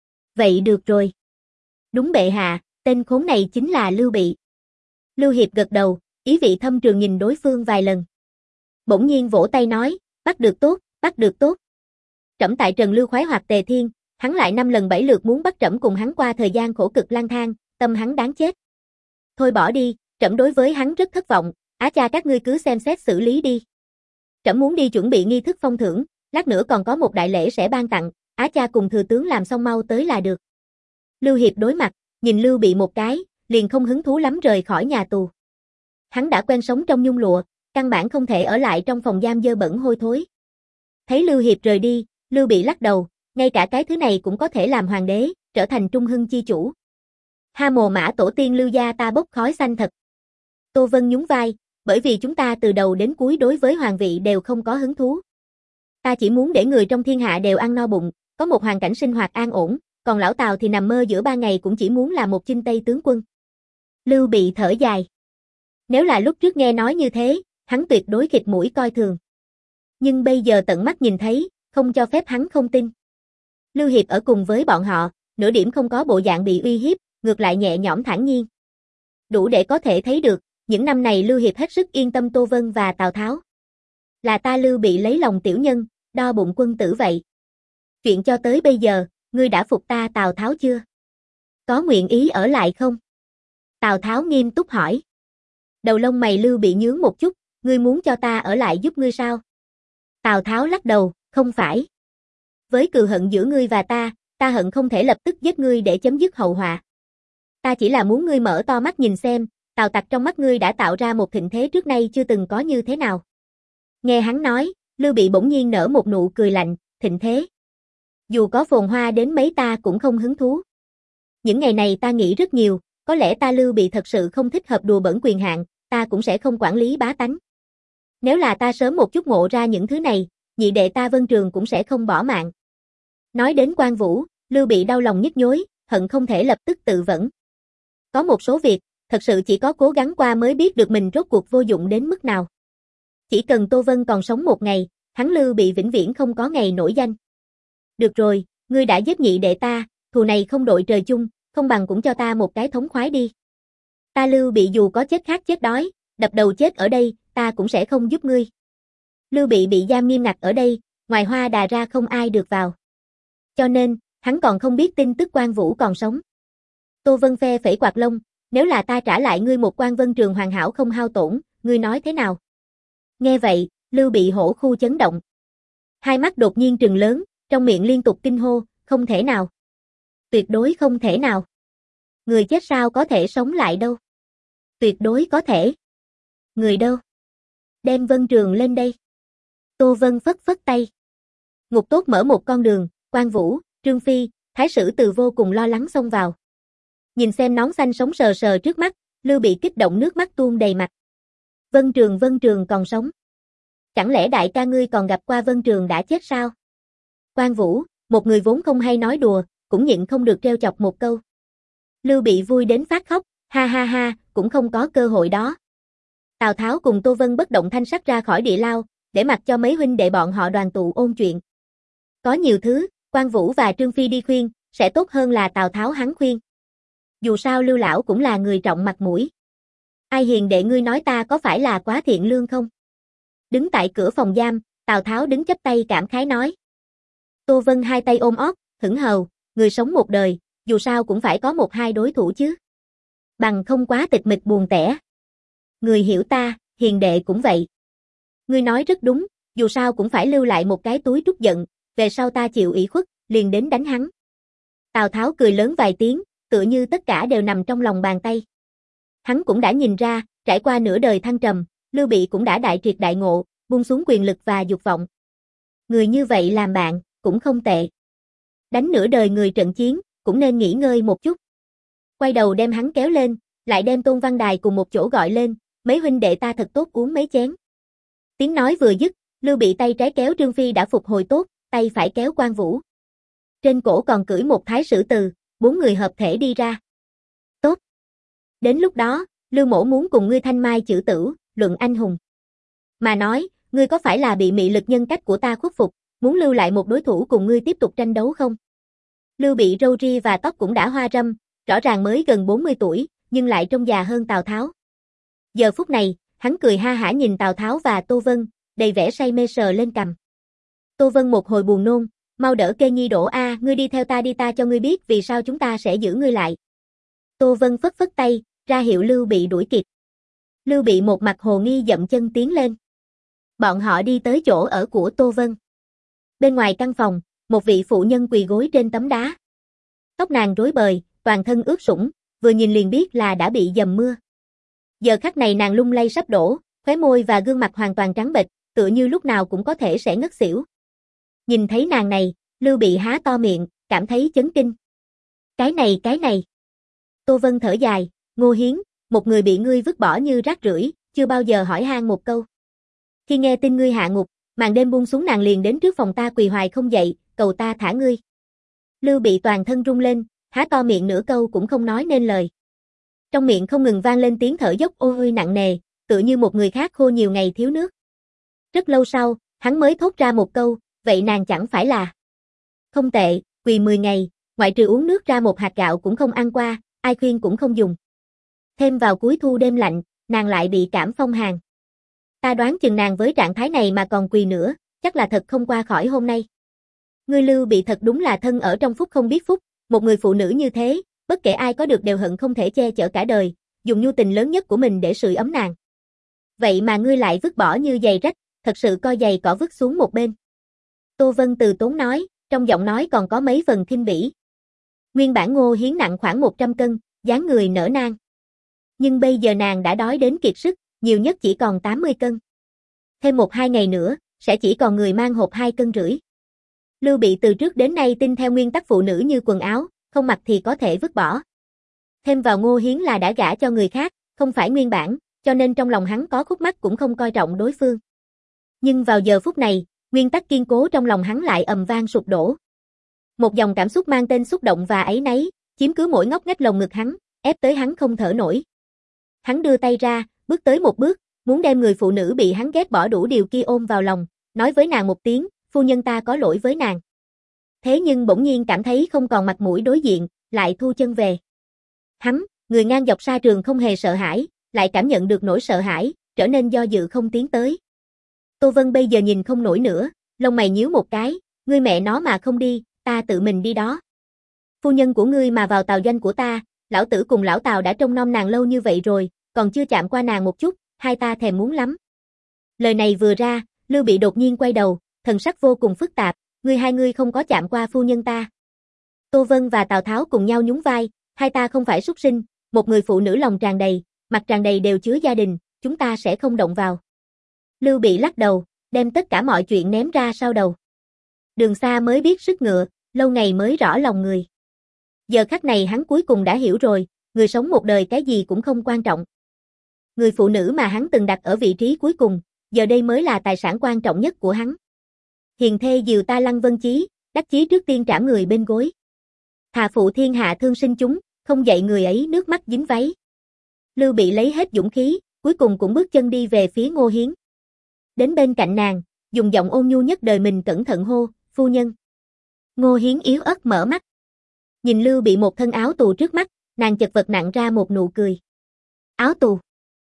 Vậy được rồi. Đúng bệ hạ, tên khốn này chính là Lưu Bị. Lưu Hiệp gật đầu, ý vị thâm trường nhìn đối phương vài lần. Bỗng nhiên vỗ tay nói, bắt được tốt, bắt được tốt. Trẫm tại Trần Lưu khoái hoạt Tề Thiên, hắn lại năm lần bảy lượt muốn bắt trẫm cùng hắn qua thời gian khổ cực lang thang, tâm hắn đáng chết. Thôi bỏ đi, trẫm đối với hắn rất thất vọng, á cha các ngươi cứ xem xét xử lý đi. Trẫm muốn đi chuẩn bị nghi thức phong thưởng, lát nữa còn có một đại lễ sẽ ban tặng, á cha cùng thừa tướng làm xong mau tới là được. Lưu Hiệp đối mặt, nhìn Lưu Bị một cái, liền không hứng thú lắm rời khỏi nhà tù. Hắn đã quen sống trong nhung lụa, căn bản không thể ở lại trong phòng giam dơ bẩn hôi thối. Thấy Lưu Hiệp rời đi, Lưu Bị lắc đầu, ngay cả cái thứ này cũng có thể làm hoàng đế, trở thành trung hưng chi chủ. Ha mồ mã tổ tiên Lưu gia ta bốc khói xanh thật. Tô Vân nhún vai, bởi vì chúng ta từ đầu đến cuối đối với hoàng vị đều không có hứng thú. Ta chỉ muốn để người trong thiên hạ đều ăn no bụng, có một hoàn cảnh sinh hoạt an ổn, còn lão Tào thì nằm mơ giữa ba ngày cũng chỉ muốn là một chinh tây tướng quân. Lưu Bị thở dài. Nếu là lúc trước nghe nói như thế, hắn tuyệt đối khịt mũi coi thường. Nhưng bây giờ tận mắt nhìn thấy, không cho phép hắn không tin. Lưu Hiệp ở cùng với bọn họ, nửa điểm không có bộ dạng bị uy hiếp, ngược lại nhẹ nhõm thản nhiên. Đủ để có thể thấy được, những năm này Lưu Hiệp hết sức yên tâm Tô Vân và Tào Tháo. Là ta Lưu Bị lấy lòng tiểu nhân, đo bụng quân tử vậy. Chuyện cho tới bây giờ, ngươi đã phục ta Tào Tháo chưa? Có nguyện ý ở lại không? Tào Tháo nghiêm túc hỏi. Đầu lông mày Lưu Bị nhướng một chút, ngươi muốn cho ta ở lại giúp ngươi sao? Tào Tháo lắc đầu, không phải. Với cừu hận giữa ngươi và ta, ta hận không thể lập tức giết ngươi để chấm dứt hậu họa. Ta chỉ là muốn ngươi mở to mắt nhìn xem, Tào Tặc trong mắt ngươi đã tạo ra một thịnh thế trước nay chưa từng có như thế nào. Nghe hắn nói, Lưu Bị bỗng nhiên nở một nụ cười lạnh, thịnh thế. Dù có phồn hoa đến mấy ta cũng không hứng thú. Những ngày này ta nghĩ rất nhiều, có lẽ ta Lưu Bị thật sự không thích hợp đùa bỡn quyền hạn, ta cũng sẽ không quản lý bá tánh. Nếu là ta sớm một chút ngộ ra những thứ này, nhị đệ ta Vân Trường cũng sẽ không bỏ mạng. Nói đến Quan Vũ, Lưu Bị đau lòng nhức nhối, hận không thể lập tức tự vẫn. Có một số việc, thật sự chỉ có cố gắng qua mới biết được mình rốt cuộc vô dụng đến mức nào. Chỉ cần Tô Vân còn sống một ngày, hắn Lưu Bị vĩnh viễn không có ngày nổi danh. Được rồi, ngươi đã giết nhị đệ ta, thù này không đội trời chung, không bằng cũng cho ta một cái thống khoái đi. Ta Lưu Bị dù có chết khát chết đói, đập đầu chết ở đây, ta cũng sẽ không giúp ngươi. Lưu Bị bị giam nghiêm ngặt ở đây, ngoài Hoa Đà ra không ai được vào. Cho nên, hắn còn không biết tin tức Quan Vũ còn sống. Tô Vân phe phẩy quạt lông, nếu là ta trả lại ngươi một quan vân trường hoàn hảo không hao tổn, ngươi nói thế nào? Nghe vậy, Lưu Bị hổ khu chấn động. Hai mắt đột nhiên trừng lớn, trong miệng liên tục kinh hô, không thể nào. Tuyệt đối không thể nào. Người chết sao có thể sống lại đâu. Tuyệt đối có thể. Người đâu? Đem Vân Trường lên đây. Tô Vân phất phất tay. Ngục tốt mở một con đường, Quan Vũ, Trương Phi, Thái Sử Từ vô cùng lo lắng xông vào. Nhìn xem nón xanh sống sờ sờ trước mắt, Lưu Bị kích động nước mắt tuôn đầy mặt. Vân Trường Vân Trường còn sống. Chẳng lẽ đại ca ngươi còn gặp qua Vân Trường đã chết sao? Quan Vũ, một người vốn không hay nói đùa, cũng nhịn không được trêu chọc một câu. Lưu Bị vui đến phát khóc, ha ha ha, cũng không có cơ hội đó. Tào Tháo cùng Tô Vân bất động thanh sắc ra khỏi địa lao, để mặc cho mấy huynh đệ bọn họ đoàn tụ ôn chuyện. Có nhiều thứ, Quan Vũ và Trương Phi đi khuyên, sẽ tốt hơn là Tào Tháo hắn khuyên. Dù sao Lưu lão cũng là người trọng mặt mũi. Ai hiền đệ ngươi nói ta có phải là quá thiện lương không? Đứng tại cửa phòng giam, Tào Tháo đứng chắp tay cảm khái nói. Tô Vân hai tay ôm ót, hững hầu, người sống một đời, dù sao cũng phải có một hai đối thủ chứ. Bằng không quá tịch mịch buồn tẻ. Người hiểu ta, hiền đệ cũng vậy. Ngươi nói rất đúng, dù sao cũng phải lưu lại một cái túi trút giận, về sau ta chịu ủy khuất, liền đến đánh hắn. Tào Tháo cười lớn vài tiếng, tựa như tất cả đều nằm trong lòng bàn tay. Hắn cũng đã nhìn ra, trải qua nửa đời thăng trầm, Lưu Bị cũng đã đại triệt đại ngộ, buông xuống quyền lực và dục vọng. Người như vậy làm bạn, cũng không tệ. Đánh nửa đời người trận chiến, cũng nên nghỉ ngơi một chút. Quay đầu đem hắn kéo lên, lại đem Tôn Văn Đài cùng một chỗ gọi lên, mấy huynh đệ ta thật tốt uống mấy chén. Tiếng nói vừa dứt, Lưu Bị tay trái kéo Trương Phi đã phục hồi tốt, tay phải kéo Quan Vũ. Trên cổ còn cưỡi một Thái Sử Từ, bốn người hợp thể đi ra. Tốt. Đến lúc đó, Lưu mỗ muốn cùng ngươi thanh mai chữ tử, luận anh hùng. Mà nói, ngươi có phải là bị mị lực nhân cách của ta khuất phục, muốn lưu lại một đối thủ cùng ngươi tiếp tục tranh đấu không? Lưu Bị râu ria và tóc cũng đã hoa râm, rõ ràng mới gần bốn mươi tuổi, nhưng lại trông già hơn Tào Tháo. Giờ phút này, hắn cười ha hả nhìn Tào Tháo và Tô Vân, đầy vẻ say mê sờ lên cằm. Tô Vân một hồi buồn nôn, mau đỡ Kê Nhi đổ a, ngươi đi theo ta đi ta cho ngươi biết vì sao chúng ta sẽ giữ ngươi lại. Tô Vân phất phất tay, ra hiệu Lưu Bị đuổi kịp. Lưu Bị một mặt hồ nghi dậm chân tiến lên. Bọn họ đi tới chỗ ở của Tô Vân. Bên ngoài căn phòng, một vị phụ nhân quỳ gối trên tấm đá. Tóc nàng rối bời, toàn thân ướt sũng, vừa nhìn liền biết là đã bị dầm mưa. Giờ khắc này nàng lung lay sắp đổ, khóe môi và gương mặt hoàn toàn trắng bệch, tựa như lúc nào cũng có thể sẽ ngất xỉu. Nhìn thấy nàng này, Lưu Bị há to miệng, cảm thấy chấn kinh. Cái này cái này. Tô Vân thở dài, Ngô Hiến, một người bị ngươi vứt bỏ như rác rưởi, chưa bao giờ hỏi han một câu. Khi nghe tin ngươi hạ ngục, màn đêm buông xuống nàng liền đến trước phòng ta quỳ hoài không dậy, cầu ta thả ngươi. Lưu Bị toàn thân rung lên, há to miệng nửa câu cũng không nói nên lời. Trong miệng không ngừng vang lên tiếng thở dốc ôi nặng nề, tựa như một người khác khô nhiều ngày thiếu nước. Rất lâu sau, hắn mới thốt ra một câu, vậy nàng chẳng phải là. Không tệ, quỳ mười ngày, ngoại trừ uống nước ra một hạt gạo cũng không ăn qua, ai khuyên cũng không dùng. Thêm vào cuối thu đêm lạnh, nàng lại bị cảm phong hàn. Ta đoán chừng nàng với trạng thái này mà còn quỳ nữa, chắc là thật không qua khỏi hôm nay. Ngươi Lưu Bị thật đúng là thân ở trong phúc không biết phúc, một người phụ nữ như thế, bất kể ai có được đều hận không thể che chở cả đời, dùng nhu tình lớn nhất của mình để sưởi ấm nàng. Vậy mà ngươi lại vứt bỏ như giày rách, thật sự coi giày cỏ vứt xuống một bên. Tô Vân từ tốn nói, trong giọng nói còn có mấy phần khinh bỉ. Nguyên bản Ngô Hiến nặng khoảng một trăm cân, dáng người nở nang. Nhưng bây giờ nàng đã đói đến kiệt sức, nhiều nhất chỉ còn tám mươi cân. Thêm một hai ngày nữa, sẽ chỉ còn người mang hộp hai cân rưỡi. Lưu Bị từ trước đến nay tin theo nguyên tắc phụ nữ như quần áo, không mặc thì có thể vứt bỏ. Thêm vào Ngô Hiến là đã gả cho người khác, không phải nguyên bản, cho nên trong lòng hắn có khúc mắc cũng không coi trọng đối phương. Nhưng vào giờ phút này, nguyên tắc kiên cố trong lòng hắn lại ầm vang sụp đổ. Một dòng cảm xúc mang tên xúc động và áy náy, chiếm cứ mỗi ngóc ngách lồng ngực hắn, ép tới hắn không thở nổi. Hắn đưa tay ra, bước tới một bước, muốn đem người phụ nữ bị hắn ghét bỏ đủ điều kia ôm vào lòng, nói với nàng một tiếng, phu nhân ta có lỗi với nàng. Thế nhưng bỗng nhiên cảm thấy không còn mặt mũi đối diện, lại thu chân về. Hắn, người ngang dọc sa trường không hề sợ hãi, lại cảm nhận được nỗi sợ hãi, trở nên do dự không tiến tới. Tô Vân bây giờ nhìn không nổi nữa, lông mày nhíu một cái, ngươi mẹ nó mà không đi, ta tự mình đi đó. Phu nhân của ngươi mà vào tàu doanh của ta, lão tử cùng lão Tào đã trông nom nàng lâu như vậy rồi, còn chưa chạm qua nàng một chút, hai ta thèm muốn lắm. Lời này vừa ra, Lưu Bị đột nhiên quay đầu, thần sắc vô cùng phức tạp, ngươi hai ngươi không có chạm qua phu nhân ta. Tô Vân và Tào Tháo cùng nhau nhún vai, hai ta không phải súc sinh, một người phụ nữ lòng tràn đầy, mặt tràn đầy đều chứa gia đình, chúng ta sẽ không động vào. Lưu Bị lắc đầu, đem tất cả mọi chuyện ném ra sau đầu. Đường xa mới biết sức ngựa, lâu ngày mới rõ lòng người. Giờ khắc này hắn cuối cùng đã hiểu rồi, người sống một đời cái gì cũng không quan trọng. Người phụ nữ mà hắn từng đặt ở vị trí cuối cùng, giờ đây mới là tài sản quan trọng nhất của hắn. Hiền thê dìu ta lăng vân chí, đắc chí trước tiên trảm người bên gối. Thà phụ thiên hạ thương sinh chúng, không dạy người ấy nước mắt dính váy. Lưu Bị lấy hết dũng khí, cuối cùng cũng bước chân đi về phía Ngô Hiến. Đến bên cạnh nàng, dùng giọng ôn nhu nhất đời mình cẩn thận hô, phu nhân. Ngô Hiến yếu ớt mở mắt. Nhìn Lưu Bị một thân áo tù trước mắt, nàng chật vật nặng ra một nụ cười. Áo tù?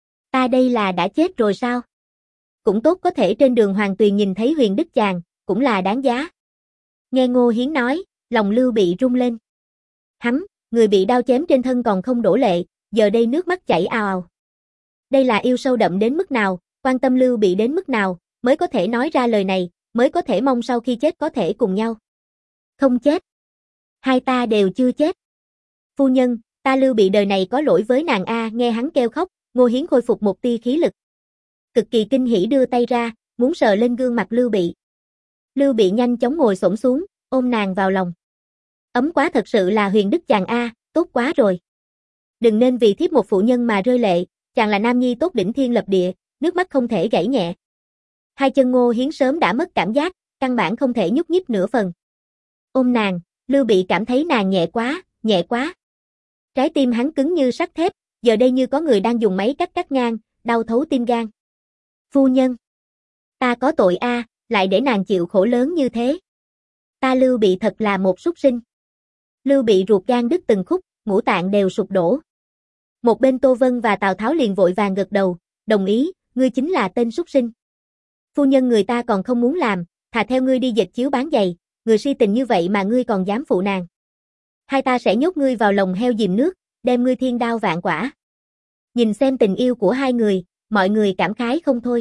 Ta đây là đã chết rồi sao? Cũng tốt có thể trên đường Hoàng Tuyền nhìn thấy Huyền Đức chàng, cũng là đáng giá. Nghe Ngô Hiến nói, lòng Lưu Bị rung lên. Hắn, người bị đao chém trên thân còn không đổ lệ, giờ đây nước mắt chảy ào ào. Đây là yêu sâu đậm đến mức nào, quan tâm Lưu Bị đến mức nào, mới có thể nói ra lời này, mới có thể mong sau khi chết có thể cùng nhau. Không chết. Hai ta đều chưa chết. Phu nhân, ta Lưu Bị đời này có lỗi với nàng a, nghe hắn kêu khóc, Ngô Hiến khôi phục một tia khí lực. Cực kỳ kinh hỉ đưa tay ra, muốn sờ lên gương mặt Lưu Bị. Lưu Bị nhanh chóng ngồi xổm xuống, ôm nàng vào lòng. Ấm quá thật sự là Huyền Đức chàng a, tốt quá rồi. Đừng nên vì thiếp một phụ nhân mà rơi lệ, chàng là nam nhi tốt đỉnh thiên lập địa, nước mắt không thể gãy nhẹ. Hai chân Ngô Hiến sớm đã mất cảm giác, căn bản không thể nhúc nhích nửa phần. Ôm nàng, Lưu Bị cảm thấy nàng nhẹ quá, nhẹ quá. Trái tim hắn cứng như sắt thép, giờ đây như có người đang dùng máy cắt cắt ngang, đau thấu tim gan. Phu nhân, ta có tội a, lại để nàng chịu khổ lớn như thế. Ta Lưu Bị thật là một súc sinh. Lưu Bị ruột gan đứt từng khúc, ngũ tạng đều sụp đổ. Một bên Tô Vân và Tào Tháo liền vội vàng gật đầu, đồng ý, ngươi chính là tên súc sinh. Phu nhân người ta còn không muốn làm, thà theo ngươi đi dệt chiếu bán giày, người si tình như vậy mà ngươi còn dám phụ nàng. Hai ta sẽ nhốt ngươi vào lồng heo dìm nước, đem ngươi thiên đao vạn quả. Nhìn xem tình yêu của hai người, mọi người cảm khái không thôi.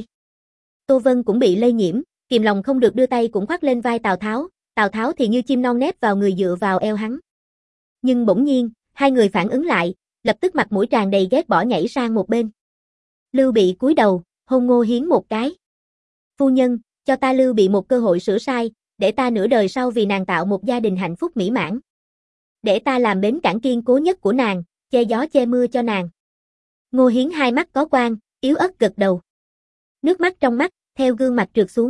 Tô Vân cũng bị lây nhiễm, kìm lòng không được đưa tay cũng khoác lên vai Tào Tháo, Tào Tháo thì như chim non nép vào người dựa vào eo hắn. Nhưng bỗng nhiên, hai người phản ứng lại, lập tức mặt mũi tràn đầy ghét bỏ nhảy sang một bên. Lưu Bị cúi đầu, hôn Ngô Hiến một cái. Phu nhân, cho ta Lưu Bị một cơ hội sửa sai, để ta nửa đời sau vì nàng tạo một gia đình hạnh phúc mỹ mãn. Để ta làm bến cảng kiên cố nhất của nàng, che gió che mưa cho nàng. Ngô Hiến hai mắt có quang, yếu ớt gật đầu. Nước mắt trong mắt, theo gương mặt trượt xuống.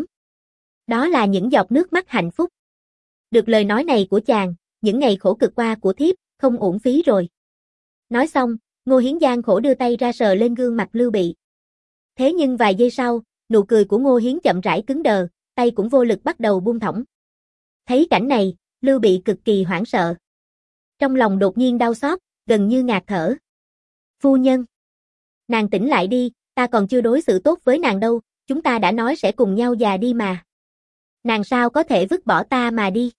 Đó là những giọt nước mắt hạnh phúc. Được lời nói này của chàng, những ngày khổ cực qua của thiếp, không uổng phí rồi. Nói xong, Ngô Hiến gian khổ đưa tay ra sờ lên gương mặt Lưu Bị. Thế nhưng vài giây sau, nụ cười của Ngô Hiến chậm rãi cứng đờ, tay cũng vô lực bắt đầu buông thõng. Thấy cảnh này, Lưu Bị cực kỳ hoảng sợ. Trong lòng đột nhiên đau xót, gần như ngạt thở. Phu nhân, nàng tỉnh lại đi, ta còn chưa đối xử tốt với nàng đâu, chúng ta đã nói sẽ cùng nhau già đi mà. Nàng sao có thể vứt bỏ ta mà đi?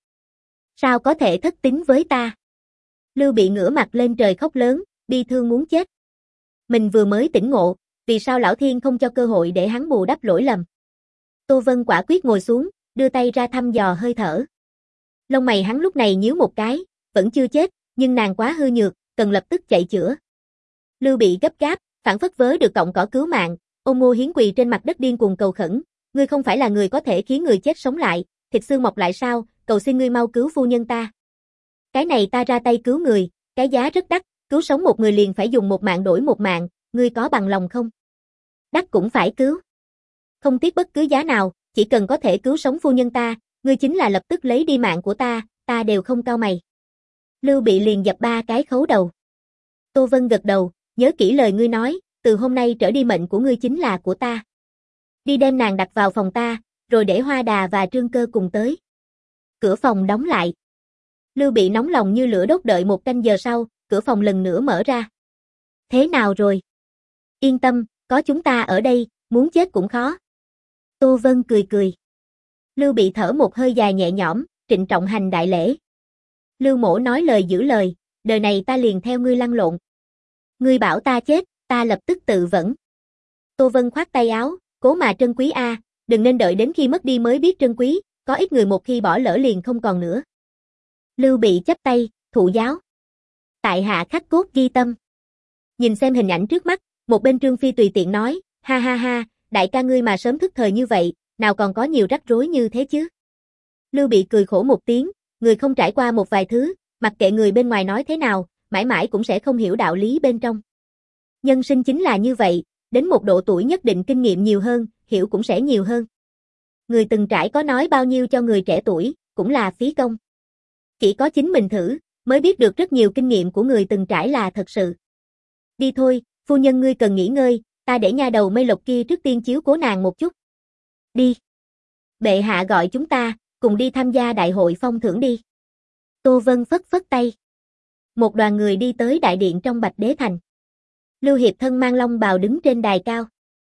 Sao có thể thất tín với ta? Lưu Bị ngửa mặt lên trời khóc lớn, bi thương muốn chết. Mình vừa mới tỉnh ngộ, vì sao Lão Thiên không cho cơ hội để hắn bù đắp lỗi lầm? Tô Vân quả quyết ngồi xuống, đưa tay ra thăm dò hơi thở. Lông mày hắn lúc này nhíu một cái, vẫn chưa chết, nhưng nàng quá hư nhược, cần lập tức chạy chữa. Lưu Bị gấp gáp, phảng phất vớ được cọng cỏ cứu mạng, ôm Ngô Hiến quỳ trên mặt đất điên cuồng cầu khẩn, ngươi không phải là người có thể khiến người chết sống lại, thịt xương mọc lại sao, cầu xin ngươi mau cứu phu nhân ta. Cái này ta ra tay cứu người, cái giá rất đắt, cứu sống một người liền phải dùng một mạng đổi một mạng, ngươi có bằng lòng không? Đắt cũng phải cứu. Không tiếc bất cứ giá nào, chỉ cần có thể cứu sống phu nhân ta, ngươi chính là lập tức lấy đi mạng của ta, ta đều không cau mày. Lưu Bị liền dập ba cái khấu đầu. Tô Vân gật đầu, nhớ kỹ lời ngươi nói, từ hôm nay trở đi mệnh của ngươi chính là của ta. Đi đem nàng đặt vào phòng ta, rồi để Hoa Đà và Trương Cơ cùng tới. Cửa phòng đóng lại. Lưu Bị nóng lòng như lửa đốt đợi một canh giờ sau, cửa phòng lần nữa mở ra. Thế nào rồi? Yên tâm, có chúng ta ở đây, muốn chết cũng khó. Tô Vân cười cười. Lưu Bị thở một hơi dài nhẹ nhõm, trịnh trọng hành đại lễ. Lưu Mỗ nói lời giữ lời, đời này ta liền theo ngươi lăn lộn. Ngươi bảo ta chết, ta lập tức tự vẫn. Tô Vân khoát tay áo, cố mà trân quý a, đừng nên đợi đến khi mất đi mới biết trân quý, có ít người một khi bỏ lỡ liền không còn nữa. Lưu Bị chắp tay, thụ giáo. Tại hạ khắc cốt ghi tâm. Nhìn xem hình ảnh trước mắt, một bên Trương Phi tùy tiện nói, ha ha ha, đại ca ngươi mà sớm thức thời như vậy, nào còn có nhiều rắc rối như thế chứ. Lưu Bị cười khổ một tiếng, người không trải qua một vài thứ, mặc kệ người bên ngoài nói thế nào, mãi mãi cũng sẽ không hiểu đạo lý bên trong. Nhân sinh chính là như vậy, đến một độ tuổi nhất định kinh nghiệm nhiều hơn, hiểu cũng sẽ nhiều hơn. Người từng trải có nói bao nhiêu cho người trẻ tuổi, cũng là phí công. Chỉ có chính mình thử, mới biết được rất nhiều kinh nghiệm của người từng trải là thật sự. Đi thôi, phu nhân ngươi cần nghỉ ngơi, ta để nha đầu Mây Lộc kia trước tiên chiếu cố nàng một chút. Đi. Bệ hạ gọi chúng ta, cùng đi tham gia đại hội phong thưởng đi. Tô Vân phất phất tay. Một đoàn người đi tới đại điện trong Bạch Đế Thành. Lưu Hiệp thân mang long bào đứng trên đài cao.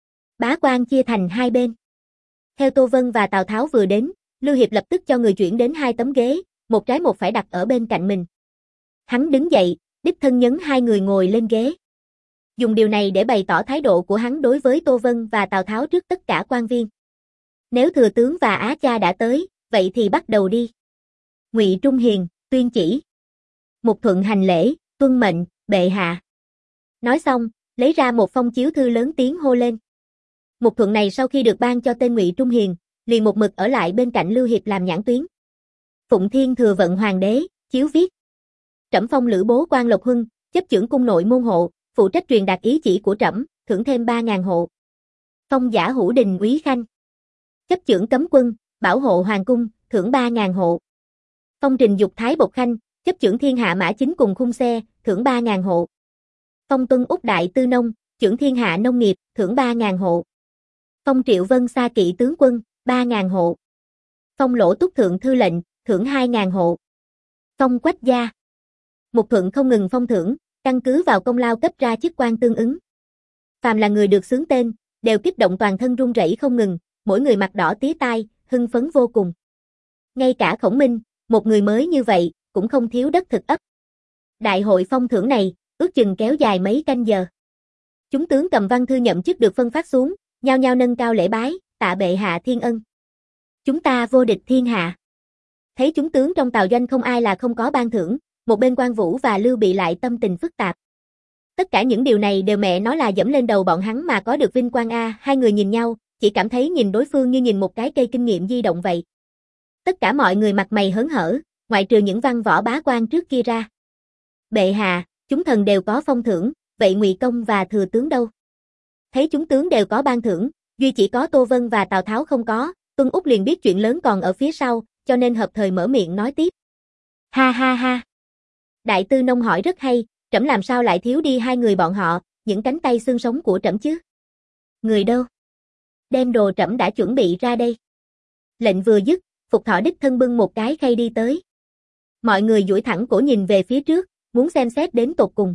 Bá quan chia thành hai bên. Theo Tô Vân và Tào Tháo vừa đến, Lưu Hiệp lập tức cho người chuyển đến hai tấm ghế, một trái một phải đặt ở bên cạnh mình. Hắn đứng dậy, đích thân nhấn hai người ngồi lên ghế. Dùng điều này để bày tỏ thái độ của hắn đối với Tô Vân và Tào Tháo trước tất cả quan viên. Nếu thừa tướng và Á Cha đã tới, vậy thì bắt đầu đi. Ngụy Trung Hiền, tuyên chỉ. Mục Thuận hành lễ, tuân mệnh, bệ hạ. Nói xong, lấy ra một phong chiếu thư lớn tiếng hô lên. Mục Thuận này sau khi được ban cho tên Ngụy Trung Hiền, liền một mực ở lại bên cạnh Lưu Hiệp làm nhãn tuyến. Phụng Thiên thừa vận hoàng đế, chiếu viết. Trẫm phong Lữ Bố quan Lộc Huân, chấp chưởng cung nội môn hộ, phụ trách truyền đạt ý chỉ của trẫm, thưởng thêm ba ngàn hộ. Phong Giả Hữu Đình úy khanh, chấp chưởng cấm quân, bảo hộ hoàng cung, thưởng ba ngàn hộ. Phong Trình Dục Thái Bộc khanh, chấp chưởng thiên hạ mã chính cùng khung xe, thưởng ba ngàn hộ. Phong Tuân Úc Đại Tư Nông, chưởng thiên hạ nông nghiệp, thưởng ba ngàn hộ. Phong Triệu Vân Sa Kỵ tướng quân, ba ngàn hộ. Phong Lỗ Túc Thượng Thư lệnh, thưởng hai ngàn hộ. Phong Quách gia. Mục Thuận không ngừng phong thưởng, căn cứ vào công lao cấp ra chức quan tương ứng. Phàm là người được xướng tên, đều kích động toàn thân run rẩy không ngừng, mỗi người mặt đỏ tía tai, hưng phấn vô cùng. Ngay cả Khổng Minh, một người mới như vậy, cũng không thiếu đất thực ấp. Đại hội phong thưởng này, ước chừng kéo dài mấy canh giờ. Chúng tướng cầm văn thư nhậm chức được phân phát xuống, nhao nhao nâng cao lễ bái, tạ bệ hạ thiên ân. Chúng ta vô địch thiên hạ. Thấy chúng tướng trong tào doanh không ai là không có ban thưởng, một bên Quan Vũ và Lưu Bị lại tâm tình phức tạp. Tất cả những điều này đều mẹ nói là dẫm lên đầu bọn hắn mà có được vinh quang a, hai người nhìn nhau, chỉ cảm thấy nhìn đối phương như nhìn một cái cây kinh nghiệm di động vậy. Tất cả mọi người mặt mày hớn hở, ngoại trừ những văn võ bá quan trước kia ra. Bệ hạ, chúng thần đều có phong thưởng, vậy Ngụy công và thừa tướng đâu? Thấy chúng tướng đều có ban thưởng, duy chỉ có Tô Vân và Tào Tháo không có, Tuân Úc liền biết chuyện lớn còn ở phía sau, cho nên hợp thời mở miệng nói tiếp. Ha ha ha. Đại Tư Nông hỏi rất hay, trẫm làm sao lại thiếu đi hai người bọn họ, những cánh tay xương sống của trẫm chứ? Người đâu? Đem đồ trẫm đã chuẩn bị ra đây. Lệnh vừa dứt, Phục Thọ đích thân bưng một cái khay đi tới. Mọi người duỗi thẳng cổ nhìn về phía trước, muốn xem xét đến tột cùng.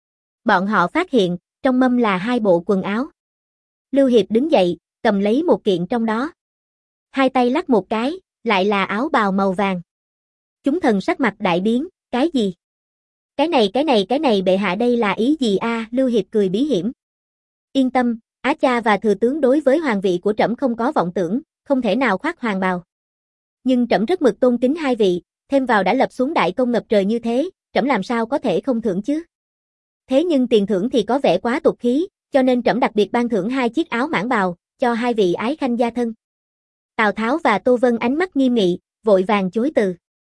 Bọn họ phát hiện, trong mâm là hai bộ quần áo. Lưu Hiệp đứng dậy, cầm lấy một kiện trong đó. Hai tay lắc một cái, lại là áo bào màu vàng. Chúng thần sắc mặt đại biến, cái gì? Cái này cái này cái này bệ hạ đây là ý gì a? À? Lưu Hiệp cười bí hiểm. Yên tâm, Á Cha và thừa tướng đối với hoàng vị của trẫm không có vọng tưởng, không thể nào khoác hoàng bào. Nhưng trẫm rất mực tôn kính hai vị, thêm vào đã lập xuống đại công ngập trời như thế, trẫm làm sao có thể không thưởng chứ? Thế nhưng tiền thưởng thì có vẻ quá tục khí, cho nên trẫm đặc biệt ban thưởng hai chiếc áo mãng bào, cho hai vị ái khanh gia thân. Tào Tháo và Tô Vân ánh mắt nghiêm nghị, vội vàng chối từ.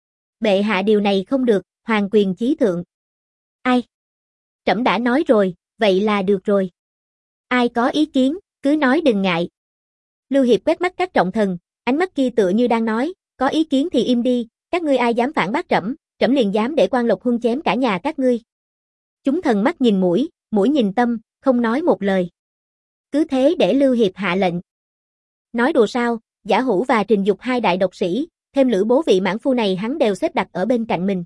Bệ hạ điều này không được, hoàng quyền chí thượng. Ai? Trẫm đã nói rồi, vậy là được rồi. Ai có ý kiến, cứ nói đừng ngại. Lưu Hiệp quét mắt các trọng thần, ánh mắt kia tựa như đang nói, có ý kiến thì im đi, các ngươi ai dám phản bác trẫm, trẫm liền dám để quan Lộc Huân chém cả nhà các ngươi. Chúng thần mắt nhìn mũi, mũi nhìn tâm, không nói một lời. Cứ thế để Lưu Hiệp hạ lệnh. Nói đùa sao, Giả Hữu và Trình Dục hai đại độc sĩ, thêm Lữ Bố vị mãn phu này hắn đều xếp đặt ở bên cạnh mình.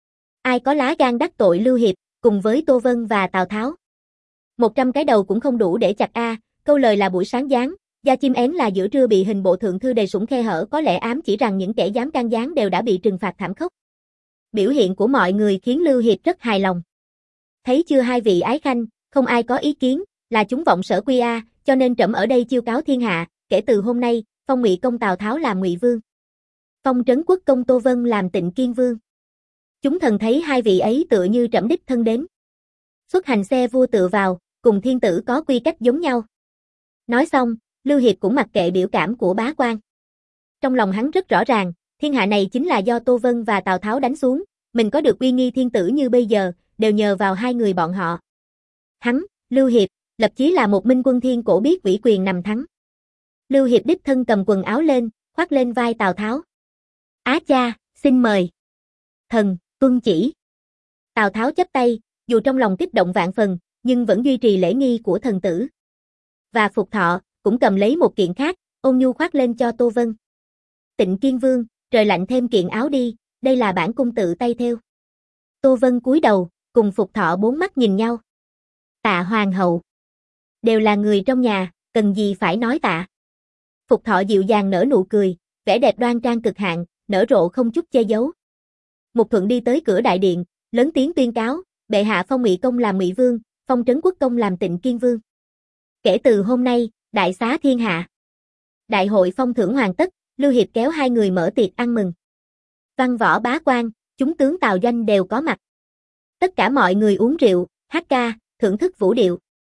Ai có lá gan đắc tội Lưu Hiệp, cùng với Tô Vân và Tào Tháo. Một trăm cái đầu cũng không đủ để chặt a, câu lời là buổi sáng giáng, da chim én là giữa trưa bị hình bộ thượng thư đầy sủng khe hở có lẽ ám chỉ rằng những kẻ dám can gián đều đã bị trừng phạt thảm khốc. Biểu hiện của mọi người khiến Lưu Hiệp rất hài lòng. Thấy chưa hai vị ái khanh, không ai có ý kiến, là chúng vọng sở quy a, cho nên trẫm ở đây chiêu cáo thiên hạ, kể từ hôm nay, phong Ngụy công Tào Tháo làm Ngụy vương, phong Trấn Quốc công Tô Vân làm Tịnh Kiên vương. Chúng thần thấy hai vị ấy tựa như trẫm đích thân đến. Xuất hành xe vua tựa vào, cùng thiên tử có quy cách giống nhau. Nói xong, Lưu Hiệp cũng mặc kệ biểu cảm của bá quan. Trong lòng hắn rất rõ ràng, thiên hạ này chính là do Tô Vân và Tào Tháo đánh xuống, mình có được uy nghi thiên tử như bây giờ, đều nhờ vào hai người bọn họ. Hắn, Lưu Hiệp, lập chí là một minh quân thiên cổ biết ủy quyền nằm thắng. Lưu Hiệp đích thân cầm quần áo lên, khoác lên vai Tào Tháo. Á cha, xin mời. Thần, tuân chỉ. Tào Tháo chắp tay, dù trong lòng kích động vạn phần, nhưng vẫn duy trì lễ nghi của thần tử. Và Phục Thọ, cũng cầm lấy một kiện khác, ôn nhu khoác lên cho Tô Vân. Tịnh Kiên vương, trời lạnh thêm kiện áo đi, đây là bản cung tự tay thêu. Tô Vân cúi đầu, cùng Phục Thọ bốn mắt nhìn nhau. Tạ hoàng hậu. Đều là người trong nhà, cần gì phải nói tạ. Phục Thọ dịu dàng nở nụ cười, vẻ đẹp đoan trang cực hạn, nở rộ không chút che giấu. Mục Thuận đi tới cửa đại điện, lớn tiếng tuyên cáo, bệ hạ phong Ngụy công làm Ngụy vương, phong Trấn Quốc công làm Tịnh Kiên vương. Kể từ hôm nay, đại xá thiên hạ. Đại hội phong thưởng hoàn tất, Lưu Hiệp kéo hai người mở tiệc ăn mừng. Văn võ bá quan, chúng tướng Tào Doanh đều có mặt. Tất cả mọi người uống rượu, hát ca, thưởng thức vũ điệu.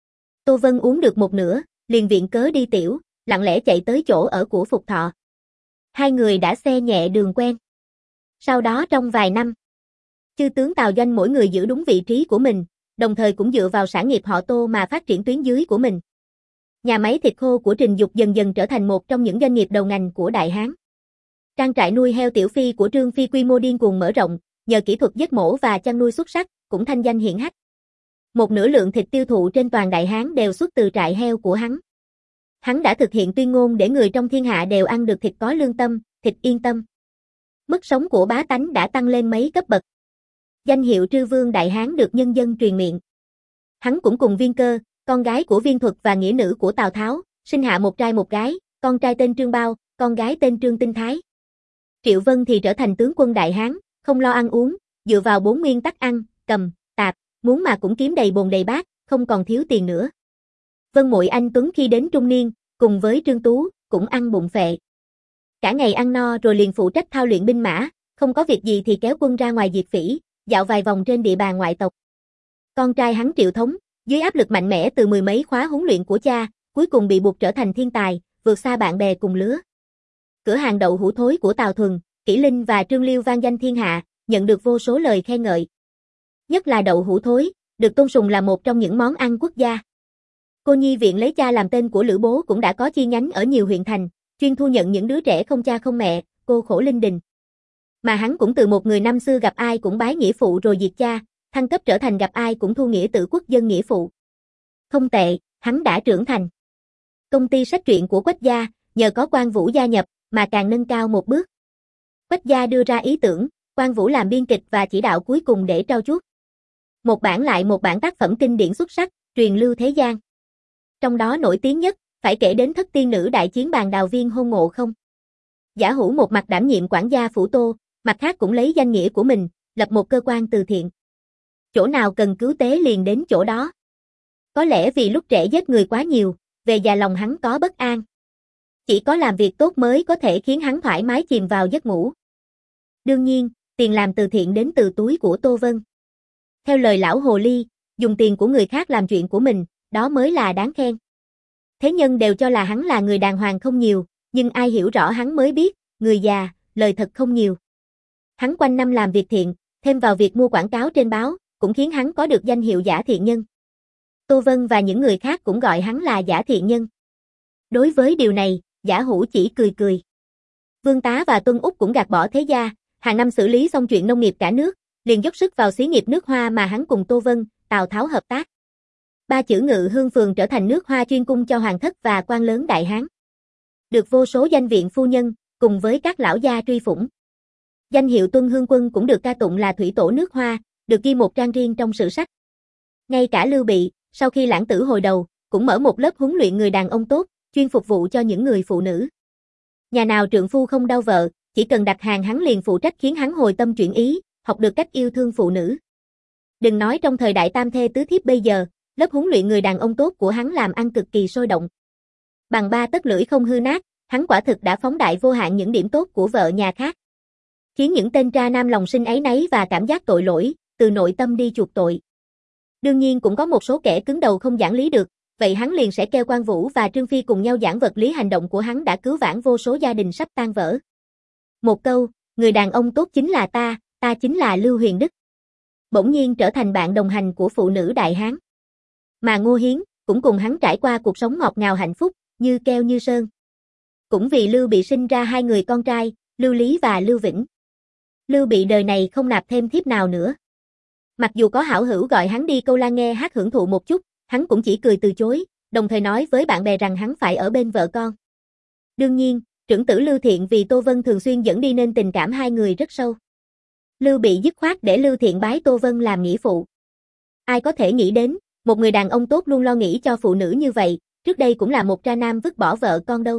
Tô Vân uống được một nửa, liền viện cớ đi tiểu, lặng lẽ chạy tới chỗ ở của Phục Thọ. Hai người đã xe nhẹ đường quen. Sau đó trong vài năm, chư tướng Tào Doanh mỗi người giữ đúng vị trí của mình, đồng thời cũng dựa vào sản nghiệp họ Tô mà phát triển tuyến dưới của mình. Nhà máy thịt khô của Trình Dục dần dần trở thành một trong những doanh nghiệp đầu ngành của Đại Hán. Trang trại nuôi heo Tiểu Phi của Trương Phi quy mô điên cuồng mở rộng, nhờ kỹ thuật giết mổ và chăn nuôi xuất sắc, cũng thanh danh hiển hách. Một nửa lượng thịt tiêu thụ trên toàn Đại Hán đều xuất từ trại heo của hắn. Hắn đã thực hiện tuyên ngôn để người trong thiên hạ đều ăn được thịt có lương tâm, thịt yên tâm. Mức sống của bá tánh đã tăng lên mấy cấp bậc. Danh hiệu Trư Vương Đại Hán được nhân dân truyền miệng. Hắn cũng cùng Viên Cơ, con gái của Viên Thuật và nghĩa nữ của Tào Tháo, sinh hạ một trai một gái, con trai tên Trương Bao, con gái tên Trương Tinh Thái. Triệu Vân thì trở thành tướng quân Đại Hán, không lo ăn uống, dựa vào bốn nguyên tắc ăn, cầm, tạp, muốn mà cũng kiếm đầy bồn đầy bát, không còn thiếu tiền nữa. Vân Muội anh tuấn khi đến trung niên, cùng với Trương Tú, cũng ăn bụng phệ. Cả ngày ăn no rồi liền phụ trách thao luyện binh mã, không có việc gì thì kéo quân ra ngoài diệt phỉ, dạo vài vòng trên địa bàn ngoại tộc. Con trai hắn Triệu Thống, dưới áp lực mạnh mẽ từ mười mấy khóa huấn luyện của cha, cuối cùng bị buộc trở thành thiên tài, vượt xa bạn bè cùng lứa. Cửa hàng đậu hũ thối của Tào Thuần, Kỷ Linh và Trương Liêu vang danh thiên hạ, nhận được vô số lời khen ngợi. Nhất là đậu hũ thối, được tôn sùng là một trong những món ăn quốc gia. Cô nhi viện lấy cha làm tên của Lữ Bố cũng đã có chi nhánh ở nhiều huyện thành, chuyên thu nhận những đứa trẻ không cha không mẹ, cô khổ linh đình. Mà hắn cũng từ một người năm xưa gặp ai cũng bái nghĩa phụ rồi diệt cha, thăng cấp trở thành gặp ai cũng thu nghĩa tử quốc dân nghĩa phụ. Không tệ, hắn đã trưởng thành. Công ty sách truyện của Quách gia, nhờ có Quan Vũ gia nhập, mà càng nâng cao một bước. Quách gia đưa ra ý tưởng, Quan Vũ làm biên kịch và chỉ đạo cuối cùng để trau chuốt. Một bản lại một bản tác phẩm kinh điển xuất sắc, truyền lưu thế gian. Trong đó nổi tiếng nhất, phải kể đến Thất tiên nữ đại chiến bàn đào viên hôn ngộ không. Giả Hữu một mặt đảm nhiệm quản gia phủ Tô, mặt khác cũng lấy danh nghĩa của mình, lập một cơ quan từ thiện. Chỗ nào cần cứu tế liền đến chỗ đó. Có lẽ vì lúc trẻ giết người quá nhiều, về già lòng hắn có bất an. Chỉ có làm việc tốt mới có thể khiến hắn thoải mái chìm vào giấc ngủ. Đương nhiên, tiền làm từ thiện đến từ túi của Tô Vân. Theo lời lão hồ ly, dùng tiền của người khác làm chuyện của mình, đó mới là đáng khen. Thế nhân đều cho là hắn là người đàng hoàng không nhiều, nhưng ai hiểu rõ hắn mới biết, người già, lời thật không nhiều. Hắn quanh năm làm việc thiện, thêm vào việc mua quảng cáo trên báo, cũng khiến hắn có được danh hiệu giả thiện nhân. Tô Vân và những người khác cũng gọi hắn là giả thiện nhân. Đối với điều này, Giả Hữu chỉ cười cười. Vương Tá và Tuân Úc cũng gạt bỏ thế gia, hàng năm xử lý xong chuyện nông nghiệp cả nước, liền dốc sức vào xí nghiệp nước hoa mà hắn cùng Tô Vân, Tào Tháo hợp tác. Ba chữ Ngự Hương phường trở thành nước hoa chuyên cung cho hoàng thất và quan lớn Đại Hán. Được vô số danh viện phu nhân, cùng với các lão gia truy phủng. Danh hiệu Tuân Hương Quân cũng được ca tụng là thủy tổ nước Hoa, được ghi một trang riêng trong sử sách. Ngay cả Lưu Bị, sau khi lãng tử hồi đầu, cũng mở một lớp huấn luyện người đàn ông tốt, chuyên phục vụ cho những người phụ nữ. Nhà nào trượng phu không đau vợ, chỉ cần đặt hàng hắn liền phụ trách khiến hắn hồi tâm chuyển ý, học được cách yêu thương phụ nữ. Đừng nói trong thời đại tam thê tứ thiếp bây giờ, lớp huấn luyện người đàn ông tốt của hắn làm ăn cực kỳ sôi động. Bằng ba tấc lưỡi không hư nát, hắn quả thực đã phóng đại vô hạn những điểm tốt của vợ nhà khác. Khiến những tên tra nam lòng sinh áy náy và cảm giác tội lỗi, từ nội tâm đi chuộc tội. Đương nhiên cũng có một số kẻ cứng đầu không giảng lý được, vậy hắn liền sẽ kêu Quan Vũ và Trương Phi cùng nhau giảng vật lý hành động của hắn đã cứu vãn vô số gia đình sắp tan vỡ. Một câu, người đàn ông tốt chính là ta, ta chính là Lưu Huyền Đức. Bỗng nhiên trở thành bạn đồng hành của phụ nữ Đại Hán. Mà Ngô Hiến, cũng cùng hắn trải qua cuộc sống ngọt ngào hạnh phúc, như keo như sơn. Cũng vì Lưu Bị sinh ra hai người con trai, Lưu Lý và Lưu Vĩnh. Lưu Bị đời này không nạp thêm thiếp nào nữa. Mặc dù có hảo hữu gọi hắn đi Câu Lan nghe hát hưởng thụ một chút, hắn cũng chỉ cười từ chối, đồng thời nói với bạn bè rằng hắn phải ở bên vợ con. Đương nhiên, trưởng tử Lưu Thiện vì Tô Vân thường xuyên dẫn đi nên tình cảm hai người rất sâu. Lưu Bị dứt khoát để Lưu Thiện bái Tô Vân làm nghĩa phụ. Ai có thể nghĩ đến, một người đàn ông tốt luôn lo nghĩ cho phụ nữ như vậy, trước đây cũng là một tra nam vứt bỏ vợ con đâu.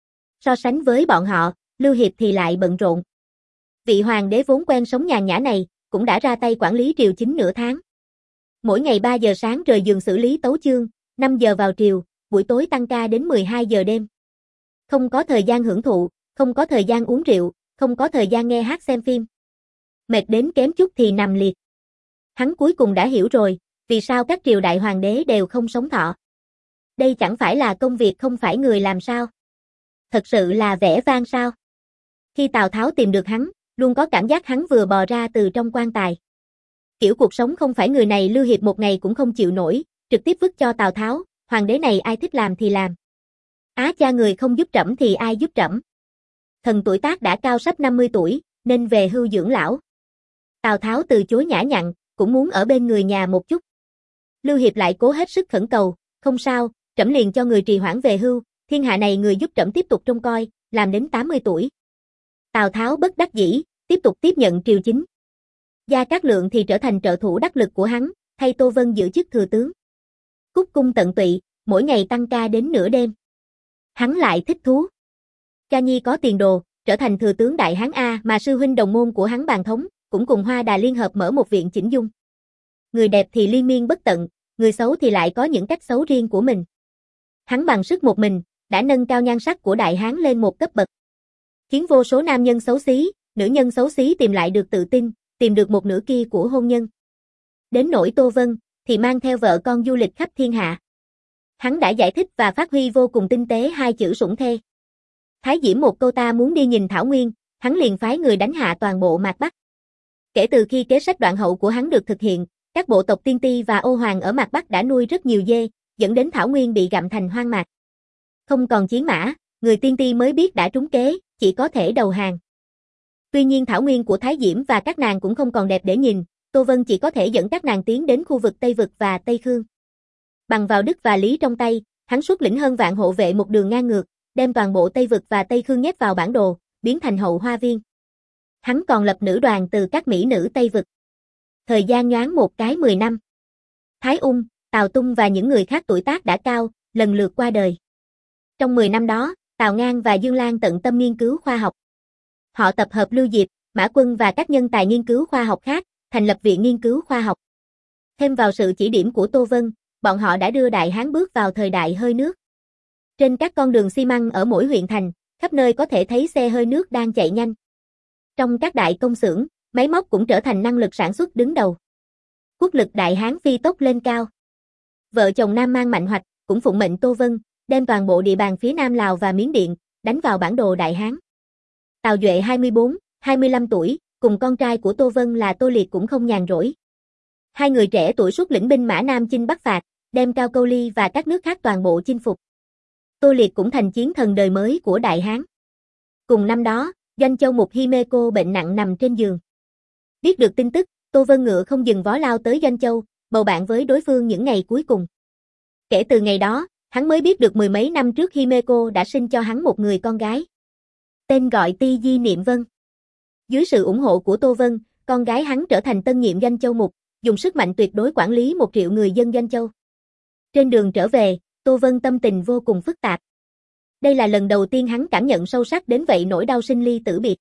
So sánh với bọn họ, Lưu Hiệp thì lại bận rộn. Vị hoàng đế vốn quen sống nhàn nhã này, cũng đã ra tay quản lý triều chính nửa tháng. Mỗi ngày ba giờ sáng rời giường xử lý tấu chương, năm giờ vào triều, buổi tối tăng ca đến mười hai giờ đêm. Không có thời gian hưởng thụ, không có thời gian uống rượu, không có thời gian nghe hát xem phim. Mệt đến kém chút thì nằm liệt. Hắn cuối cùng đã hiểu rồi, vì sao các triều đại hoàng đế đều không sống thọ. Đây chẳng phải là công việc không phải người làm sao. Thật sự là vẻ vang sao. Khi Tào Tháo tìm được hắn, luôn có cảm giác hắn vừa bò ra từ trong quan tài. Kiểu cuộc sống không phải người này Lưu Hiệp một ngày cũng không chịu nổi, trực tiếp vứt cho Tào Tháo, hoàng đế này ai thích làm thì làm. Á cha người không giúp trẫm thì ai giúp trẫm. Thần tuổi tác đã cao sắp năm mươi tuổi, nên về hưu dưỡng lão. Tào Tháo từ chối nhã nhặn, cũng muốn ở bên người nhà một chút. Lưu Hiệp lại cố hết sức khẩn cầu, không sao, trẫm liền cho người trì hoãn về hưu, thiên hạ này người giúp trẫm tiếp tục trông coi, làm đến tám mươi tuổi. Tào Tháo bất đắc dĩ, tiếp tục tiếp nhận triều chính. Gia Cát Lượng thì trở thành trợ thủ đắc lực của hắn, thay Tô Vân giữ chức thừa tướng. Cúc cung tận tụy, mỗi ngày tăng ca đến nửa đêm. Hắn lại thích thú. Ca nhi có tiền đồ, trở thành thừa tướng Đại Hán A mà sư huynh đồng môn của hắn Bàn Thống, cũng cùng Hoa Đà liên hợp mở một viện chỉnh dung. Người đẹp thì liên miên bất tận, người xấu thì lại có những cách xấu riêng của mình. Hắn bằng sức một mình, đã nâng cao nhan sắc của Đại Hán lên một cấp bậc. Khiến vô số nam nhân xấu xí, nữ nhân xấu xí tìm lại được tự tin, tìm được một nửa kia của hôn nhân. Đến nỗi Tô Vân, thì mang theo vợ con du lịch khắp thiên hạ. Hắn đã giải thích và phát huy vô cùng tinh tế hai chữ sủng thê. Thái Diễm một câu ta muốn đi nhìn Thảo Nguyên, hắn liền phái người đánh hạ toàn bộ Mạc Bắc. Kể từ khi kế sách đoạn hậu của hắn được thực hiện, các bộ tộc Tiên Ti và Ô Hoàng ở Mạc Bắc đã nuôi rất nhiều dê, dẫn đến Thảo Nguyên bị gặm thành hoang mạc. Không còn chiến mã, người Tiên Ti mới biết đã trúng kế, chỉ có thể đầu hàng. Tuy nhiên Thảo Nguyên của Thái Diễm và các nàng cũng không còn đẹp để nhìn, Tô Vân chỉ có thể dẫn các nàng tiến đến khu vực Tây Vực và Tây Khương. Bằng vào Đức và Lý trong tay, hắn xuất lĩnh hơn vạn hộ vệ một đường ngang ngược, đem toàn bộ Tây Vực và Tây Khương nhét vào bản đồ, biến thành hậu hoa viên. Hắn còn lập nữ đoàn từ các mỹ nữ Tây Vực. Thời gian nhoáng một cái mười năm. Thái Ung, Tào Tung và những người khác tuổi tác đã cao, lần lượt qua đời. Trong mười năm đó, Tào Ngang và Dương Lan tận tâm nghiên cứu khoa học. Họ tập hợp Lưu Diệp, Mã Quân và các nhân tài nghiên cứu khoa học khác, thành lập viện nghiên cứu khoa học. Thêm vào sự chỉ điểm của Tô Vân, bọn họ đã đưa Đại Hán bước vào thời đại hơi nước. Trên các con đường xi măng ở mỗi huyện thành, khắp nơi có thể thấy xe hơi nước đang chạy nhanh. Trong các đại công xưởng, máy móc cũng trở thành năng lực sản xuất đứng đầu. Quốc lực Đại Hán phi tốc lên cao. Vợ chồng Nam Mang Mạnh Hoạch cũng phụng mệnh Tô Vân, đem toàn bộ địa bàn phía Nam Lào và Miến Điện, đánh vào bản đồ Đại Hán. Tào Duệ hai mươi bốn, hai mươi lăm tuổi, cùng con trai của Tô Vân là Tô Liệt cũng không nhàn rỗi. Hai người trẻ tuổi xuất lĩnh binh mã Nam chinh Bắc phạt, đem Cao Câu Ly và các nước khác toàn bộ chinh phục. Tô Liệt cũng thành chiến thần đời mới của Đại Hán. Cùng năm đó, Doanh Châu Mục Himeko bệnh nặng nằm trên giường. Biết được tin tức, Tô Vân ngựa không dừng vó lao tới Doanh Châu, bầu bạn với đối phương những ngày cuối cùng. Kể từ ngày đó, hắn mới biết được mười mấy năm trước Himeko đã sinh cho hắn một người con gái. tên gọi Ti Di Niệm Vân. Dưới sự ủng hộ của Tô Vân, con gái hắn trở thành tân nhiệm Doanh Châu Mục, dùng sức mạnh tuyệt đối quản lý một triệu người dân Doanh Châu. Trên đường trở về, Tô Vân tâm tình vô cùng phức tạp. Đây là lần đầu tiên hắn cảm nhận sâu sắc đến vậy nỗi đau sinh ly tử biệt.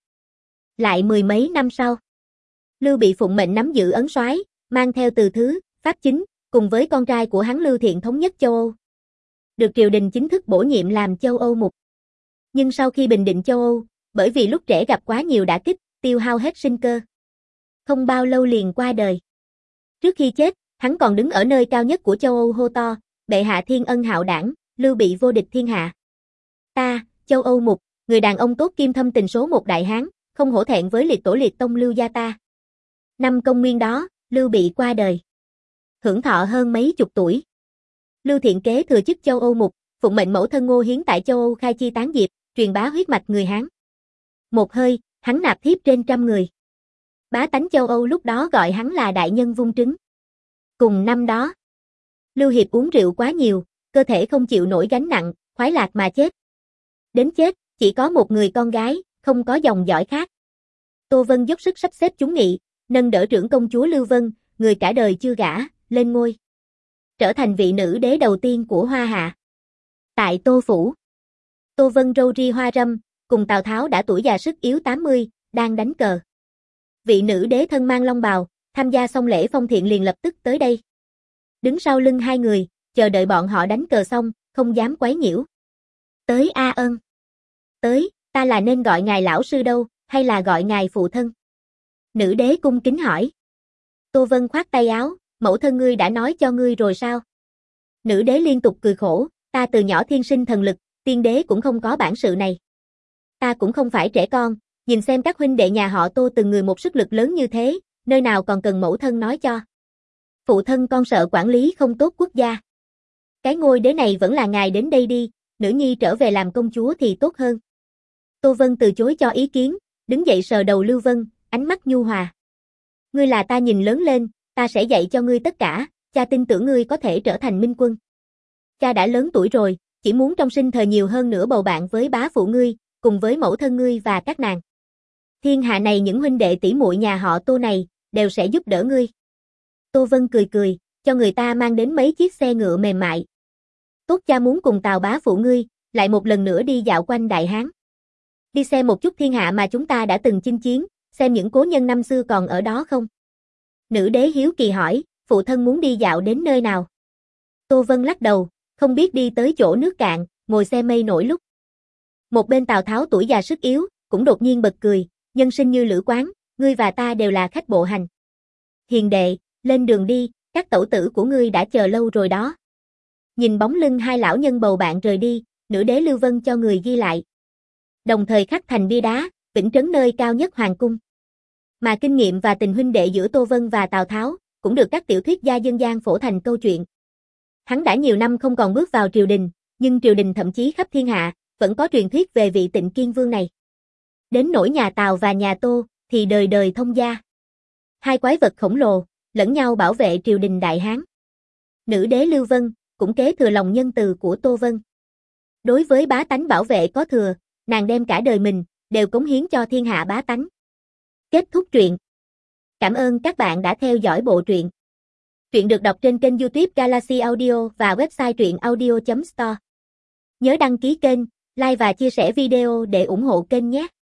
Lại mười mấy năm sau, Lưu Bị phụng mệnh nắm giữ ấn soái, mang theo Từ Thứ, Pháp Chính, cùng với con trai của hắn Lưu Thiện thống nhất châu Âu. Được triều đình chính thức bổ nhiệm làm châu Âu Mục. Nhưng sau khi bình định châu Âu, bởi vì lúc trẻ gặp quá nhiều đả kích, tiêu hao hết sinh cơ. Không bao lâu liền qua đời. Trước khi chết, hắn còn đứng ở nơi cao nhất của châu Âu hô to, bệ hạ thiên ân hạo đảng, Lưu Bị vô địch thiên hạ. Ta, châu Âu Mục, người đàn ông tốt kim thâm tình số một đại hán, không hổ thẹn với liệt tổ liệt tông Lưu gia ta. Năm Công nguyên đó, Lưu Bị qua đời. Hưởng thọ hơn mấy chục tuổi. Lưu Thiện kế thừa chức châu Âu Mục, phụng mệnh mẫu thân Ngô Hiến tại châu Âu khai chi tán diệp, truyền bá huyết mạch người Hán. Một hơi, hắn nạp thiếp trên trăm người. Bá tánh châu Âu lúc đó gọi hắn là đại nhân vung trứng. Cùng năm đó, Lưu Hiệp uống rượu quá nhiều, cơ thể không chịu nổi gánh nặng, khoái lạc mà chết. Đến chết, chỉ có một người con gái, không có dòng dõi khác. Tô Vân dốc sức sắp xếp chúng nghị, nâng đỡ trưởng công chúa Lưu Vân, người cả đời chưa gả, lên ngôi. Trở thành vị nữ đế đầu tiên của Hoa Hạ. Tại Tô Phủ, Tô Vân râu ria hoa râm, cùng Tào Tháo đã tuổi già sức yếu tám mươi, đang đánh cờ. Vị nữ đế thân mang long bào, tham gia xong lễ phong thiện liền lập tức tới đây. Đứng sau lưng hai người, chờ đợi bọn họ đánh cờ xong, không dám quấy nhiễu. Tới A Ân. Tới, ta là nên gọi ngài lão sư đâu, hay là gọi ngài phụ thân? Nữ đế cung kính hỏi. Tô Vân khoát tay áo, mẫu thân ngươi đã nói cho ngươi rồi sao? Nữ đế liên tục cười khổ, ta từ nhỏ thiên sinh thần lực, tiên đế cũng không có bản sự này. Ta cũng không phải trẻ con, nhìn xem các huynh đệ nhà họ Tô từng người một sức lực lớn như thế, nơi nào còn cần mẫu thân nói cho. Phụ thân con sợ quản lý không tốt quốc gia. Cái ngôi đế này vẫn là ngài đến đây đi, nữ nhi trở về làm công chúa thì tốt hơn. Tô Vân từ chối cho ý kiến, đứng dậy sờ đầu Lưu Vân, ánh mắt nhu hòa. Ngươi là ta nhìn lớn lên, ta sẽ dạy cho ngươi tất cả, cha tin tưởng ngươi có thể trở thành minh quân. Cha đã lớn tuổi rồi, chỉ muốn trong sinh thời nhiều hơn nữa bầu bạn với bá phụ ngươi, cùng với mẫu thân ngươi và các nàng. Thiên hạ này những huynh đệ tỷ muội nhà họ Tô này, đều sẽ giúp đỡ ngươi. Tô Vân cười cười, cho người ta mang đến mấy chiếc xe ngựa mềm mại. Tốt cha muốn cùng Tào bá phụ ngươi, lại một lần nữa đi dạo quanh Đại Hán. Đi xem một chút thiên hạ mà chúng ta đã từng chinh chiến, xem những cố nhân năm xưa còn ở đó không? Nữ đế hiếu kỳ hỏi, phụ thân muốn đi dạo đến nơi nào? Tô Vân lắc đầu, không biết đi tới chỗ nước cạn, ngồi xe mây nổi lúc. Một bên Tào Tháo tuổi già sức yếu, cũng đột nhiên bật cười, nhân sinh như lữ quán, ngươi và ta đều là khách bộ hành. Hiền đệ, lên đường đi, các tẩu tử của ngươi đã chờ lâu rồi đó. Nhìn bóng lưng hai lão nhân bầu bạn rời đi, nữ đế Lưu Vân cho người ghi lại. Đồng thời khắc thành bia đá, vĩnh trấn nơi cao nhất hoàng cung. Mà kinh nghiệm và tình huynh đệ giữa Tô Vân và Tào Tháo, cũng được các tiểu thuyết gia dân gian phổ thành câu chuyện. Hắn đã nhiều năm không còn bước vào triều đình, nhưng triều đình thậm chí khắp thiên hạ, vẫn có truyền thuyết về vị Tịnh Kiên Vương này. Đến nỗi nhà Tào và nhà Tô, thì đời đời thông gia. Hai quái vật khổng lồ, lẫn nhau bảo vệ triều đình Đại Hán. Nữ đế Lưu Vân, cũng kế thừa lòng nhân từ của Tô Vân. Đối với bá tánh bảo vệ có thừa, nàng đem cả đời mình, đều cống hiến cho thiên hạ bá tánh. Kết thúc truyện. Cảm ơn các bạn đã theo dõi bộ truyện. Truyện được đọc trên kênh YouTube Galaxy Audio và website truyện audio chấm store. Nhớ đăng ký kênh, like và chia sẻ video để ủng hộ kênh nhé.